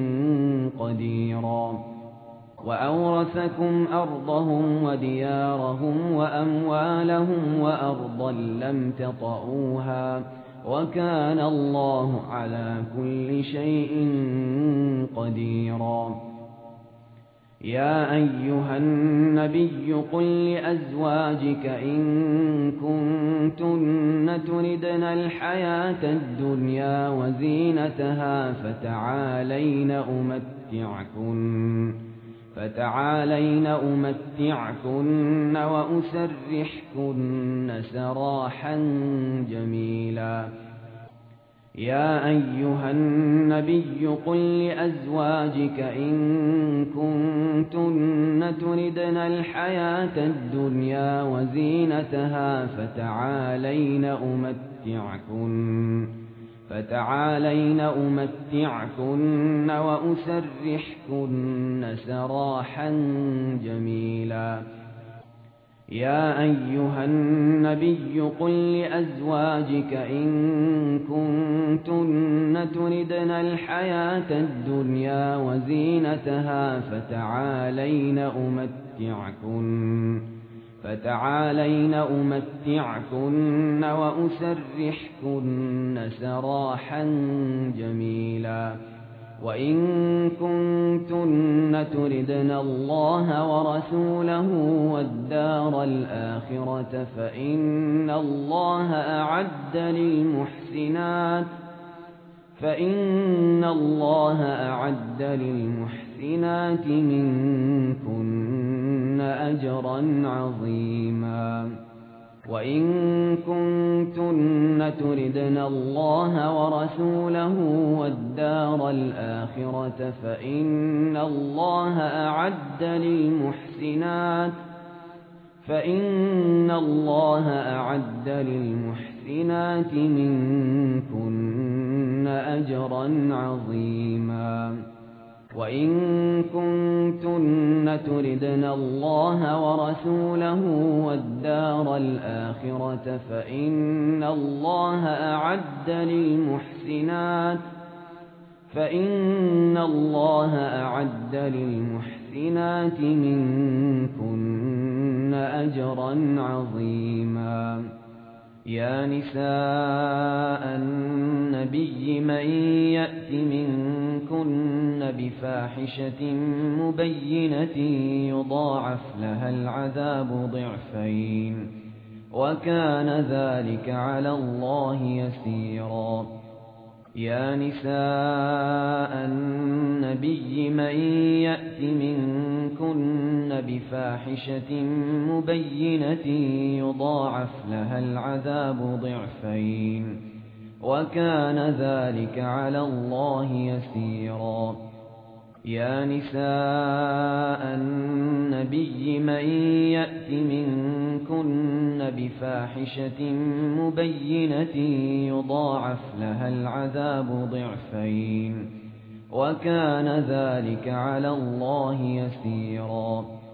قديرا وأورثكم أرضهم وديارهم وأموالهم وأرضا لم تطئوها وكان الله على كل شيء قديرا يا أيها النبي قل لأزواجك إن كنتن تردن الحياة الدنيا وزينتها فتعالين أمتعكن فتعالين أمتعكن وأسرحكن سراحا جميلا يا أيها النبي قل لأزواجك إن كنتن تردن الحياة الدنيا وزينتها فتعالين أمتعكن فتعالين أمتعكن وأسرحكن سراحا جميلا يا أيها النبي قل لأزواجك إن كنتن تردن الحياة الدنيا وزينتها فتعالين أمتعكن فتعالين أمتعكن وأسرحكن سراحا جميلا وإن كنتن تردن الله ورسوله والدار الآخرة فإن الله أعد للمحسنات فإن الله أعد للمحسنات منكن أجرا عظيما وإن كنتن تردن الله ورسوله والدار الآخرة فإن الله أعد للمحسنات فإن الله أعد للمحسنات منكن أجرا عظيما وإن كنتن تردن الله ورسوله والدار الآخرة فإن الله أعد للمحسنات فإن الله أعد للمحسنات منكن أجرا عظيما يا نساء النبي من يأت منكن بفاحشة مبينة يضاعف لها العذاب ضعفين وكان ذلك على الله يسيرا يا نساء النبي من يأت منكن بفاحشة مبينة يضاعف لها العذاب ضعفين وكان ذلك على الله يسيرا يا نساء النبي من يأت منكن بفاحشة مبينة يضاعف لها العذاب ضعفين وكان ذلك على الله يسيرا